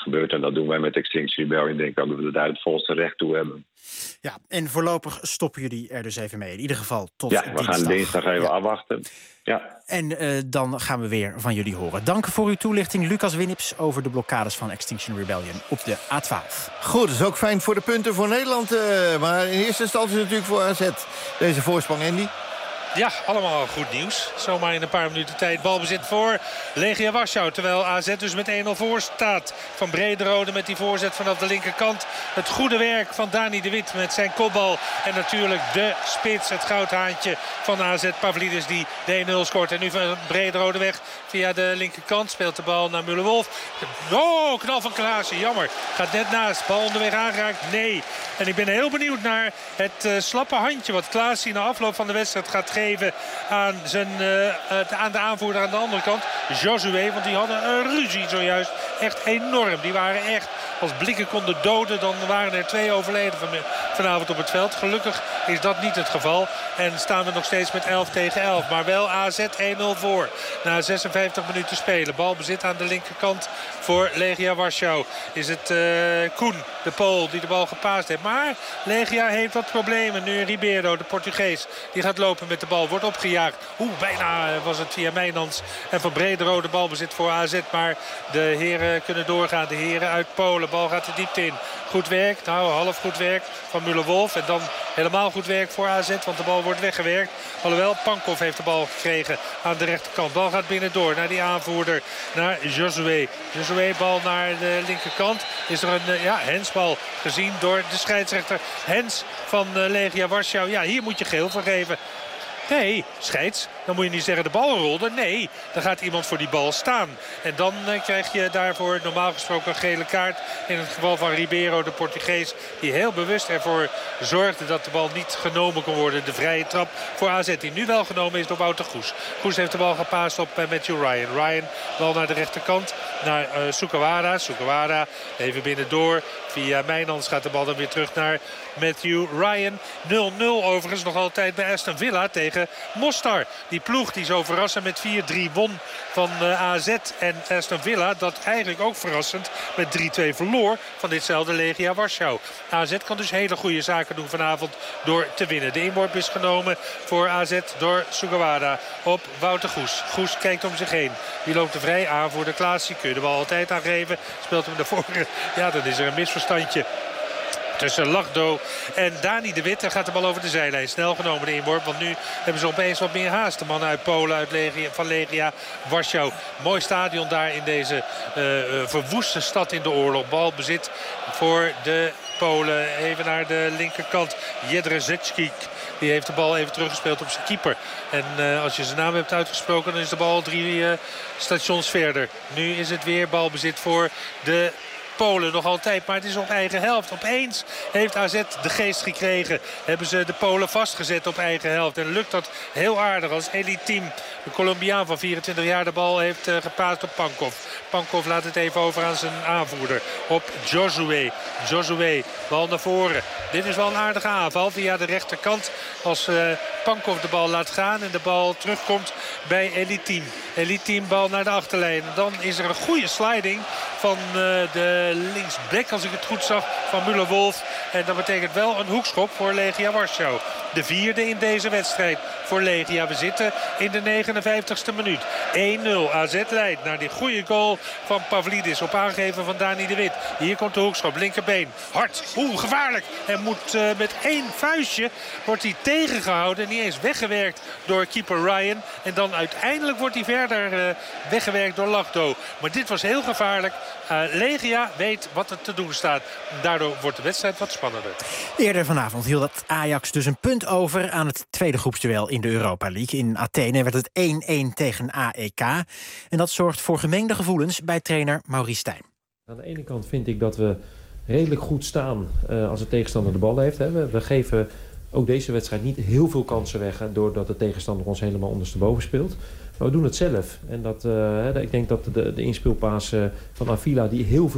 gebeurt. En dat doen wij met Extinction Rebellion. Ik denk dat we daar het volste recht toe hebben. Ja, en voorlopig stoppen jullie er dus even mee. In ieder geval tot Ja, dinsdag. we gaan dinsdag even ja. afwachten. Ja. En uh, dan gaan we weer van jullie horen. Dank voor uw toelichting, Lucas Winnips, over de blokkades van Extinction Rebellion op de A twaalf. Goed, dat is ook fijn voor de punten voor Nederland. Uh, maar in eerste instantie natuurlijk voor A Z. Deze voorsprong, Andy. Ja, allemaal goed nieuws. Zomaar in een paar minuten tijd balbezit voor Legia Warschau. Terwijl A Z dus met één nul voor staat. Van Brederode met die voorzet vanaf de linkerkant. Het goede werk van Dani de Wit met zijn kopbal. En natuurlijk de spits, het goudhaantje van A Z, Pavlidis, die de één nul scoort. En nu van Brederode weg via de linkerkant. Speelt de bal naar Müller-Wolf. Oh, knal van Klaassen, jammer. Gaat net naast. Bal onderweg aangeraakt? Nee. En ik ben heel benieuwd naar het uh, slappe handje wat Klaassen na afloop van de wedstrijd gaat geven. Aan, zijn, uh, aan de aanvoerder aan de andere kant, Josué. Want die hadden een ruzie zojuist. Echt enorm. Die waren echt, als blikken konden doden, dan waren er twee overleden van, vanavond op het veld. Gelukkig is dat niet het geval. En staan we nog steeds met elf tegen elf. Maar wel A Z één nul voor. Na zesenvijftig minuten spelen. Balbezit aan de linkerkant voor Legia Warschau. Is het uh, Koen, de Pool, die de bal gepaast heeft. Maar Legia heeft wat problemen. Nu Ribeiro, de Portugees, die gaat lopen met de bal. Wordt opgejaagd. Oeh, bijna was het via Mijnans. En van Brederode balbezit voor A Z. Maar de heren kunnen doorgaan. De heren uit Polen. Bal gaat de diepte in. Goed werk. Nou, half goed werk van Müller-Wolf. En dan helemaal goed werk voor A Z. Want de bal wordt weggewerkt. Alhoewel, Pankov heeft de bal gekregen aan de rechterkant. Bal gaat binnendoor naar die aanvoerder. Naar Josué. Josué bal naar de linkerkant. Is er een ja, hensbal gezien door de scheidsrechter. Hens van Legia Warschau. Ja, hier moet je geel voor geven. Nee, scheids. Dan moet je niet zeggen de bal rolde. Nee, dan gaat iemand voor die bal staan. En dan uh, krijg je daarvoor normaal gesproken een gele kaart. In het geval van Ribeiro, de Portugees. Die heel bewust ervoor zorgde dat de bal niet genomen kon worden. De vrije trap voor A Z. Die nu wel genomen is door Wouter Goes. Goes heeft de bal gepaast op uh, Matthew Ryan. Ryan bal naar de rechterkant. Naar uh, Sukawara. Sukawara even binnendoor. Via Mijnans gaat de bal dan weer terug naar Matthew Ryan. nul nul overigens nog altijd bij Aston Villa tegen Mostar. Die ploeg die zo verrassend met vier drie won van uh, A Z. En Aston Villa dat eigenlijk ook verrassend met drie twee verloor van ditzelfde Legia Warschau. A Z kan dus hele goede zaken doen vanavond door te winnen. De inworp is genomen voor A Z door Sugawara op Wouter Goes. Goes kijkt om zich heen. Die loopt er vrij aan voor de Klaasie. Kun je de bal altijd aangeven. Speelt hem naar voren. Ja, dan is er een misverstandje tussen Lachdo en Dani de Wit. En gaat de bal over de zijlijn. Snel genomen de inworp. Want nu hebben ze opeens wat meer haast. De mannen uit Polen, uit Legia, van Legia Warschau. Mooi stadion daar in deze uh, verwoeste stad in de oorlog. Balbezit voor de Polen. Even naar de linkerkant. Jedrzejczyk. Die heeft de bal even teruggespeeld op zijn keeper. En uh, als je zijn naam hebt uitgesproken, dan is de bal drie uh, stations verder. Nu is het weer balbezit voor de Polen nog altijd, maar het is op eigen helft. Opeens heeft A Z de geest gekregen. Hebben ze de Polen vastgezet op eigen helft. En lukt dat heel aardig als elite team. De Colombiaan van vierentwintig jaar de bal heeft uh, gepaast op Pankov. Pankov laat het even over aan zijn aanvoerder. Op Josué. Josué, bal naar voren. Dit is wel een aardige aanval via de rechterkant. Als uh, Pankov de bal laat gaan en de bal terugkomt bij elite team. Elite team bal naar de achterlijn. En dan is er een goede sliding van uh, de linksback, als ik het goed zag, van Müller-Wolf. En dat betekent wel een hoekschop voor Legia Warschau. De vierde in deze wedstrijd voor Legia. We zitten in de negenenvijftigste minuut. één nul. A Z leidt naar die goede goal van Pavlidis op aangeven van Dani de Wit. Hier komt de hoekschop, linkerbeen. Hard, oeh, gevaarlijk. En moet uh, met één vuistje wordt hij tegengehouden. Niet eens weggewerkt door keeper Ryan. En dan uiteindelijk wordt hij verder uh, weggewerkt door Lachdo. Maar dit was heel gevaarlijk. Uh, Legia weet wat er te doen staat. Daardoor wordt de wedstrijd wat spannender. Eerder vanavond hield het Ajax dus een punt over aan het tweede groepsduel in de Europa League. In Athene werd het één één tegen A E K. En dat zorgt voor gemengde gevoelens bij trainer Maurice Stijn. Aan de ene kant vind ik dat we redelijk goed staan uh, als de tegenstander de bal heeft. Hè. We, we geven ook deze wedstrijd niet heel veel kansen weg, hè, doordat de tegenstander ons helemaal ondersteboven speelt. Maar we doen het zelf. En dat, uh, ik denk dat de, de inspeelpaas uh, van Avila, die heel veel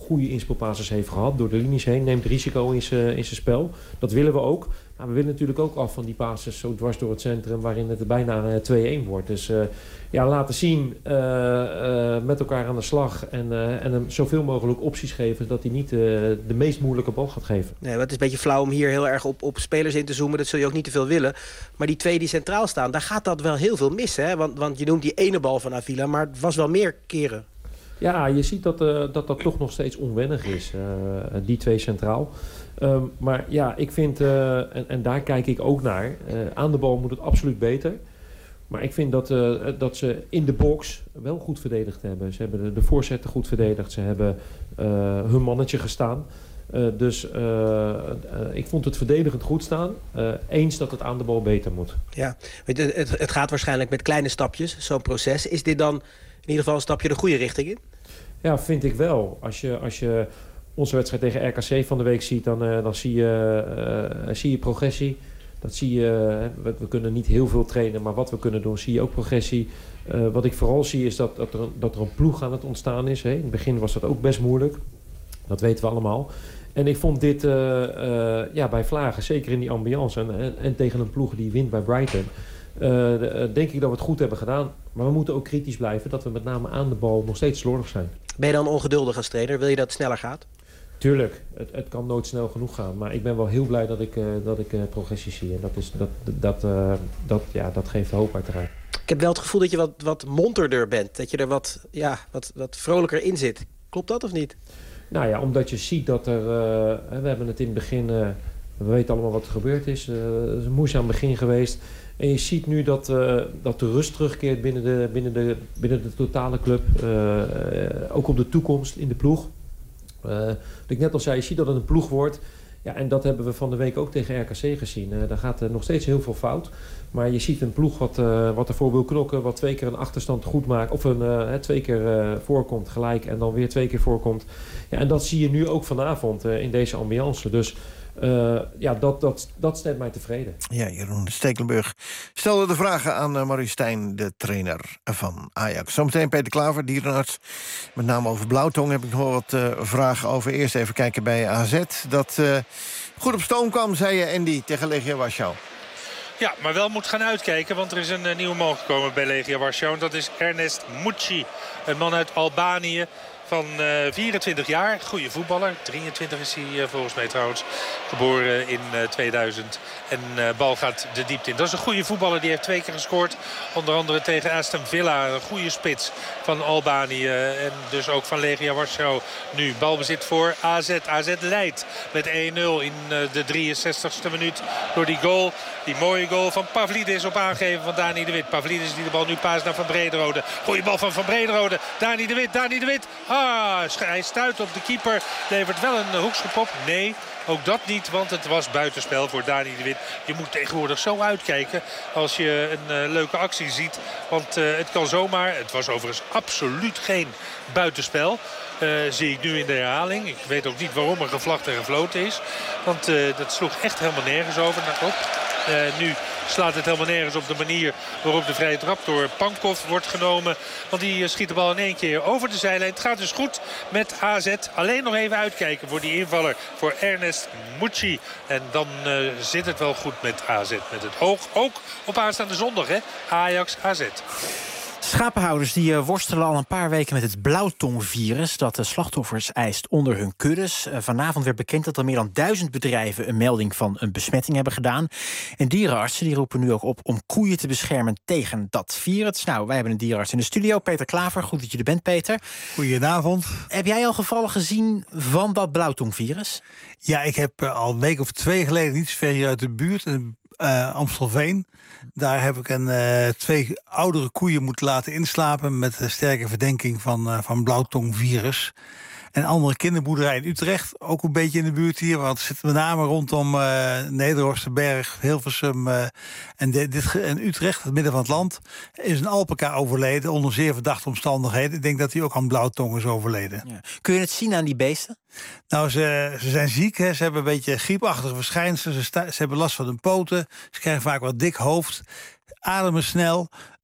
goede inspeelpases heeft gehad. Door de linies heen, neemt risico in zijn spel. Dat willen we ook. Maar we willen natuurlijk ook af van die passes zo dwars door het centrum... waarin het bijna uh, twee-een wordt. Dus uh, ja, laten zien, uh, uh, met elkaar aan de slag... en, uh, en hem zoveel mogelijk opties geven... dat hij niet uh, de meest moeilijke bal gaat geven. Nee, het is een beetje flauw om hier heel erg op, op spelers in te zoomen. Dat zul je ook niet te veel willen. Maar die twee die centraal staan, daar gaat dat wel heel veel mis. Hè? Want, want je noemt die ene bal van Avila, maar het was wel meer keren. Ja, je ziet dat, uh, dat dat toch nog steeds onwennig is, uh, die twee centraal. Um, maar ja, ik vind, uh, en, en daar kijk ik ook naar, uh, aan de bal moet het absoluut beter. Maar ik vind dat, uh, dat ze in de box wel goed verdedigd hebben. Ze hebben de, de voorzetten goed verdedigd, ze hebben uh, hun mannetje gestaan. Uh, dus uh, uh, ik vond het verdedigend goed staan. Uh, eens dat het aan de bal beter moet. Ja, het, het, het gaat waarschijnlijk met kleine stapjes, zo'n proces. Is dit dan in ieder geval een stapje de goede richting in? Ja, vind ik wel. Als je, als je onze wedstrijd tegen R K C van de week ziet, dan, uh, dan zie, je, uh, zie je progressie. Dat zie je, uh, we, we kunnen niet heel veel trainen, maar wat we kunnen doen, zie je ook progressie. Uh, wat ik vooral zie is dat, dat, er, dat er een ploeg aan het ontstaan is. Hè. In het begin was dat ook best moeilijk. Dat weten we allemaal. En ik vond dit uh, uh, ja, bij Vlagen, zeker in die ambiance... en, en, en tegen een ploeg die wint bij Brighton... Uh, de, denk ik dat we het goed hebben gedaan. Maar we moeten ook kritisch blijven... dat we met name aan de bal nog steeds slordig zijn. Ben je dan ongeduldig als trainer? Wil je dat het sneller gaat? Tuurlijk, het, het kan nooit snel genoeg gaan. Maar ik ben wel heel blij dat ik, uh, dat ik uh, progressie zie. En dat, is, dat, dat, uh, dat, ja, dat geeft hoop uiteraard. Ik heb wel het gevoel dat je wat, wat monterder bent. Dat je er wat, ja, wat, wat vrolijker in zit. Klopt dat of niet? Nou ja, omdat je ziet dat er... Uh, we hebben het in het begin... Uh, we weten allemaal wat er gebeurd is. Uh, het is een moeizaam begin geweest. En je ziet nu dat, uh, dat de rust terugkeert binnen de, binnen de, binnen de totale club. Uh, uh, ook op de toekomst in de ploeg. Uh, wat ik net al zei, je ziet dat het een ploeg wordt. Ja, en dat hebben we van de week ook tegen R K C gezien. Uh, daar gaat uh, nog steeds heel veel fout. Maar je ziet een ploeg wat, uh, wat ervoor wil knokken. Wat twee keer een achterstand goed maakt. Of een, uh, twee keer uh, voorkomt gelijk. En dan weer twee keer voorkomt. Ja, en dat zie je nu ook vanavond uh, in deze ambiance. Dus uh, ja, dat, dat, dat stemt mij tevreden. Ja, Jeroen Stekelenburg stelde de vragen aan uh, Maurice Stijn, de trainer van Ajax. Zometeen Peter Klaver, dierenarts. Met name over blauwtong heb ik nog wel wat uh, vragen over. Eerst even kijken bij A Z. Dat uh, goed op stoom kwam, zei je, Andy, tegen Legia Warschau. Ja, maar wel moet gaan uitkijken, want er is een uh, nieuwe man gekomen bij Legia Warschau. En dat is Ernest Mucci, een man uit Albanië van uh, vierentwintig jaar. Goede voetballer. drieëntwintig is hij uh, volgens mij trouwens. Geboren in uh, tweeduizend. En uh, bal gaat de diepte in. Dat is een goede voetballer. Die heeft twee keer gescoord. Onder andere tegen Aston Villa. Een goede spits van Albanië. En dus ook van Legia Warschau. Nu balbezit voor A Z. A Z leidt met één nul in uh, de drieënzestigste minuut. Door die goal. Die mooie goal van Pavlidis op aangeven van Dani de Wit. Pavlidis die de bal nu paast naar Van Brederode. Goeie bal van Van Brederode. Dani de Wit. Dani de Wit. Ah, hij stuit op de keeper. Levert wel een hoekschop op. Nee, ook dat niet, want het was buitenspel voor Dani de Wit. Je moet tegenwoordig zo uitkijken als je een uh, leuke actie ziet. Want uh, het kan zomaar, het was overigens absoluut geen buitenspel. Uh, zie ik nu in de herhaling. Ik weet ook niet waarom er gevlacht en gefloten is. Want uh, dat sloeg echt helemaal nergens over. Nou, op. Uh, nu slaat het helemaal nergens op de manier waarop de vrije trap door Pankov wordt genomen. Want die uh, schiet de bal in één keer over de zijlijn. Het gaat dus goed met A Z. Alleen nog even uitkijken voor die invaller, voor Ernest Mucci. En dan uh, zit het wel goed met A Z. Met het oog ook op aanstaande zondag, hè? Ajax A Z. Schapenhouders die uh, worstelen al een paar weken met het blauwtongvirus dat de slachtoffers eist onder hun kuddes. Uh, vanavond werd bekend dat er meer dan duizend bedrijven een melding van een besmetting hebben gedaan. En dierenartsen die roepen nu ook op om koeien te beschermen tegen dat virus. Nou, wij hebben een dierenarts in de studio, Peter Klaver. Goed dat je er bent, Peter. Goedenavond. Heb jij al gevallen gezien van dat blauwtongvirus? Ja, ik heb uh, al een week of twee geleden, niet zo ver hier uit de buurt, in uh, Amstelveen. Daar heb ik een, uh, twee oudere koeien moeten laten inslapen met een sterke verdenking van, uh, van blauwtongvirus. En andere kinderboerderij in Utrecht, ook een beetje in de buurt hier. Want het zit met name rondom uh, Nederhorstenberg, Hilversum uh, en, de, dit, en Utrecht, het midden van het land. Is een alpaca overleden onder zeer verdachte omstandigheden. Ik denk dat hij ook aan blauwtong is overleden. Ja. Kun je het zien aan die beesten? Nou, ze, ze zijn ziek, hè. Ze hebben een beetje griepachtige verschijnselen. Ze, sta, ze hebben last van hun poten. Ze krijgen vaak wat dik hoofd. Ademen snel.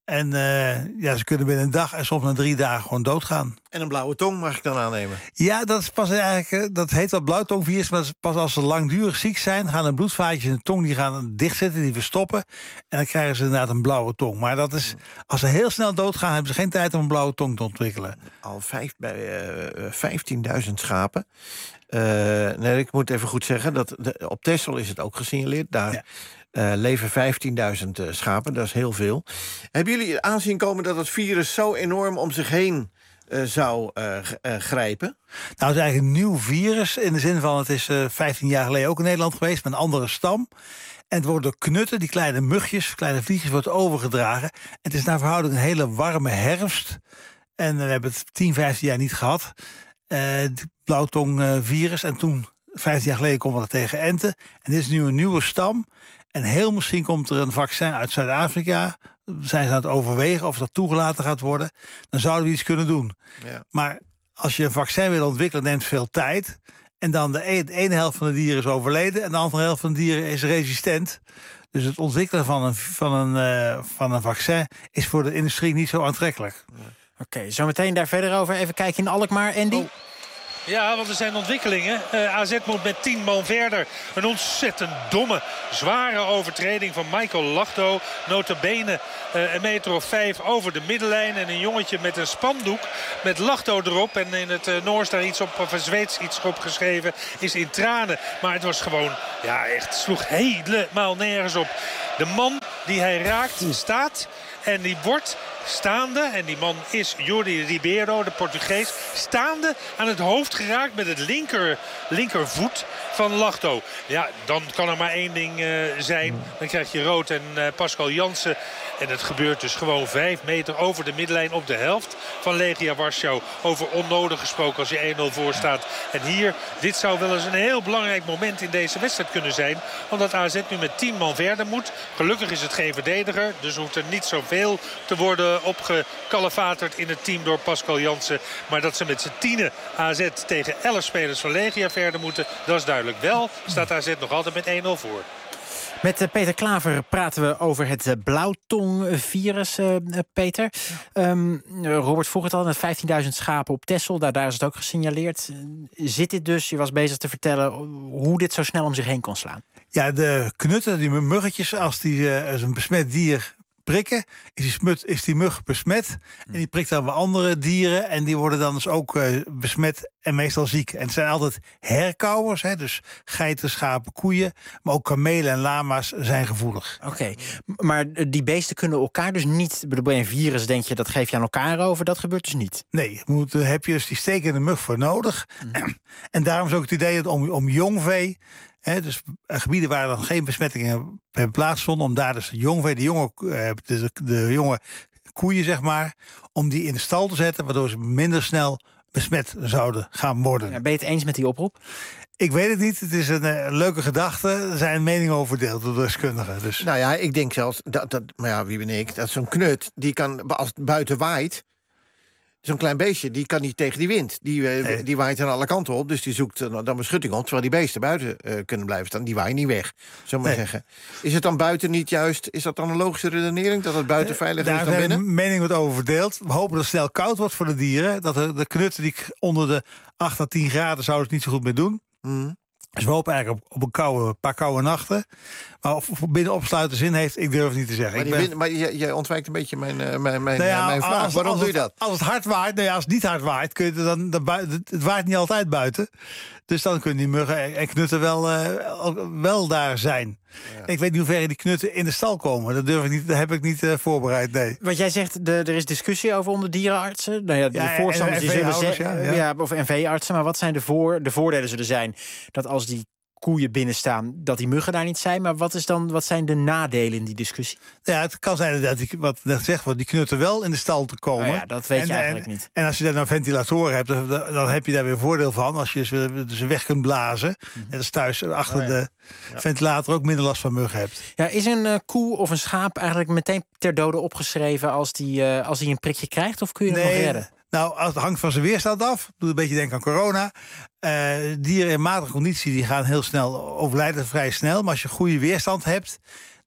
En uh, ja, ze kunnen binnen een dag en soms na drie dagen gewoon doodgaan. En een blauwe tong mag ik dan aannemen? Ja, dat is pas eigenlijk, dat heet wel blauwtongvirus, maar dat is pas als ze langdurig ziek zijn, gaan de bloedvaatjes in de tong die gaan dichtzitten, die verstoppen. En dan krijgen ze inderdaad een blauwe tong. Maar dat is, als ze heel snel doodgaan, hebben ze geen tijd om een blauwe tong te ontwikkelen. Al vijf, bij uh, vijftienduizend schapen. Uh, nee, ik moet even goed zeggen, dat de, op Texel is het ook gesignaleerd. Daar ja. uh, leven vijftienduizend uh, schapen, dat is heel veel. Hebben jullie aanzien komen dat het virus zo enorm om zich heen uh, zou uh, g- uh, grijpen? Nou, het is eigenlijk een nieuw virus. In de zin van, het is uh, vijftien jaar geleden ook in Nederland geweest, met een andere stam. En het wordt door knutten, die kleine mugjes, kleine vliegjes, wordt overgedragen. En het is naar verhouding een hele warme herfst. En we hebben het tien, vijftien jaar niet gehad. Uh, het blauwtongvirus. En toen, vijftien jaar geleden, kon we er tegen enten. En dit is nu een nieuwe stam. En heel misschien komt er een vaccin uit Zuid-Afrika. Zijn ze aan het overwegen of dat toegelaten gaat worden. Dan zouden we iets kunnen doen. Ja. Maar als je een vaccin wil ontwikkelen, neemt veel tijd. En dan de ene, de ene helft van de dieren is overleden en de andere helft van de dieren is resistent. Dus het ontwikkelen van een, van een, uh, van een vaccin is voor de industrie niet zo aantrekkelijk. Oké, okay, zometeen daar verder over. Even kijken in Alkmaar, Andy. Oh. Ja, want er zijn ontwikkelingen. Uh, A Z moet met tien man verder. Een ontzettend domme, zware overtreding van Michael Lachdo. Nota bene uh, een meter of vijf over de middenlijn. En een jongetje met een spandoek met Lachdo erop. En in het uh, Noors daar iets op, of een Zweeds iets op geschreven. Is in tranen. Maar het was gewoon, ja echt, sloeg helemaal nergens op. De man die hij raakt staat en die wordt staande, en die man is Jordi Ribeiro, de Portugees, staande aan het hoofd geraakt met het linker, linkervoet van Lachdo. Ja, dan kan er maar één ding uh, zijn. Dan krijg je rood en uh, Pascal Jansen. En het gebeurt dus gewoon vijf meter over de middenlijn op de helft van Legia Warschau. Over onnodig gesproken als je één nul voor staat. En hier, dit zou wel eens een heel belangrijk moment in deze wedstrijd kunnen zijn. Omdat A Z nu met tien man verder moet. Gelukkig is het geen verdediger. Dus hoeft er niet zoveel te worden opgekalefaterd in het team door Pascal Jansen. Maar dat ze met z'n tienen A Z tegen elf spelers van Legia verder moeten, dat is duidelijk. Wel staat A Z nog altijd met één nul voor. Met Peter Klaver praten we over het blauwtongvirus, uh, Peter. Um, Robert vroeg het al, met vijftienduizend schapen op Texel. Daar, daar is het ook gesignaleerd. Zit dit dus, je was bezig te vertellen hoe dit zo snel om zich heen kon slaan? Ja, de knutten, die muggetjes, als die uh, als een besmet dier prikken, is die, smut, is die mug besmet. En die prikt dan weer andere dieren. En die worden dan dus ook uh, besmet en meestal ziek. En het zijn altijd herkauwers, hè, dus geiten, schapen, koeien. Maar ook kamelen en lama's zijn gevoelig. Oké, okay. Maar die beesten kunnen elkaar dus niet, bij een virus denk je, dat geef je aan elkaar over. Dat gebeurt dus niet. Nee, moet, daar heb je dus die stekende mug voor nodig. Mm. En daarom is ook het idee dat om, om jong vee, He, dus gebieden waar dan geen besmettingen hebben plaatsvonden, om daar dus de jongvee, de jonge, de, de jonge koeien, zeg maar, om die in de stal te zetten, waardoor ze minder snel besmet zouden gaan worden. Ja, ben je het eens met die oproep? Ik weet het niet. Het is een, een leuke gedachte. Er zijn meningen over verdeeld door deskundigen. Dus. Nou ja, ik denk zelfs, dat, dat, maar ja, wie ben ik, dat zo'n knut, die kan, als het buiten waait, zo'n klein beestje, die kan niet tegen die wind. Die, nee. die waait aan alle kanten op, dus die zoekt dan beschutting op, terwijl die beesten buiten uh, kunnen blijven staan. Die waaien niet weg, zullen we maar nee. zeggen. Is het dan buiten niet juist, is dat dan een logische redenering, dat het buiten veiliger is dan binnen? Daar mening wordt over verdeeld. We hopen dat het snel koud wordt voor de dieren. Dat de, de knutten die onder de acht à tien graden zouden het niet zo goed meer doen. Mm. Dus we hopen eigenlijk op, op een koude, paar koude nachten. Maar of het binnen opsluiten zin heeft, ik durf het niet te zeggen. Maar, ik ben... wind, maar je, je ontwijkt een beetje mijn, uh, mijn, mijn, nou ja, mijn vraag. Als, Waarom als doe je het, dat? Als het hard waait, nou ja, als het niet hard waait, kun je dan, dan buiten, het waait niet altijd buiten. Dus dan kunnen die muggen en knutten wel, uh, wel daar zijn. Ja. Ik weet niet hoe ver die knutten in de stal komen. Dat durf ik niet, dat heb ik niet uh, voorbereid, nee. Wat jij zegt, de, er is discussie over onder dierenartsen. Nou ja, de ja, voorstanders die zullen zeggen, ja, ja. Of N V-artsen. Maar wat zijn de, voor, de voordelen zullen zijn dat als die koeien binnenstaan, dat die muggen daar niet zijn. Maar wat, is dan, wat zijn de nadelen in die discussie? Ja, het kan zijn dat, die, wat net zegt, wat die knutten wel in de stal te komen. Oh ja, dat weet en, je eigenlijk en, niet. En als je daar nou ventilatoren hebt, dan, dan heb je daar weer voordeel van. Als je ze, ze weg kunt blazen. Mm-hmm. En dus thuis achter oh ja. de ja. ventilator ook minder last van muggen hebt. Ja, is een uh, koe of een schaap eigenlijk meteen ter dode opgeschreven als die, uh, als die een prikje krijgt? Of kun je hem nee, nog redden? Nou, het hangt van zijn weerstand af. Doe een beetje denken aan corona. Uh, dieren in matige conditie die gaan heel snel overlijden, vrij snel. Maar als je goede weerstand hebt,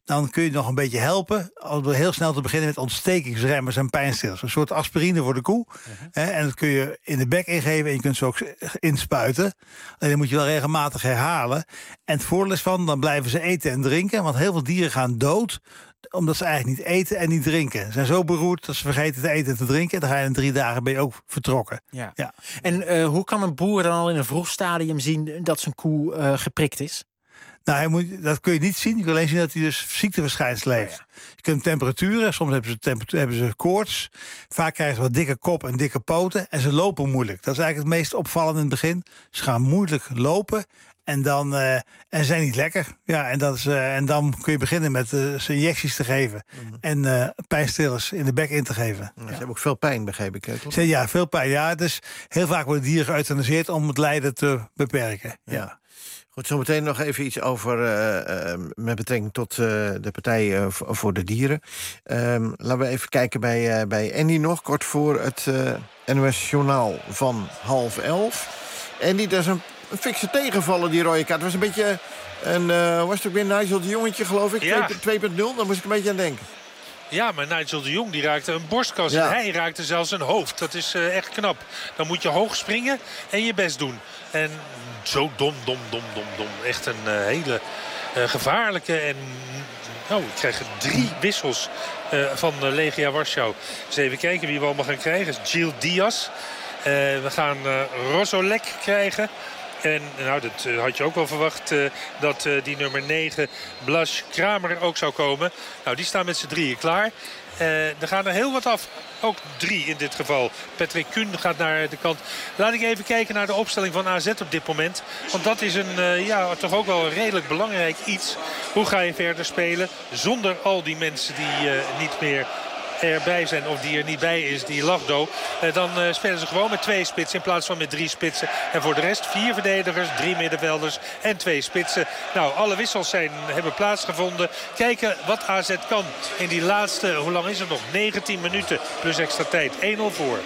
dan kun je nog een beetje helpen. Al heel snel te beginnen met ontstekingsremmers en pijnstillers. Een soort aspirine voor de koe. Uh-huh. Hè, en dat kun je in de bek ingeven en je kunt ze ook inspuiten. Alleen dan moet je wel regelmatig herhalen. En het voordeel is van, dan blijven ze eten en drinken. Want heel veel dieren gaan dood omdat ze eigenlijk niet eten en niet drinken. Ze zijn zo beroerd dat ze vergeten te eten en te drinken. En dan ga je in drie dagen ben je ook vertrokken. Ja. Ja. En uh, hoe kan een boer dan al in een vroeg stadium zien dat zijn koe uh, geprikt is? Nou, hij moet, dat kun je niet zien. Je kan alleen zien dat hij dus ziekteverschijnselen heeft. Oh ja. Je kunt temperaturen, soms hebben ze, temperatuur, hebben ze koorts. Vaak krijgen ze wat dikke kop en dikke poten. En ze lopen moeilijk. Dat is eigenlijk het meest opvallende in het begin. Ze gaan moeilijk lopen. En dan uh, en zijn niet lekker. Ja, en, dat is, uh, en dan kun je beginnen met uh, ze injecties te geven. Mm-hmm. En uh, pijnstillers in de bek in te geven. Ja, ze hebben ook veel pijn, begreep ik. Hè, toch? Ja, veel pijn. Ja, dus heel vaak worden dieren geëuthaniseerd om het lijden te beperken. Ja. ja. Goed, zometeen nog even iets over uh, uh, met betrekking tot uh, de Partij uh, voor de Dieren. Um, laten we even kijken bij, uh, bij Andy nog, kort voor het uh, N O S-journaal van half elf. Andy, dat is een, een fikse tegenvallen, die rode kaart. Het was een beetje een, uh, was het ook weer Nigel de Jongetje, geloof ik? Ja. twee punt nul, daar moest ik een beetje aan denken. Ja, maar Nigel de Jong die raakte een borstkas ja. en hij raakte zelfs een hoofd. Dat is uh, echt knap. Dan moet je hoog springen en je best doen. En zo dom, dom, dom, dom, dom. Echt een uh, hele uh, gevaarlijke en... Oh, we krijgen drie wissels uh, van uh, Legia Warschau. Dus even kijken wie we allemaal gaan krijgen. Gil Diaz. Uh, we gaan uh, Rosolek krijgen. En nou, dat uh, had je ook wel verwacht uh, dat uh, die nummer negen, Blaž Kramer, ook zou komen. Nou, die staan met z'n drieën klaar. Uh, er gaan er heel wat af. Ook drie in dit geval. Patrick Kuhn gaat naar de kant. Laat ik even kijken naar de opstelling van A Z op dit moment. Want dat is een, uh, ja, toch ook wel een redelijk belangrijk iets. Hoe ga je verder spelen zonder al die mensen die uh, niet meer erbij zijn of die er niet bij is, die Lagdo. Eh, dan uh, spelen ze gewoon met twee spitsen in plaats van met drie spitsen. En voor de rest vier verdedigers, drie middenvelders en twee spitsen. Nou, alle wissels zijn, hebben plaatsgevonden. Kijken wat A Z kan in die laatste, hoe lang is het nog? negentien minuten plus extra tijd. één nul voor.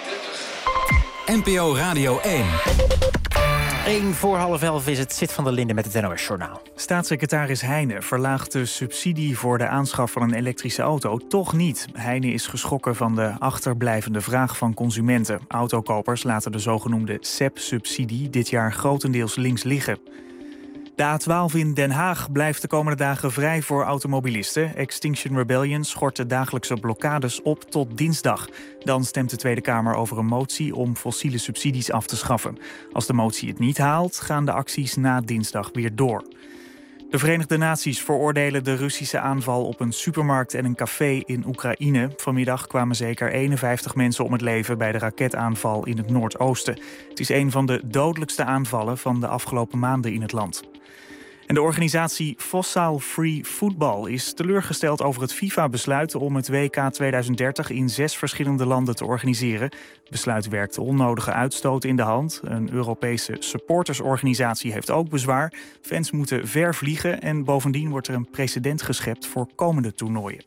N P O Radio één. één voor half elf is het Zit van der Linde met het N O S-journaal. Staatssecretaris Heijnen verlaagt de subsidie voor de aanschaf van een elektrische auto toch niet. Heijnen is geschrokken van de achterblijvende vraag van consumenten. Autokopers laten de zogenoemde S E P-subsidie dit jaar grotendeels links liggen. De A twaalf in Den Haag blijft de komende dagen vrij voor automobilisten. Extinction Rebellion schort de dagelijkse blokkades op tot dinsdag. Dan stemt de Tweede Kamer over een motie om fossiele subsidies af te schaffen. Als de motie het niet haalt, gaan de acties na dinsdag weer door. De Verenigde Naties veroordelen de Russische aanval op een supermarkt en een café in Oekraïne. Vanmiddag kwamen zeker eenenvijftig mensen om het leven bij de raketaanval in het Noordoosten. Het is een van de dodelijkste aanvallen van de afgelopen maanden in het land. En de organisatie Fossil Free Football is teleurgesteld over het FIFA-besluit om het W K tweeduizend dertig in zes verschillende landen te organiseren. Het besluit werkt onnodige uitstoot in de hand. Een Europese supportersorganisatie heeft ook bezwaar. Fans moeten ver vliegen en bovendien wordt er een precedent geschept voor komende toernooien.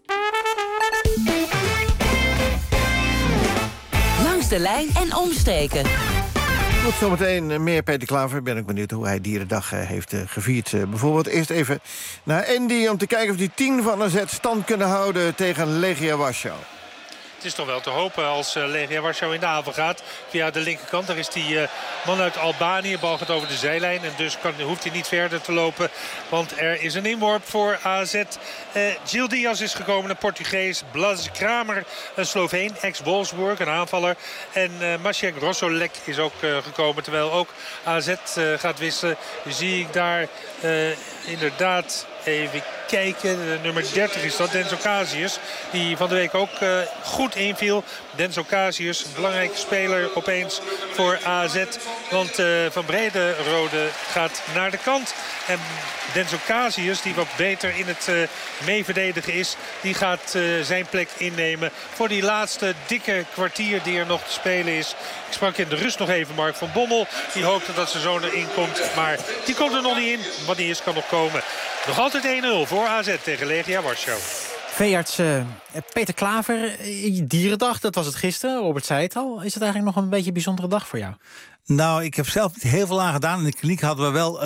Langs de lijn en omstreken. Goed, zometeen meer Peter Klaver. Ben ik benieuwd hoe hij Dierendag heeft gevierd. Bijvoorbeeld eerst even naar Andy om te kijken of die tien van A Z stand kunnen houden tegen Legia Warschau. Het is toch wel te hopen als uh, Legia Warschau in de aanval gaat. Via de linkerkant, daar is die uh, man uit Albanië. Bal gaat over de zijlijn en dus kan, hoeft hij niet verder te lopen. Want er is een inworp voor A Z. Uh, Gil Diaz is gekomen, een Portugees. Blaž Kramer, een Sloveen, ex-Wolfsburg, een aanvaller. En uh, Maciek Rosolek is ook uh, gekomen. Terwijl ook A Z uh, gaat wisselen. Dus zie ik daar uh, inderdaad... Even kijken, de nummer dertig is dat, Denso Casius. Die van de week ook uh, goed inviel. Denso Casius, een belangrijke speler opeens voor A Z. Want uh, Van Brederode gaat naar de kant. En Denso Casius, die wat beter in het uh, meeverdedigen is... die gaat uh, zijn plek innemen voor die laatste dikke kwartier die er nog te spelen is. Ik sprak in de rust nog even Mark van Bommel. Die hoopte dat zijn zoon erin komt, maar die komt er nog niet in. Wat niet is, kan nog komen. Nog altijd één nul voor A Z tegen Legia Warschau. Veearts uh, Peter Klaver, Dierendag, dat was het gisteren. Robert zei het al. Is het eigenlijk nog een beetje een bijzondere dag voor jou? Nou, ik heb zelf niet heel veel aan gedaan. In de kliniek hadden we wel een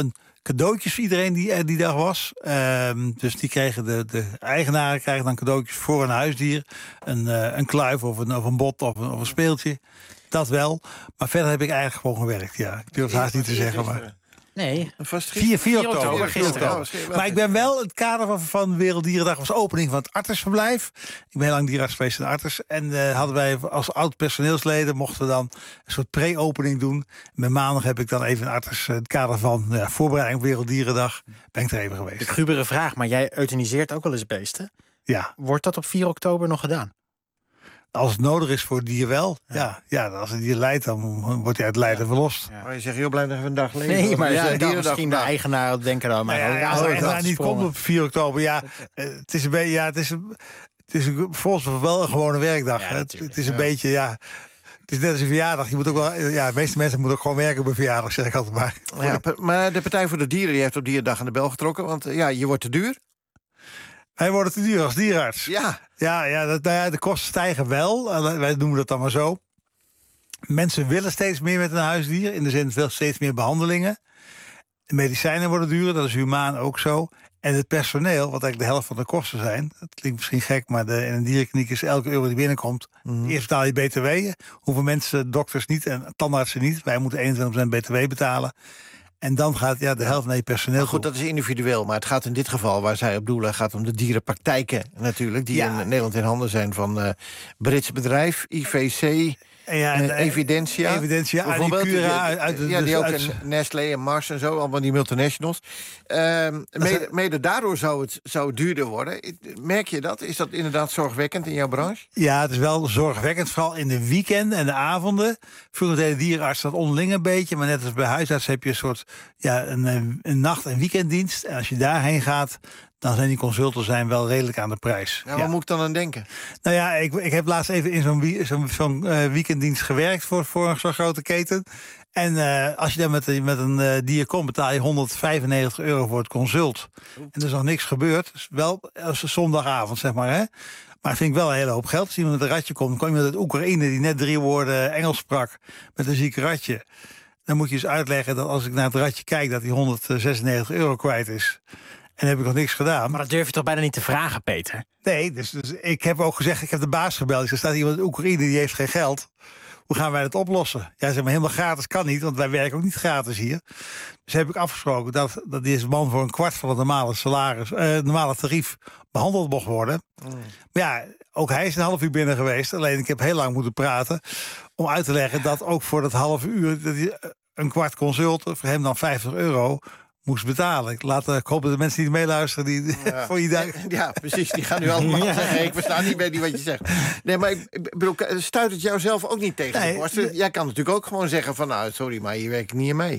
cadeautjes voor iedereen die die dag was. Uh, dus die kregen de, de eigenaren krijgen dan cadeautjes voor een huisdier. Een, uh, een kluif of een, of een bot of een, of een speeltje. Dat wel. Maar verder heb ik eigenlijk gewoon gewerkt. Ja, ik durf het haast niet te zeggen. Maar... Nee, vier oktober. Gisteren. Maar ik ben wel, het kader van, van Werelddierendag was opening van het artsenverblijf. Ik ben heel lang dierenarts geweest in Arters. En uh, hadden wij als oud personeelsleden mochten we dan een soort pre-opening doen. Met maandag heb ik dan even in Arters het kader van ja, voorbereiding op Werelddierendag. Ben ik er even geweest. De grubere vraag, maar jij euthaniseert ook wel eens beesten. Ja. Wordt dat op vier oktober nog gedaan? Als het nodig is voor het dier wel. Ja, ja, ja als het dier lijdt, dan wordt hij uit lijden ja. verlost. Ja. Maar je zegt, joh, blijf nog even een dag leven. Nee, maar ja, dan misschien de eigenaar denken dan. Maar nou ja, ja, als de eigenaar niet komt op vier oktober, ja, het is een beetje, ja, het is, het is een, volgens mij wel een gewone werkdag. Ja, het, het is een ja. beetje, ja. Het is net als een verjaardag. Je moet ook wel, ja, de meeste mensen moeten ook gewoon werken op een verjaardag, zeg ik altijd maar. Ja, maar de Partij voor de Dieren die heeft op Dierendag aan de bel getrokken, want ja, je wordt te duur. Wij worden te duur als dierenarts. Ja. Ja, ja, dat, nou ja, de kosten stijgen wel. Wij noemen dat dan maar zo. Mensen willen steeds meer met een huisdier. In de zin veel steeds meer behandelingen. De medicijnen worden duurder, dat is humaan ook zo. En het personeel, wat eigenlijk de helft van de kosten zijn. Dat klinkt misschien gek, maar de, in een dierenkliniek is elke euro die binnenkomt. Mm. Eerst betaal je B T W. Hoeveel mensen, dokters niet en tandartsen niet. Wij moeten eenentwintig procent B T W betalen. En dan gaat ja, de helft naar je personeel. Maar goed, dat is individueel. Maar het gaat in dit geval, waar zij op doelen, gaat om de dierenpraktijken natuurlijk. Die ja. in Nederland in handen zijn van uh, Brits bedrijf, I V C... En ja, en, uh, Evidentia. Evidentia, bijvoorbeeld. Cura, uit, uit, ja, die dus ook uit, in Nestlé en Mars en zo, allemaal die multinationals. Uh, mede, mede daardoor zou het, zou het duurder worden. Merk je dat? Is dat inderdaad zorgwekkend in jouw branche? Ja, het is wel zorgwekkend, vooral in de weekenden en de avonden. Vroeger deed de dierenarts dat onderling een beetje, maar net als bij huisarts heb je een soort ja, een, een nacht- en weekenddienst. En als je daarheen gaat, dan zijn die consulten zijn wel redelijk aan de prijs. Ja, waar ja. moet ik dan aan denken? Nou ja, ik, ik heb laatst even in zo'n zo'n zo'n uh, weekenddienst gewerkt voor, voor zo'n grote keten. En uh, als je daar met, met een uh, dier komt, betaal je honderdvijfennegentig euro voor het consult. En er is nog niks gebeurd. Dus wel als een zondagavond, zeg maar, hè. Maar dat vind ik wel een hele hoop geld. Als iemand met een ratje komt, dan kom je met uit Oekraïne die net drie woorden Engels sprak met een ziek ratje. Dan moet je dus uitleggen dat als ik naar het ratje kijk, dat hij honderdzesennegentig euro kwijt is. En heb ik nog niks gedaan. Maar dat durf je toch bijna niet te vragen, Peter? Nee, dus, dus ik heb ook gezegd, ik heb de baas gebeld. Er staat iemand in Oekraïne, die heeft geen geld. Hoe gaan wij dat oplossen? Ja, zeg maar, helemaal gratis kan niet, want wij werken ook niet gratis hier. Dus heb ik afgesproken dat, dat deze man voor een kwart van het normale salaris, uh, normale tarief behandeld mocht worden. Mm. Maar ja, ook hij is een half uur binnen geweest. Alleen ik heb heel lang moeten praten om uit te leggen dat ook voor dat half uur dat hij een kwart consult, voor hem dan vijftig euro... moest betalen. Ik, laat, ik hoop dat de mensen die meeluisteren... die ja. voor je duik... ja, precies. Die gaan nu allemaal ja. zeggen... ik versta niet meer die wat je zegt. Nee, maar ik bedoel, stuit het jou zelf ook niet tegen? Nee, de Jij kan natuurlijk ook gewoon zeggen van... nou, sorry, maar hier werk ik niet in mee.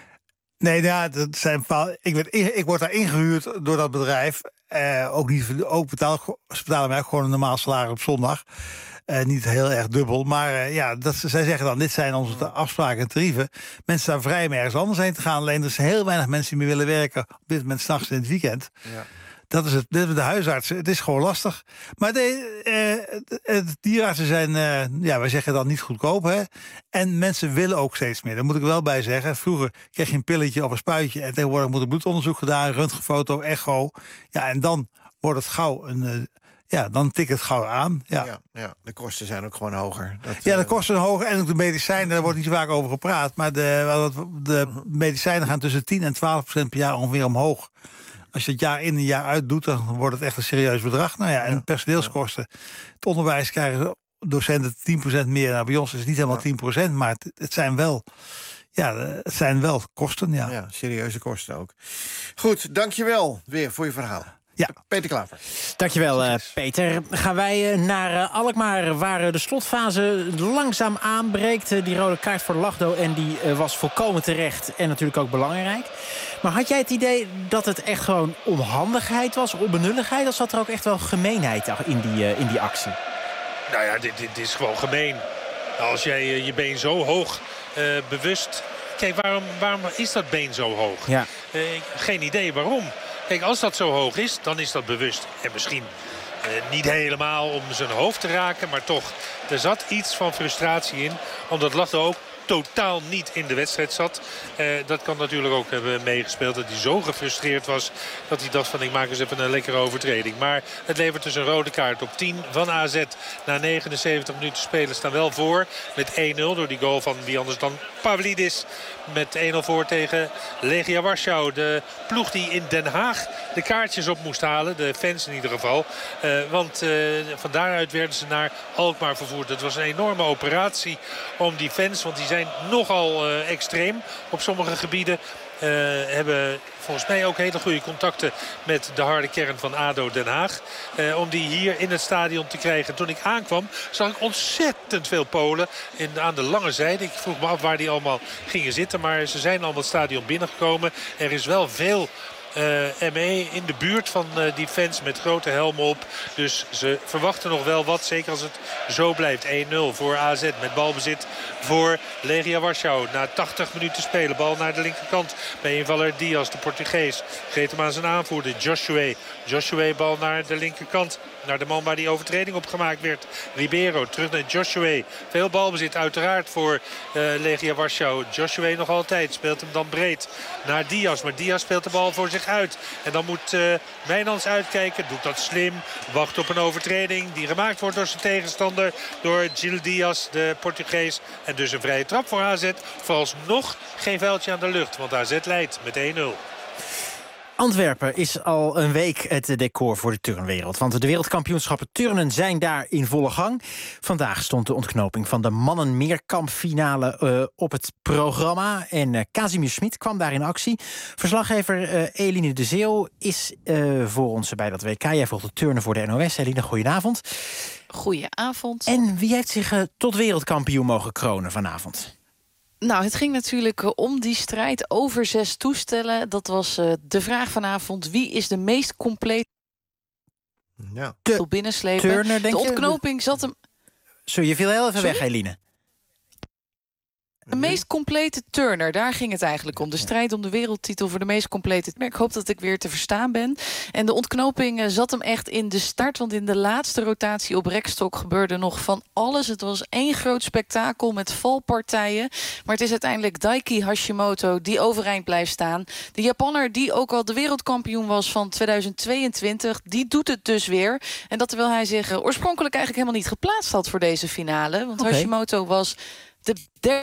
Nee, ja, dat zijn bepaald, ik, werd, ik word daar ingehuurd door dat bedrijf. Uh, ook niet, ook betaal, ze betalen mij ook gewoon een normaal salaris op zondag. Uh, niet heel erg dubbel, maar uh, ja, dat, zij zeggen dan, dit zijn onze afspraken en tarieven. Mensen staan vrij om ergens anders heen te gaan. Alleen er zijn heel weinig mensen die meer willen werken op dit moment 's nachts in het weekend. Ja. Dat is het, dit is de huisartsen. Het is gewoon lastig. Maar de, uh, de dierenartsen zijn, uh, ja, wij zeggen dan niet goedkoop, hè. En mensen willen ook steeds meer. Daar moet ik wel bij zeggen. Vroeger kreeg je een pilletje of een spuitje en tegenwoordig moet er bloedonderzoek gedaan, röntgenfoto, echo. Ja, en dan wordt het gauw een... Uh, Ja, dan tikt het gauw aan. Ja. Ja, ja, de kosten zijn ook gewoon hoger. Dat, ja, de kosten zijn hoger en ook de medicijnen, daar wordt niet zo vaak over gepraat. Maar de, de medicijnen gaan tussen tien en twaalf procent per jaar ongeveer omhoog. Als je het jaar in en jaar uit doet, dan wordt het echt een serieus bedrag. Nou ja, en ja. personeelskosten. Het onderwijs krijgen docenten tien procent meer. Nou, bij ons is het niet helemaal ja. tien procent, maar het, het zijn wel... Ja, het zijn wel kosten, ja. Ja, serieuze kosten ook. Goed, dankjewel weer voor je verhaal. Ja. Peter Klaver. Dankjewel, uh, Peter. Gaan wij uh, naar uh, Alkmaar, waar uh, de slotfase langzaam aanbreekt. Uh, die rode kaart voor Lachdo, en die uh, was volkomen terecht en natuurlijk ook belangrijk. Maar had jij het idee dat het echt gewoon onhandigheid was, onbenulligheid? Of zat er ook echt wel gemeenheid in die, uh, in die actie? Nou ja, dit, dit is gewoon gemeen. Als jij uh, je been zo hoog uh, bewust... Kijk, waarom, waarom is dat been zo hoog? Ja. Uh, geen idee waarom. Kijk, als dat zo hoog is, dan is dat bewust. En misschien uh, niet helemaal om zijn hoofd te raken, maar toch. Er zat iets van frustratie in, omdat Lachdo ook totaal niet in de wedstrijd zat. Uh, dat kan natuurlijk ook hebben meegespeeld dat hij zo gefrustreerd was dat hij dacht van ik maak eens even een lekkere overtreding. Maar het levert dus een rode kaart op. tien van A Z na negenenzeventig minuten spelen staan wel voor met één nul door die goal van wie anders dan Pavlidis. Met één nul voor tegen Legia Warschau. De ploeg die in Den Haag de kaartjes op moest halen. De fans in ieder geval. Uh, want uh, van daaruit werden ze naar Alkmaar vervoerd. Het was een enorme operatie om die fans. Want die zijn nogal uh, extreem op sommige gebieden. Uh, hebben volgens mij ook hele goede contacten met de harde kern van A D O Den Haag. Uh, om die hier in het stadion te krijgen. Toen ik aankwam zag ik ontzettend veel Polen in, aan de lange zijde. Ik vroeg me af waar die allemaal gingen zitten. Maar ze zijn allemaal het stadion binnengekomen. Er is wel veel Uh, M E in de buurt van uh, die fans met grote helmen op. Dus ze verwachten nog wel wat. Zeker als het zo blijft. één nul voor A Z met balbezit voor Legia Warschau. Na tachtig minuten spelen. Bal naar de linkerkant bij invaller Diaz, de Portugees. Geeft hem aan zijn aanvoerder Joshua. Joshua bal naar de linkerkant. Naar de man waar die overtreding op gemaakt werd. Ribeiro terug naar Joshua. Veel balbezit uiteraard voor uh, Legia Warschau. Joshua nog altijd. Speelt hem dan breed naar Diaz. Maar Diaz speelt de bal voor zich uit. En dan moet uh, Wijnands uitkijken. Doet dat slim. Wacht op een overtreding die gemaakt wordt door zijn tegenstander. Door Gil Diaz, de Portugees. En dus een vrije trap voor A Z. Vooralsnog geen vuiltje aan de lucht. Want A Z leidt met één nul. Antwerpen is al een week het decor voor de turnwereld. Want de wereldkampioenschappen turnen zijn daar in volle gang. Vandaag stond de ontknoping van de mannen-meerkampfinale uh, op het programma. En uh, Casimir Schmid kwam daar in actie. Verslaggever uh, Eline de Zeeuw is uh, voor ons bij dat W K. Jij volgt het turnen voor de N O S. Eline, goedenavond. Goedenavond. En wie heeft zich uh, tot wereldkampioen mogen kronen vanavond? Nou, het ging natuurlijk uh, om die strijd over zes toestellen. Dat was uh, de vraag vanavond. Wie is de meest compleet ja. de binnenslepen? Turner, denk de ontknoping je? zat hem... Sorry, je viel heel even Sorry? weg, Eline. De meest complete turner, daar ging het eigenlijk om. De strijd om de wereldtitel voor de meest complete turner. Ik hoop dat ik weer te verstaan ben. En de ontknoping uh, zat hem echt in de start. Want in de laatste rotatie op rekstok gebeurde nog van alles. Het was één groot spektakel met valpartijen. Maar het is uiteindelijk Daiki Hashimoto die overeind blijft staan. De Japanner die ook al de wereldkampioen was van tweeduizend tweeëntwintig. Die doet het dus weer. En dat terwijl hij zich uh, oorspronkelijk eigenlijk helemaal niet geplaatst had voor deze finale. Want okay. Hashimoto was de derde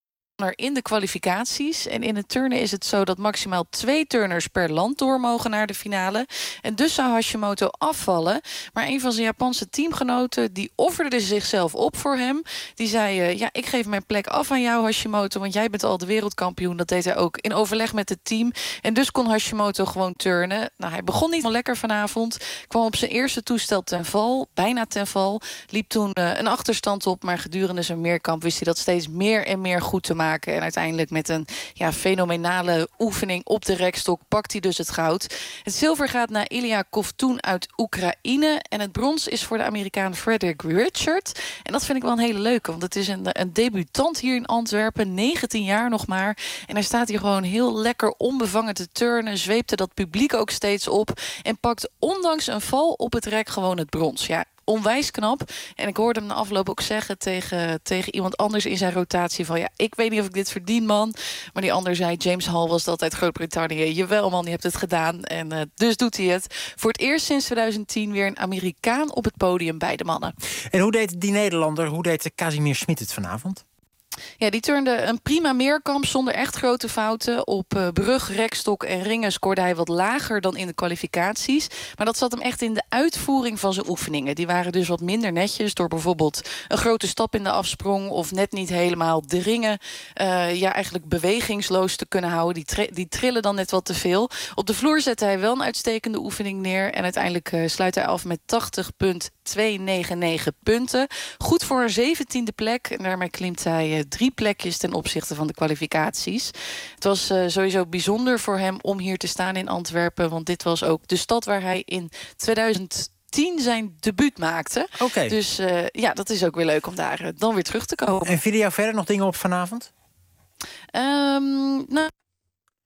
in de kwalificaties. En in het turnen is het zo dat maximaal twee turners per land door mogen naar de finale. En dus zou Hashimoto afvallen. Maar een van zijn Japanse teamgenoten die offerde zichzelf op voor hem. Die zei, uh, ja, ik geef mijn plek af aan jou, Hashimoto, want jij bent al de wereldkampioen. Dat deed hij ook in overleg met het team. En dus kon Hashimoto gewoon turnen. Nou, hij begon niet lekker vanavond. Kwam op zijn eerste toestel ten val. Bijna ten val. Liep toen uh, een achterstand op. Maar gedurende zijn meerkamp wist hij dat steeds meer en meer goed te maken. En uiteindelijk met een ja, fenomenale oefening op de rekstok pakt hij dus het goud. Het zilver gaat naar Ilya Kovtun uit Oekraïne. En het brons is voor de Amerikaan Frederick Richard. En dat vind ik wel een hele leuke. Want het is een, een debutant hier in Antwerpen. negentien jaar nog maar. En hij staat hier gewoon heel lekker onbevangen te turnen. Zweepte dat publiek ook steeds op. En pakt ondanks een val op het rek gewoon het brons. Ja, onwijs knap. En ik hoorde hem na afloop ook zeggen tegen, tegen iemand anders in zijn rotatie van ja, ik weet niet of ik dit verdien, man. Maar die ander zei, James Hall was dat uit Groot-Brittannië. Jawel, man, je hebt het gedaan. En uh, dus doet hij het. Voor het eerst sinds tweeduizend tien weer een Amerikaan op het podium bij de mannen. En hoe deed die Nederlander, hoe deed Casimir Schmid het vanavond? Ja, die turnde een prima meerkamp zonder echt grote fouten. Op uh, brug, rekstok en ringen scoorde hij wat lager dan in de kwalificaties. Maar dat zat hem echt in de uitvoering van zijn oefeningen. Die waren dus wat minder netjes door bijvoorbeeld een grote stap in de afsprong of net niet helemaal de ringen uh, ja, eigenlijk bewegingsloos te kunnen houden. Die, tri- die trillen dan net wat te veel. Op de vloer zette hij wel een uitstekende oefening neer. En uiteindelijk uh, sluit hij af met tachtig komma tweehonderdnegenennegentig punten. Goed voor een zeventiende plek. En daarmee klimt hij uh, drie plekjes ten opzichte van de kwalificaties. Het was uh, sowieso bijzonder voor hem om hier te staan in Antwerpen. Want dit was ook de stad waar hij in tweeduizend tien zijn debuut maakte. Okay. Dus uh, ja, dat is ook weer leuk om daar uh, dan weer terug te komen. En vielen jou verder nog dingen op vanavond? Um, nou...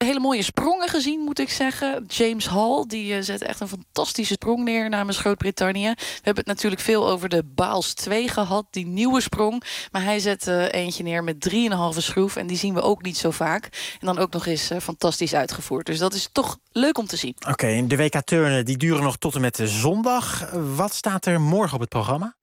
Hele mooie sprongen gezien, moet ik zeggen. James Hall, die uh, zet echt een fantastische sprong neer namens Groot-Brittannië. We hebben het natuurlijk veel over de Baals twee gehad, die nieuwe sprong. Maar hij zet uh, eentje neer met drie en een halve schroef. En die zien we ook niet zo vaak. En dan ook nog eens uh, fantastisch uitgevoerd. Dus dat is toch leuk om te zien. Oké, okay, de W K turnen die duren nog tot en met de zondag. Wat staat er morgen op het programma?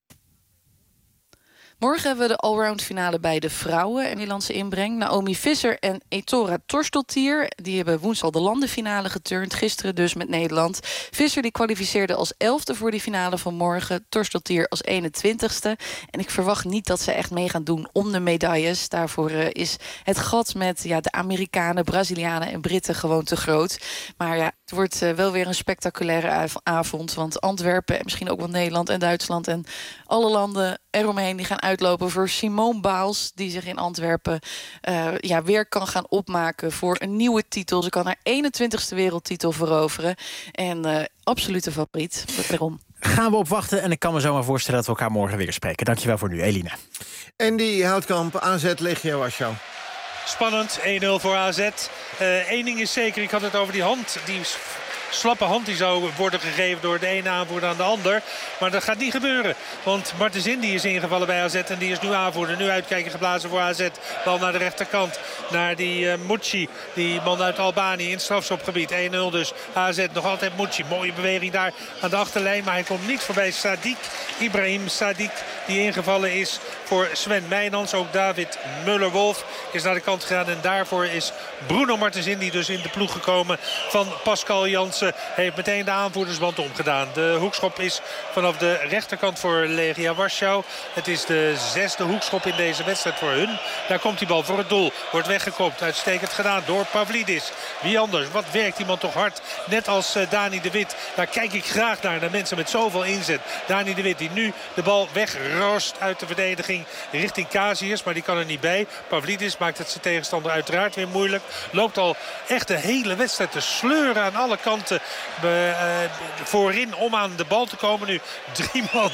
Morgen hebben we de allround finale bij de vrouwen en Nederlandse inbreng. Naomi Visser en Etora Torsdottir. Die hebben woensdag de landenfinale geturnd. Gisteren dus met Nederland. Visser die kwalificeerde als elfde voor die finale van morgen. Torsdottir als eenentwintigste. En ik verwacht niet dat ze echt mee gaan doen om de medailles. Daarvoor uh, is het gat met ja, de Amerikanen, Brazilianen en Britten gewoon te groot. Maar ja, het wordt uh, wel weer een spectaculaire av- avond. Want Antwerpen en misschien ook wel Nederland en Duitsland en alle landen eromheen die gaan uitlopen voor Simone Biles, die zich in Antwerpen uh, ja, weer kan gaan opmaken voor een nieuwe titel. Ze kan haar eenentwintigste wereldtitel veroveren. En uh, absolute favoriet. Waarom? Gaan we op wachten en ik kan me zomaar voorstellen dat we elkaar morgen weer spreken. Dankjewel voor nu, Eline. En die Houtkamp, A Z Legia Warschau. Spannend, één nul voor A Z. Eén uh, ding is zeker, ik had het over die hand, die slappe hand die zou worden gegeven door de ene aanvoerder aan de ander. Maar dat gaat niet gebeuren. Want Martens Indy is ingevallen bij A Z en die is nu aanvoerder. Nu uitkijken geblazen voor A Z. Bal naar de rechterkant. Naar die uh, Mucci. Die man uit Albanië in het strafschopgebied. één nul dus. A Z nog altijd Mucci. Mooie beweging daar aan de achterlijn. Maar hij komt niet voorbij Sadiq. Ibrahim Sadiq die ingevallen is voor Sven Meijnans. Ook David Muller-Wolf is naar de kant gegaan. En daarvoor is Bruno Martens Indy dus in de ploeg gekomen van Pascal Jansen. Heeft meteen de aanvoerdersband omgedaan. De hoekschop is vanaf de rechterkant voor Legia Warschau. Het is de zesde hoekschop in deze wedstrijd voor hun. Daar komt die bal voor het doel. Wordt weggekopt. Uitstekend gedaan door Pavlidis. Wie anders? Wat werkt die man toch hard. Net als uh, Dani de Wit. Daar kijk ik graag naar. Naar mensen met zoveel inzet. Dani de Wit die nu de bal wegrost uit de verdediging richting Casius. Maar die kan er niet bij. Pavlidis maakt het zijn tegenstander uiteraard weer moeilijk. Loopt al echt de hele wedstrijd te sleuren aan alle kanten. Be, uh, voorin om aan de bal te komen. Nu drie man.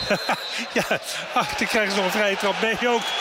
Ja, ach, dan krijgen ze nog een vrije trap mee ook.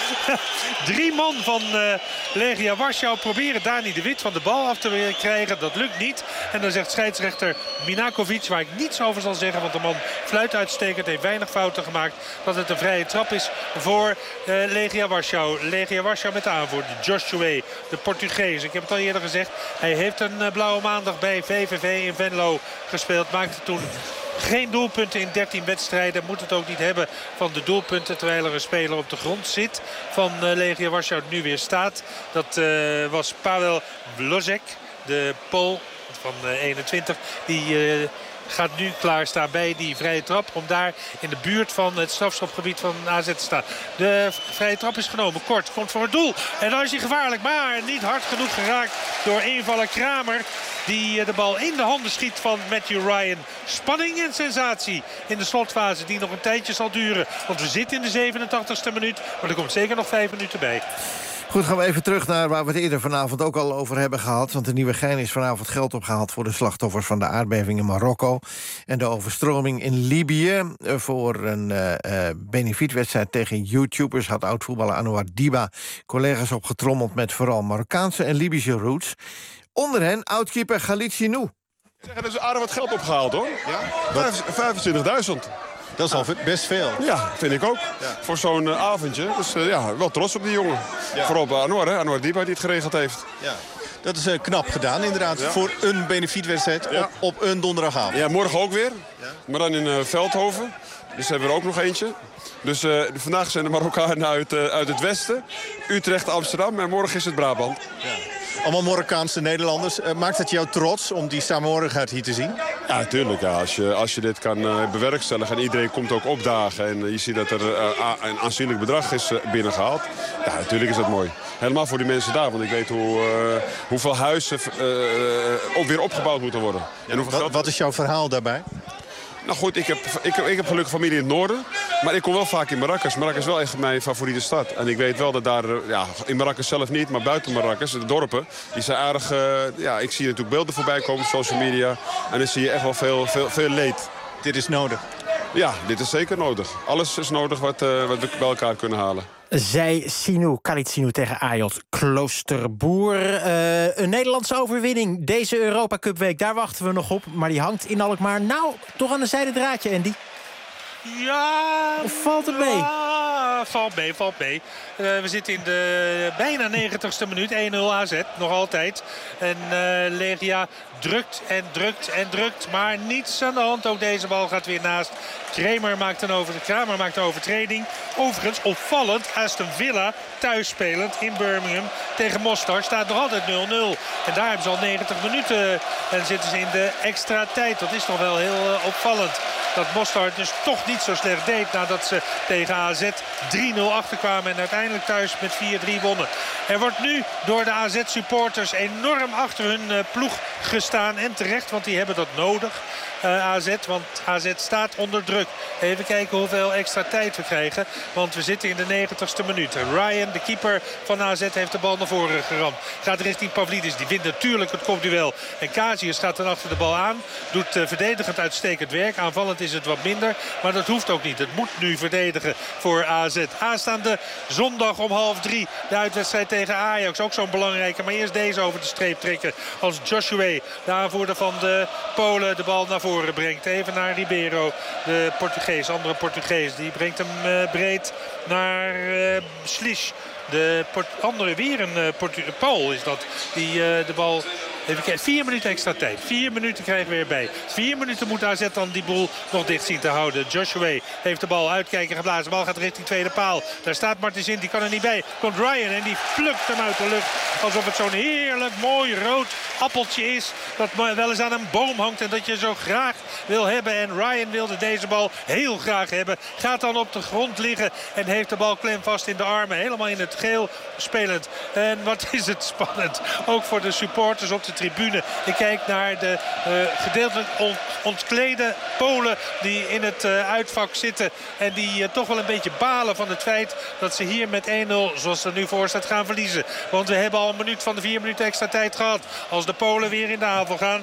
Drie man van uh, Legia Warschau proberen Dani de Wit van de bal af te krijgen. Dat lukt niet. En dan zegt scheidsrechter Minakovic, waar ik niets over zal zeggen, want de man fluit uitstekend, heeft weinig fouten gemaakt, dat het een vrije trap is voor uh, Legia Warschau. Legia Warschau met de aanvoerder Joshua, de Portugees. Ik heb het al eerder gezegd. Hij heeft een uh, blauwe maandag bij V V V in Venlo gespeeld. Maakte toen geen doelpunten in dertien wedstrijden. Moet het ook niet hebben van de doelpunten, terwijl er een speler op de grond zit van uh, Legia Warschau nu weer staat. Dat uh, was Paweł Wlozek, de Pool van uh, eenentwintig. Die uh, gaat nu klaarstaan bij die vrije trap om daar in de buurt van het strafschopgebied van A Z te staan. De vrije trap is genomen. Kort, komt voor het doel. En dan is hij gevaarlijk, maar niet hard genoeg geraakt door invaller Kramer, die de bal in de handen schiet van Matthew Ryan. Spanning en sensatie in de slotfase die nog een tijdje zal duren. Want we zitten in de zevenentachtigste minuut, maar er komt zeker nog vijf minuten bij. Goed, gaan we even terug naar waar we het eerder vanavond ook al over hebben gehad. Want de Nieuwegein is vanavond geld opgehaald voor de slachtoffers van de aardbeving in Marokko. En de overstroming in Libië. Voor een uh, uh, benefietwedstrijd tegen YouTubers had oud-voetballer Anouar Diba collega's opgetrommeld met vooral Marokkaanse en Libische roots. Onder hen oudkeeper Khalid Sinou. Zeggen, er is aardig wat geld opgehaald, hoor. Ja? vijfentwintigduizend. Dat is al best veel. Ja, vind ik ook. Ja. Voor zo'n uh, avondje. Dus uh, ja, wel trots op die jongen. Ja. Vooral op Anouar, hè? Anouar Diba die het geregeld heeft. Ja. Dat is uh, knap gedaan, inderdaad. Ja. Voor een benefietwedstrijd ja. op, op een donderdagavond. Ja, morgen ook weer. Ja. Maar dan in uh, Veldhoven. Dus hebben we er ook nog eentje. Dus uh, vandaag zijn de Marokkanen uit, uh, uit het westen. Utrecht, Amsterdam. En morgen is het Brabant. Ja. Allemaal Marokkaanse Nederlanders. Uh, maakt het jou trots om die samenhorigheid hier te zien? Ja, natuurlijk. Ja. Als, je, als je dit kan uh, bewerkstelligen en iedereen komt ook opdagen en uh, je ziet dat er uh, een aanzienlijk bedrag is uh, binnengehaald. Ja, natuurlijk is dat mooi. Helemaal voor die mensen daar. Want ik weet hoe, uh, hoeveel huizen uh, uh, weer opgebouwd moeten worden. Ja, en wat, wat is jouw verhaal daarbij? Nou goed, ik heb, ik, heb, ik heb gelukkig familie in het noorden. Maar ik kom wel vaak in Marrakesh. Marrakesh is wel echt mijn favoriete stad. En ik weet wel dat daar, ja, in Marrakesh zelf niet, maar buiten Marrakesh, de dorpen, die zijn aardig, uh, ja, ik zie natuurlijk beelden voorbij komen op social media. En dan zie je echt wel veel, veel, veel leed. Dit is nodig. ja, dit is zeker nodig. Alles is nodig wat, uh, wat we bij elkaar kunnen halen. Zij Sinou, Khalid Sinou tegen Ayotte Kloosterboer. Uh, een Nederlandse overwinning deze Europa Cup week. Daar wachten we nog op, maar die hangt in Alkmaar. Nou, toch aan een zijde draadje, Andy. Ja, of valt het mee? Ja, valt mee, valt mee. Uh, we zitten in de bijna negentigste minuut. één nul A Z, nog altijd. En uh, Legia drukt en drukt en drukt. Maar niets aan de hand. Ook deze bal gaat weer naast. Kramer maakt een, over, Kramer maakt een overtreding. Overigens opvallend. Aston Villa thuis spelend in Birmingham tegen Mostar. Staat nog altijd nul nul. En daar hebben ze al negentig minuten. En zitten ze in de extra tijd. Dat is toch wel heel uh, opvallend. Dat Mostar dus toch niet zo slecht deed nadat ze tegen A Z drie nul achterkwamen en uiteindelijk thuis met vier drie wonnen. Er wordt nu door de A Z-supporters enorm achter hun uh, ploeg gestaan. En terecht, want die hebben dat nodig. Uh, A Z, want A Z staat onder druk. Even kijken hoeveel extra tijd we krijgen. Want we zitten in de negentigste minuut. Ryan, de keeper van A Z, heeft de bal naar voren geramd. Gaat richting Pavlidis. Die wint natuurlijk het kopduel. En Casius gaat dan achter de bal aan. Doet uh, verdedigend uitstekend werk. Aanvallend is het wat minder. Maar dat hoeft ook niet. Het moet nu verdedigen voor A Z. Aanstaande zondag om half drie. De uitwedstrijd tegen Ajax. Ook zo'n belangrijke. Maar eerst deze over de streep trekken. Als Joshua, de aanvoerder van de Polen, de bal naar voren brengt. Even naar Ribeiro, de Portugees, andere Portugees. Die brengt hem uh, breed naar uh, Slisch. De andere, weer een uh, Portu- Paul is dat, die uh, de bal... Even kijken, vier minuten extra tijd. Vier minuten krijgen we weer bij. Vier minuten moet A Z dan die boel nog dicht zien te houden. Joshua heeft de bal uitkijken geblazen. De bal gaat richting tweede paal. Daar staat Martens in, die kan er niet bij. Komt Ryan en die plukt hem uit de lucht. Alsof het zo'n heerlijk mooi rood appeltje is. Dat wel eens aan een boom hangt en dat je zo graag wil hebben. En Ryan wilde deze bal heel graag hebben. Gaat dan op de grond liggen en heeft de bal klem vast in de armen. Helemaal in het geel spelend. En wat is het spannend. Ook voor de supporters op de tribune. Ik kijk naar de uh, gedeeltelijk ont ontklede Polen die in het uh, uitvak zitten. En die uh, toch wel een beetje balen van het feit dat ze hier met één nul, zoals er nu voor staat, gaan verliezen. Want we hebben al een minuut van de vier minuten extra tijd gehad. Als de Polen weer in de aanval gaan.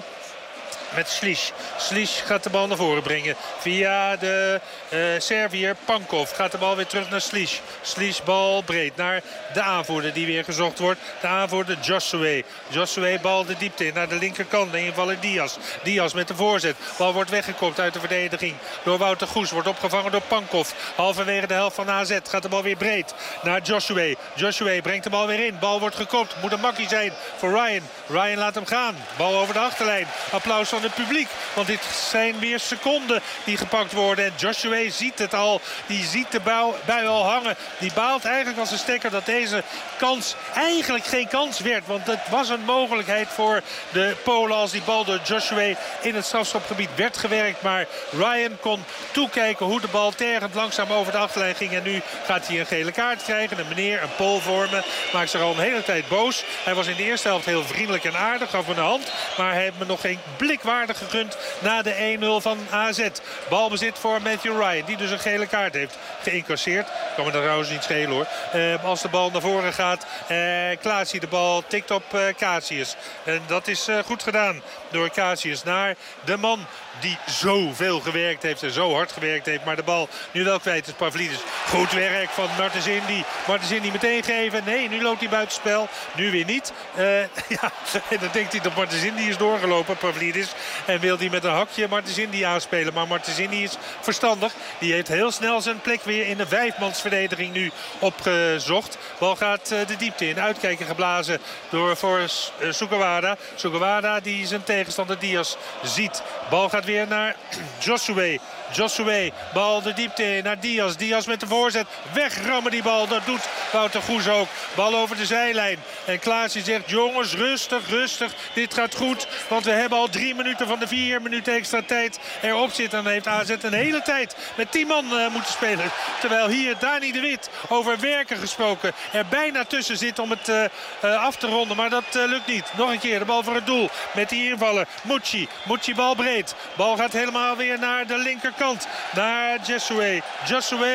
Met Slisch. Slisch gaat de bal naar voren brengen. Via de uh, Serviër Pankov gaat de bal weer terug naar Slisch. Slisch bal breed naar de aanvoerder die weer gezocht wordt. De aanvoerder Joshua. Joshua bal de diepte in naar de linkerkant. De invaller Diaz. Diaz met de voorzet. Bal wordt weggekopt uit de verdediging door Wouter Goes. Wordt opgevangen door Pankov. Halverwege de helft van A Z gaat de bal weer breed naar Joshua. Joshua brengt de bal weer in. Bal wordt gekopt. Moet een makkie zijn voor Ryan. Ryan laat hem gaan. Bal over de achterlijn. Applaus van het publiek. Want dit zijn weer seconden die gepakt worden. En Joshua ziet het al. Die ziet de bui, bui al hangen. Die baalt eigenlijk als een stekker dat deze kans eigenlijk geen kans werd. Want het was een mogelijkheid voor de Polen als die bal door Joshua in het strafschopgebied werd gewerkt. Maar Ryan kon toekijken hoe de bal tergend langzaam over de achterlijn ging. En nu gaat hij een gele kaart krijgen. Een meneer, een Pool vormen. Maakt zich al een hele tijd boos. Hij was in de eerste helft heel vriendelijk en aardig. Gaf me een hand. Maar hij heeft me nog geen blik waardig gegund na de één nul van A Z. Balbezit voor Matthew Ryan. Die dus een gele kaart heeft geïncasseerd. Kan me daar trouwens niet schelen hoor. Uh, als de bal naar voren gaat. Uh, Klaasie de bal tikt op uh, Casius. En dat is uh, goed gedaan door Casius naar de man die zoveel gewerkt heeft en zo hard gewerkt heeft. Maar de bal nu wel kwijt is Pavlidis. Goed werk van Martens Indy. Martens Indy meteen geven. Nee, nu loopt hij buitenspel. Nu weer niet. Uh, ja, en dan denkt hij dat Martens Indy is doorgelopen, Pavlidis. En wil hij met een hakje Martens Indy aanspelen. Maar Martens Indy is verstandig. Die heeft heel snel zijn plek weer in de vijfmansverdediging nu opgezocht. Bal gaat uh, de diepte in. Uitkijken geblazen door voor uh, Sugawara. Sugawara die zijn tegenstander Diaz ziet. Bal gaat weer naar Joshua. Joshua, bal de diepte in naar Diaz. Diaz met de voorzet. Wegrammen die bal. Dat doet Wouter Goes ook. Bal over de zijlijn. En Klaasje zegt, jongens, rustig, rustig. Dit gaat goed. Want we hebben al drie minuten van de vier minuten extra tijd erop zitten. En dan heeft A Z een hele tijd met tien man uh, moeten spelen. Terwijl hier Dani de Wit, over werken gesproken, er bijna tussen zit om het uh, uh, af te ronden. Maar dat uh, lukt niet. Nog een keer de bal voor het doel. Met die invaller. Mucci. Mucci bal breed. Bal gaat helemaal weer naar de linkerkant. Naar Joshua. Joshua, bal voor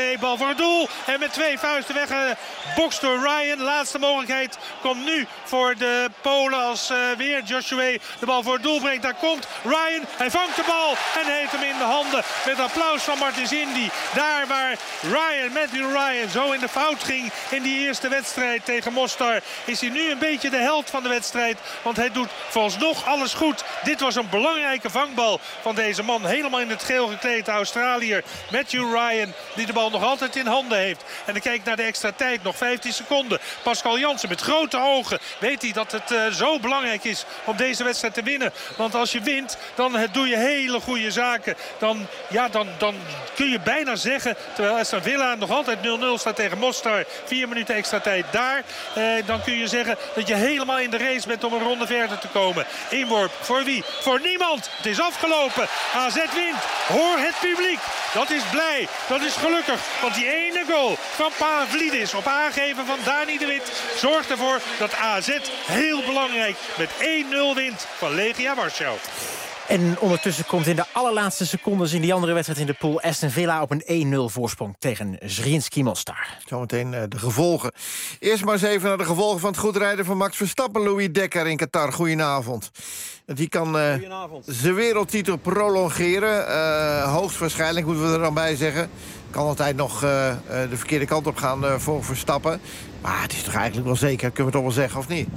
het doel. En met twee vuisten weggebokst door Ryan. Laatste mogelijkheid komt nu voor de Polen als uh, weer Joshua de bal voor het doel brengt. Daar komt Ryan. Hij vangt de bal en heeft hem in de handen. Met applaus van Martins Indy. Daar waar Ryan, Matthew Ryan, zo in de fout ging in die eerste wedstrijd tegen Mostar, is hij nu een beetje de held van de wedstrijd. Want hij doet vooralsnog alles goed. Dit was een belangrijke vangbal van deze man. Helemaal in het geel gekleed, de Australiër Matthew Ryan, die de bal nog altijd in handen heeft. En dan kijkt naar de extra tijd, nog vijftien seconden. Pascal Jansen met grote ogen weet hij dat het uh, zo belangrijk is om deze wedstrijd te winnen. Want als je wint, dan doe je hele goede zaken. Dan, ja, dan, dan kun je bijna zeggen, terwijl Aston Villa nog altijd nul nul staat tegen Mostar, vier minuten extra tijd daar, eh, dan kun je zeggen dat je helemaal in de race bent om een ronde verder te komen. Inworp, voor wie? Voor niemand. Het is afgelopen. A Z wint. Hoor het publiek. Dat is blij. Dat is gelukkig. Want die ene goal van Pavlidis op aangeven van Dani de Wit zorgt ervoor dat A Z heel belangrijk met één nul wint van Legia Warschau. En ondertussen komt in de allerlaatste secondes in die andere wedstrijd in de pool Aston Villa op een één nul voorsprong tegen Zrinjski Mostar. Zometeen uh, de gevolgen. Eerst maar eens even naar de gevolgen van het goed rijden van Max Verstappen. Louis Dekker in Qatar, goedenavond. Die kan uh, zijn wereldtitel prolongeren. Uh, hoogstwaarschijnlijk moeten we er dan bij zeggen. Kan altijd nog uh, uh, de verkeerde kant op gaan uh, voor Verstappen. Maar het is toch eigenlijk wel zeker, kunnen we toch wel zeggen, of niet?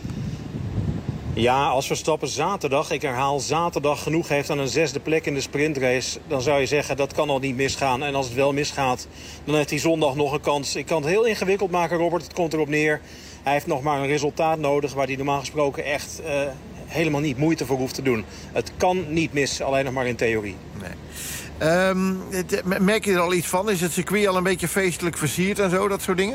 Ja, als Verstappen zaterdag, ik herhaal zaterdag, genoeg heeft aan een zesde plek in de sprintrace, dan zou je zeggen dat kan al niet misgaan. En als het wel misgaat, dan heeft hij zondag nog een kans. Ik kan het heel ingewikkeld maken, Robert. Het komt erop neer. Hij heeft nog maar een resultaat nodig waar hij normaal gesproken echt uh, helemaal niet moeite voor hoeft te doen. Het kan niet mis, alleen nog maar in theorie. Nee. Um, het, merk je er al iets van? Is het circuit al een beetje feestelijk versierd en zo, dat soort dingen?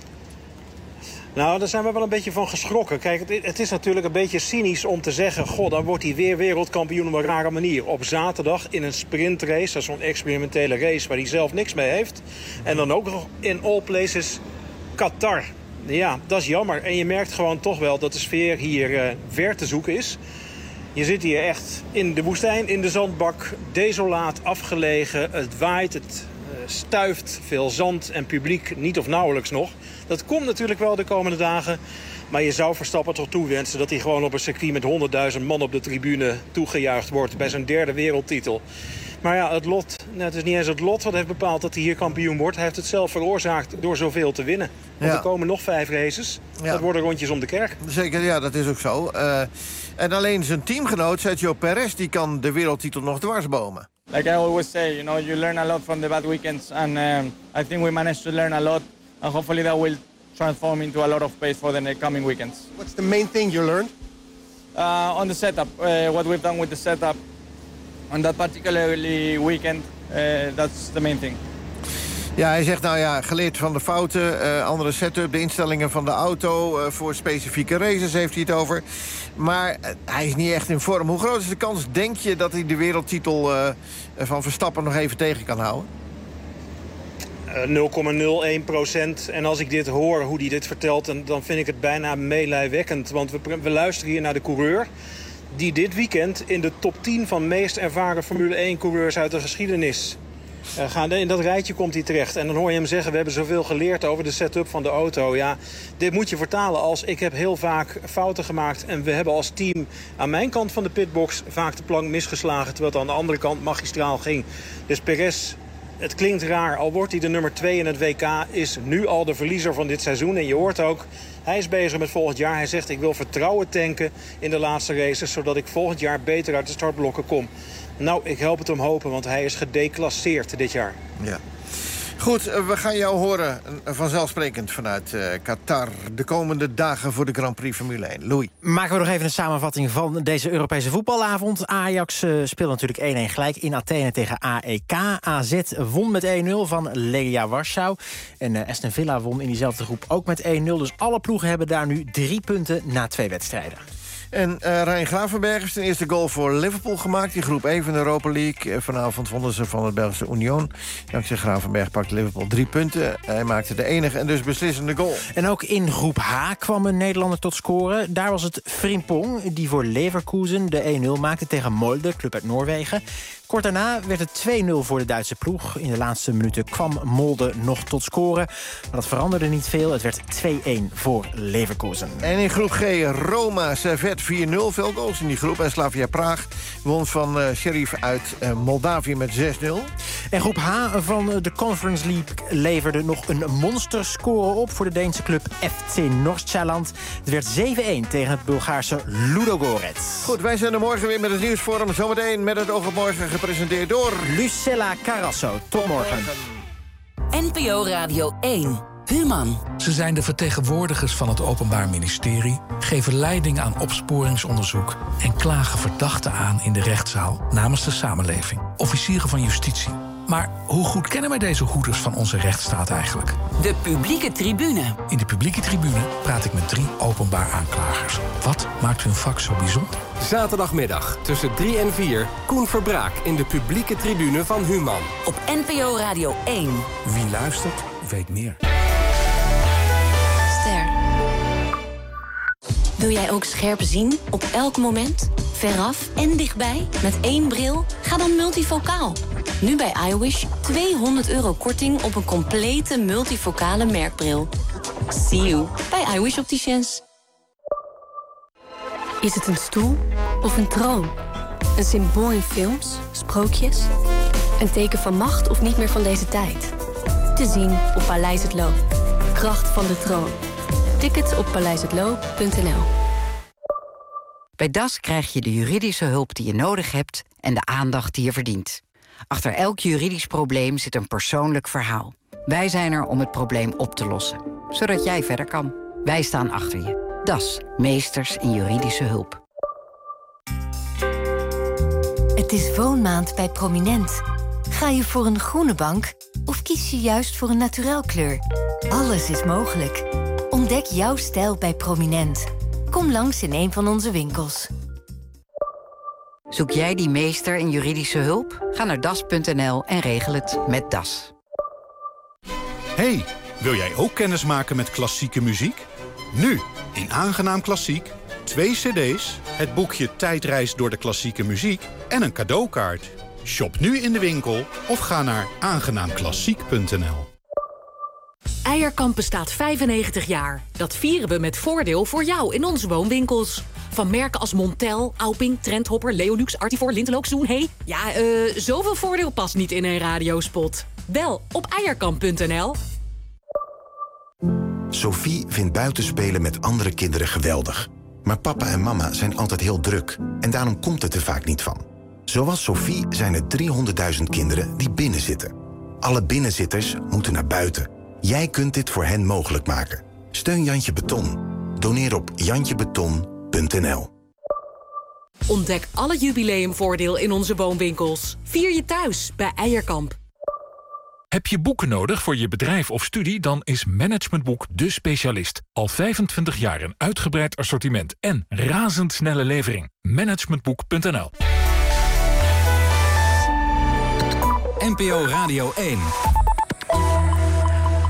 Nou, daar zijn we wel een beetje van geschrokken. Kijk, het, het is natuurlijk een beetje cynisch om te zeggen, goh, dan wordt hij weer wereldkampioen op een rare manier. Op zaterdag in een sprintrace, dat is zo'n experimentele race waar hij zelf niks mee heeft. En dan ook nog in all places Qatar. Ja, dat is jammer. En je merkt gewoon toch wel dat de sfeer hier uh, ver te zoeken is. Je zit hier echt in de woestijn, in de zandbak, desolaat, afgelegen. Het waait, het uh, stuift, veel zand en publiek niet of nauwelijks nog. Dat komt natuurlijk wel de komende dagen. Maar je zou Verstappen toch toewensen dat hij gewoon op een circuit met honderdduizend man op de tribune toegejuicht wordt bij zijn derde wereldtitel. Maar ja, het lot, nou, het is niet eens het lot wat heeft bepaald dat hij hier kampioen wordt. Hij heeft het zelf veroorzaakt door zoveel te winnen. Want ja. Er komen nog vijf races. Ja. Dat worden rondjes om de kerk. Zeker, ja, dat is ook zo. Uh, en alleen zijn teamgenoot, Sergio Perez, die kan de wereldtitel nog dwarsbomen. Like I always say, you know, you learn a lot from the bad weekends. And um, I think we managed to learn a lot. And hopefully that will transform into a lot of pace for the coming weekends. What's the main thing you learned? Uh, on the setup, uh, what we've done with the setup. On that particularly weekend, uh, that's the main thing. Ja, hij zegt nou ja, geleerd van de fouten, uh, andere setup, de instellingen van de auto, uh, voor specifieke races heeft hij het over. Maar uh, hij is niet echt in vorm. Hoe groot is de kans, denk je, dat hij de wereldtitel uh, van Verstappen nog even tegen kan houden? nul komma nul één procent. En als ik dit hoor, hoe hij dit vertelt, dan, dan vind ik het bijna meelijwekkend. Want we, we luisteren hier naar de coureur die dit weekend in de top tien van meest ervaren Formule één coureurs uit de geschiedenis uh, gaan. In dat rijtje komt hij terecht. En dan hoor je hem zeggen, we hebben zoveel geleerd over de setup van de auto. Ja, dit moet je vertalen als ik heb heel vaak fouten gemaakt. En we hebben als team aan mijn kant van de pitbox vaak de plank misgeslagen, terwijl het aan de andere kant magistraal ging. Dus Perez, het klinkt raar, al wordt hij de nummer twee in het W K, is nu al de verliezer van dit seizoen. En je hoort ook, hij is bezig met volgend jaar. Hij zegt, ik wil vertrouwen tanken in de laatste races, zodat ik volgend jaar beter uit de startblokken kom. Nou, ik help het om hopen, want hij is gedeclasseerd dit jaar. Ja. Goed, we gaan jou horen vanzelfsprekend vanuit uh, Qatar de komende dagen voor de Grand Prix Formule één. Louis. Maken we nog even een samenvatting van deze Europese voetbalavond. Ajax uh, speelde natuurlijk één één gelijk in Athene tegen A E K. A Z won met één nul van Legia Warschau. En uh, Aston Villa won in diezelfde groep ook met één nul. Dus alle ploegen hebben daar nu drie punten na twee wedstrijden. En uh, Ryan Gravenberg heeft zijn eerste goal voor Liverpool gemaakt. In groep één van de Europa League. Uh, vanavond vonden ze van het Belgische Union. Dankzij Gravenberg pakte Liverpool drie punten. Hij maakte de enige en dus beslissende goal. En ook in groep H kwam een Nederlander tot scoren. Daar was het Frimpong die voor Leverkusen de één nul maakte tegen Molde, club uit Noorwegen. Kort daarna werd het twee nul voor de Duitse ploeg. In de laatste minuten kwam Molde nog tot scoren. Maar dat veranderde niet veel. Het werd twee-een voor Leverkusen. En in groep G, Roma, Servet vier nul. Veel goals in die groep. En Slavia Praag won van uh, Sheriff uit uh, Moldavië met zes nul. En groep H van de Conference League leverde nog een monsterscore op voor de Deense club F C Noord-Sjælland. Het werd zeven-een tegen het Bulgaarse Ludogorets. Goed, wij zijn er morgen weer met het nieuwsforum. Zometeen met het oog op morgen gepresenteerd door Lucella Carrasso. Tot morgen. N P O Radio één. Human. Ze zijn de vertegenwoordigers van het Openbaar Ministerie, geven leiding aan opsporingsonderzoek en klagen verdachten aan in de rechtszaal namens de samenleving. Officieren van justitie. Maar hoe goed kennen wij deze hoeders van onze rechtsstaat eigenlijk? De publieke tribune. In de publieke tribune praat ik met drie openbaar aanklagers. Wat maakt hun vak zo bijzonder? Zaterdagmiddag tussen drie en vier. Koen Verbraak in de publieke tribune van Human. Op N P O Radio één. Wie luistert, weet meer. Ster. Wil jij ook scherp zien op elk moment? Veraf en dichtbij? Met één bril? Ga dan multifocaal. Nu bij iWish tweehonderd euro korting op een complete multifocale merkbril. See you bij iWish Opticians. Is het een stoel of een troon? Een symbool in films, sprookjes? Een teken van macht of niet meer van deze tijd? Te zien op Paleis het Loo. Kracht van de troon. Tickets op paleis het loo punt n l. Bij D A S krijg je de juridische hulp die je nodig hebt en de aandacht die je verdient. Achter elk juridisch probleem zit een persoonlijk verhaal. Wij zijn er om het probleem op te lossen, zodat jij verder kan. Wij staan achter je. D A S, meesters in juridische hulp. Het is woonmaand bij Prominent. Ga je voor een groene bank of kies je juist voor een naturel kleur? Alles is mogelijk. Ontdek jouw stijl bij Prominent. Kom langs in een van onze winkels. Zoek jij die meester in juridische hulp? Ga naar das punt n l en regel het met D A S. Hey, wil jij ook kennis maken met klassieke muziek? Nu, in Aangenaam Klassiek, twee cd's, het boekje Tijdreis door de klassieke muziek en een cadeaukaart. Shop nu in de winkel of ga naar aangenaam klassiek punt n l. Eierkamp bestaat vijfennegentig jaar. Dat vieren we met voordeel voor jou in onze woonwinkels. Van merken als Montel, Auping, Trendhopper, Leolux, Artivor, Lintelook, Zoen. Hey, ja, eh, uh, zoveel voordeel past niet in een radiospot. Bel op eierkamp punt n l. Sophie vindt buitenspelen met andere kinderen geweldig. Maar papa en mama zijn altijd heel druk. En daarom komt het er vaak niet van. Zoals Sophie zijn er driehonderdduizend kinderen die binnenzitten. Alle binnenzitters moeten naar buiten. Jij kunt dit voor hen mogelijk maken. Steun Jantje Beton. Doneer op jantje beton punt n l. Ontdek alle jubileumvoordeel in onze woonwinkels. Vier je thuis bij Eierkamp. Heb je boeken nodig voor je bedrijf of studie? Dan is Managementboek de specialist. Al vijfentwintig jaar een uitgebreid assortiment en razendsnelle levering. Managementboek punt n l. N P O Radio één.